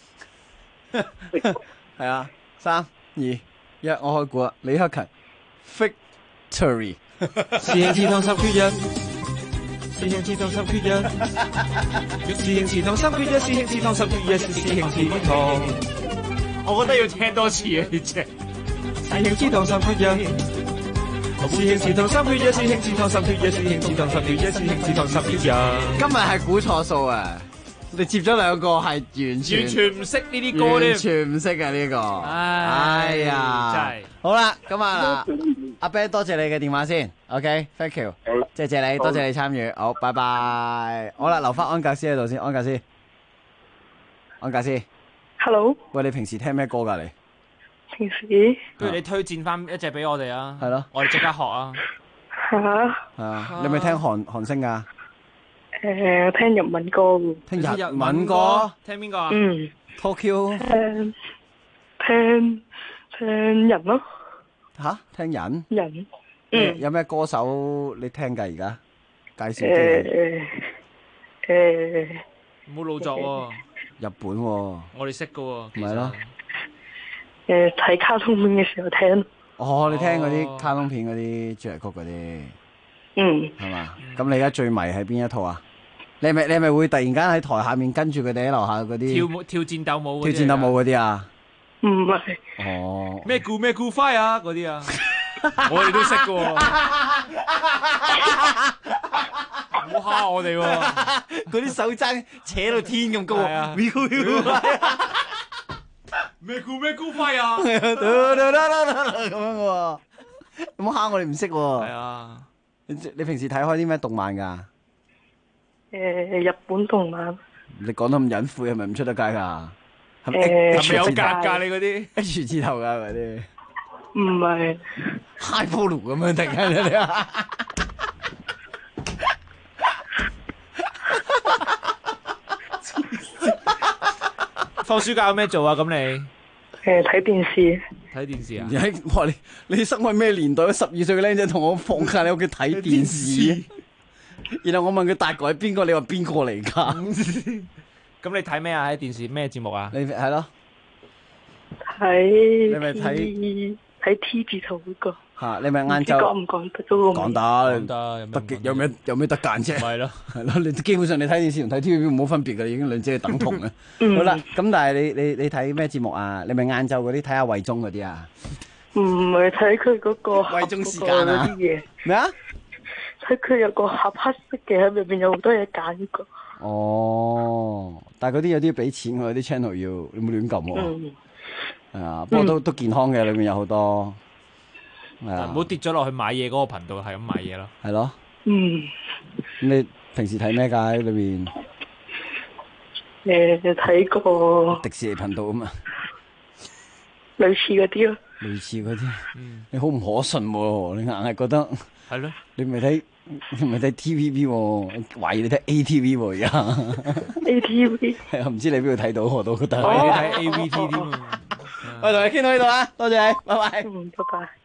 D: 係啊，3、2、1，我開估啦，李克勤 victory。
K: 師兄祠堂3缺1，師兄祠堂3缺1，師兄祠堂3缺1，師兄祠堂3缺1，師兄祠堂。
I: 我覺得要聽多次啊！呢隻
K: 師兄祠堂3缺1，師兄祠堂3缺1，師兄祠堂3缺1，師兄祠堂3缺1，師兄祠堂3缺1。
D: 今日係估錯數啊！你接咗兩個係完全
I: 唔識呢啲歌咧，
D: 完全唔識啊呢個。哎呀，
I: 真係
D: 好啦，咁啊，阿 Ben 多謝你嘅電話先 ，OK，thank you，謝謝你，多謝你參與，好，拜拜。好啦，留翻安格斯喺度先，安格斯，Hello， 喂，你平時聽咩歌㗎你？
G: 平時
I: 不如你推薦翻一隻俾我哋啊，
D: 係咯，
I: 我哋即刻學啊。
G: 嚇？
D: 啊，你咪聽韓星㗎？
G: 我聽日文歌。
D: 聽日文歌？
I: 聽邊個啊
D: ？Tokyo。
G: 聽人咯。
D: 吓？聽人？
G: 人。
D: 有咩歌手你聽㗎而家？介紹啲。
I: 冇老作喎。
D: 日本喎。
I: 我哋識㗎喎。
D: 咪係咯。
G: 睇卡通片嘅時候聽。
D: 哦，你聽嗰啲卡通片嗰啲主題曲嗰啲。係嘛？咁你而家最迷係邊一套啊？你係咪會突然間喺台下面跟住佢哋喺樓下嗰啲
I: 跳戰鬥舞
D: 嗰啲啊？
G: 唔係。
D: 哦。
I: 咩咕 fire 啊嗰啲啊？我哋都識㗎喎。唔好蝦我哋喎！
D: 嗰啲手踭扯到天咁高啊！
I: 咩咕 fire 啊？
D: 咁樣喎，唔好蝦我哋唔識喎。
I: 係啊。
D: 你平時睇開啲咩動漫㗎？
G: 日本動漫。
D: 你講得咁隱晦，係咪唔出得街㗎？係
I: 咪有格㗎？你嗰啲
D: H 字頭㗎嗰啲？
G: 唔係。
D: High Polo 咁樣突然間你啊！
I: 放暑假有咩做啊？咁你？
G: 睇電視。
I: 睇電視啊！
D: 哇！你生活咩年代？12歲嘅僆仔同我放假喺屋企睇電視，然後我問佢大概係邊個，你話邊個嚟㗎？
I: 咁你睇咩啊？喺電視咩節目啊？
D: 你係咯？
G: 你
D: 咪睇
G: T 字頭嗰個。
D: 嚇！你咪晏晝
G: 講唔講得都
D: 講得，得有咩得揀啫？
I: 係咯，
D: 係咯。你基本上你睇電視同睇 TVB 冇分別㗎，已經兩者係等同嘅。好啦，咁但係你睇咩節目啊？你咪晏晝嗰啲睇下慧中嗰啲啊？
G: 唔係睇佢嗰個
D: 慧中時間啊？咩啊？
G: 睇佢有個盒黑色嘅，喺入邊有好多嘢揀㗎。
D: 哦，但係嗰啲有啲要俾錢㗎，啲 channel 要你冇亂撳喎。係啊，不過都健康嘅，裏面有好多。
I: 唔好跌咗落去買嘢嗰個頻道，係咁買嘢咯。
D: 係咯。咁你平時睇咩㗎？喺裏邊？
G: 睇個
D: 迪士尼頻道啊嘛。
G: 類似嗰啲咯。
D: 類似嗰啲。你好唔可信喎！你硬係覺得。
I: 係咯。
D: 你唔係睇 TVB 喎，懷疑你睇 ATV 喎而家。
G: ATV。
D: 係啊，唔知你邊度睇到我都覺得。
I: 你睇 AVT 添啊。
D: 我同你傾到呢度啦，多謝你，拜拜。
G: 拜拜。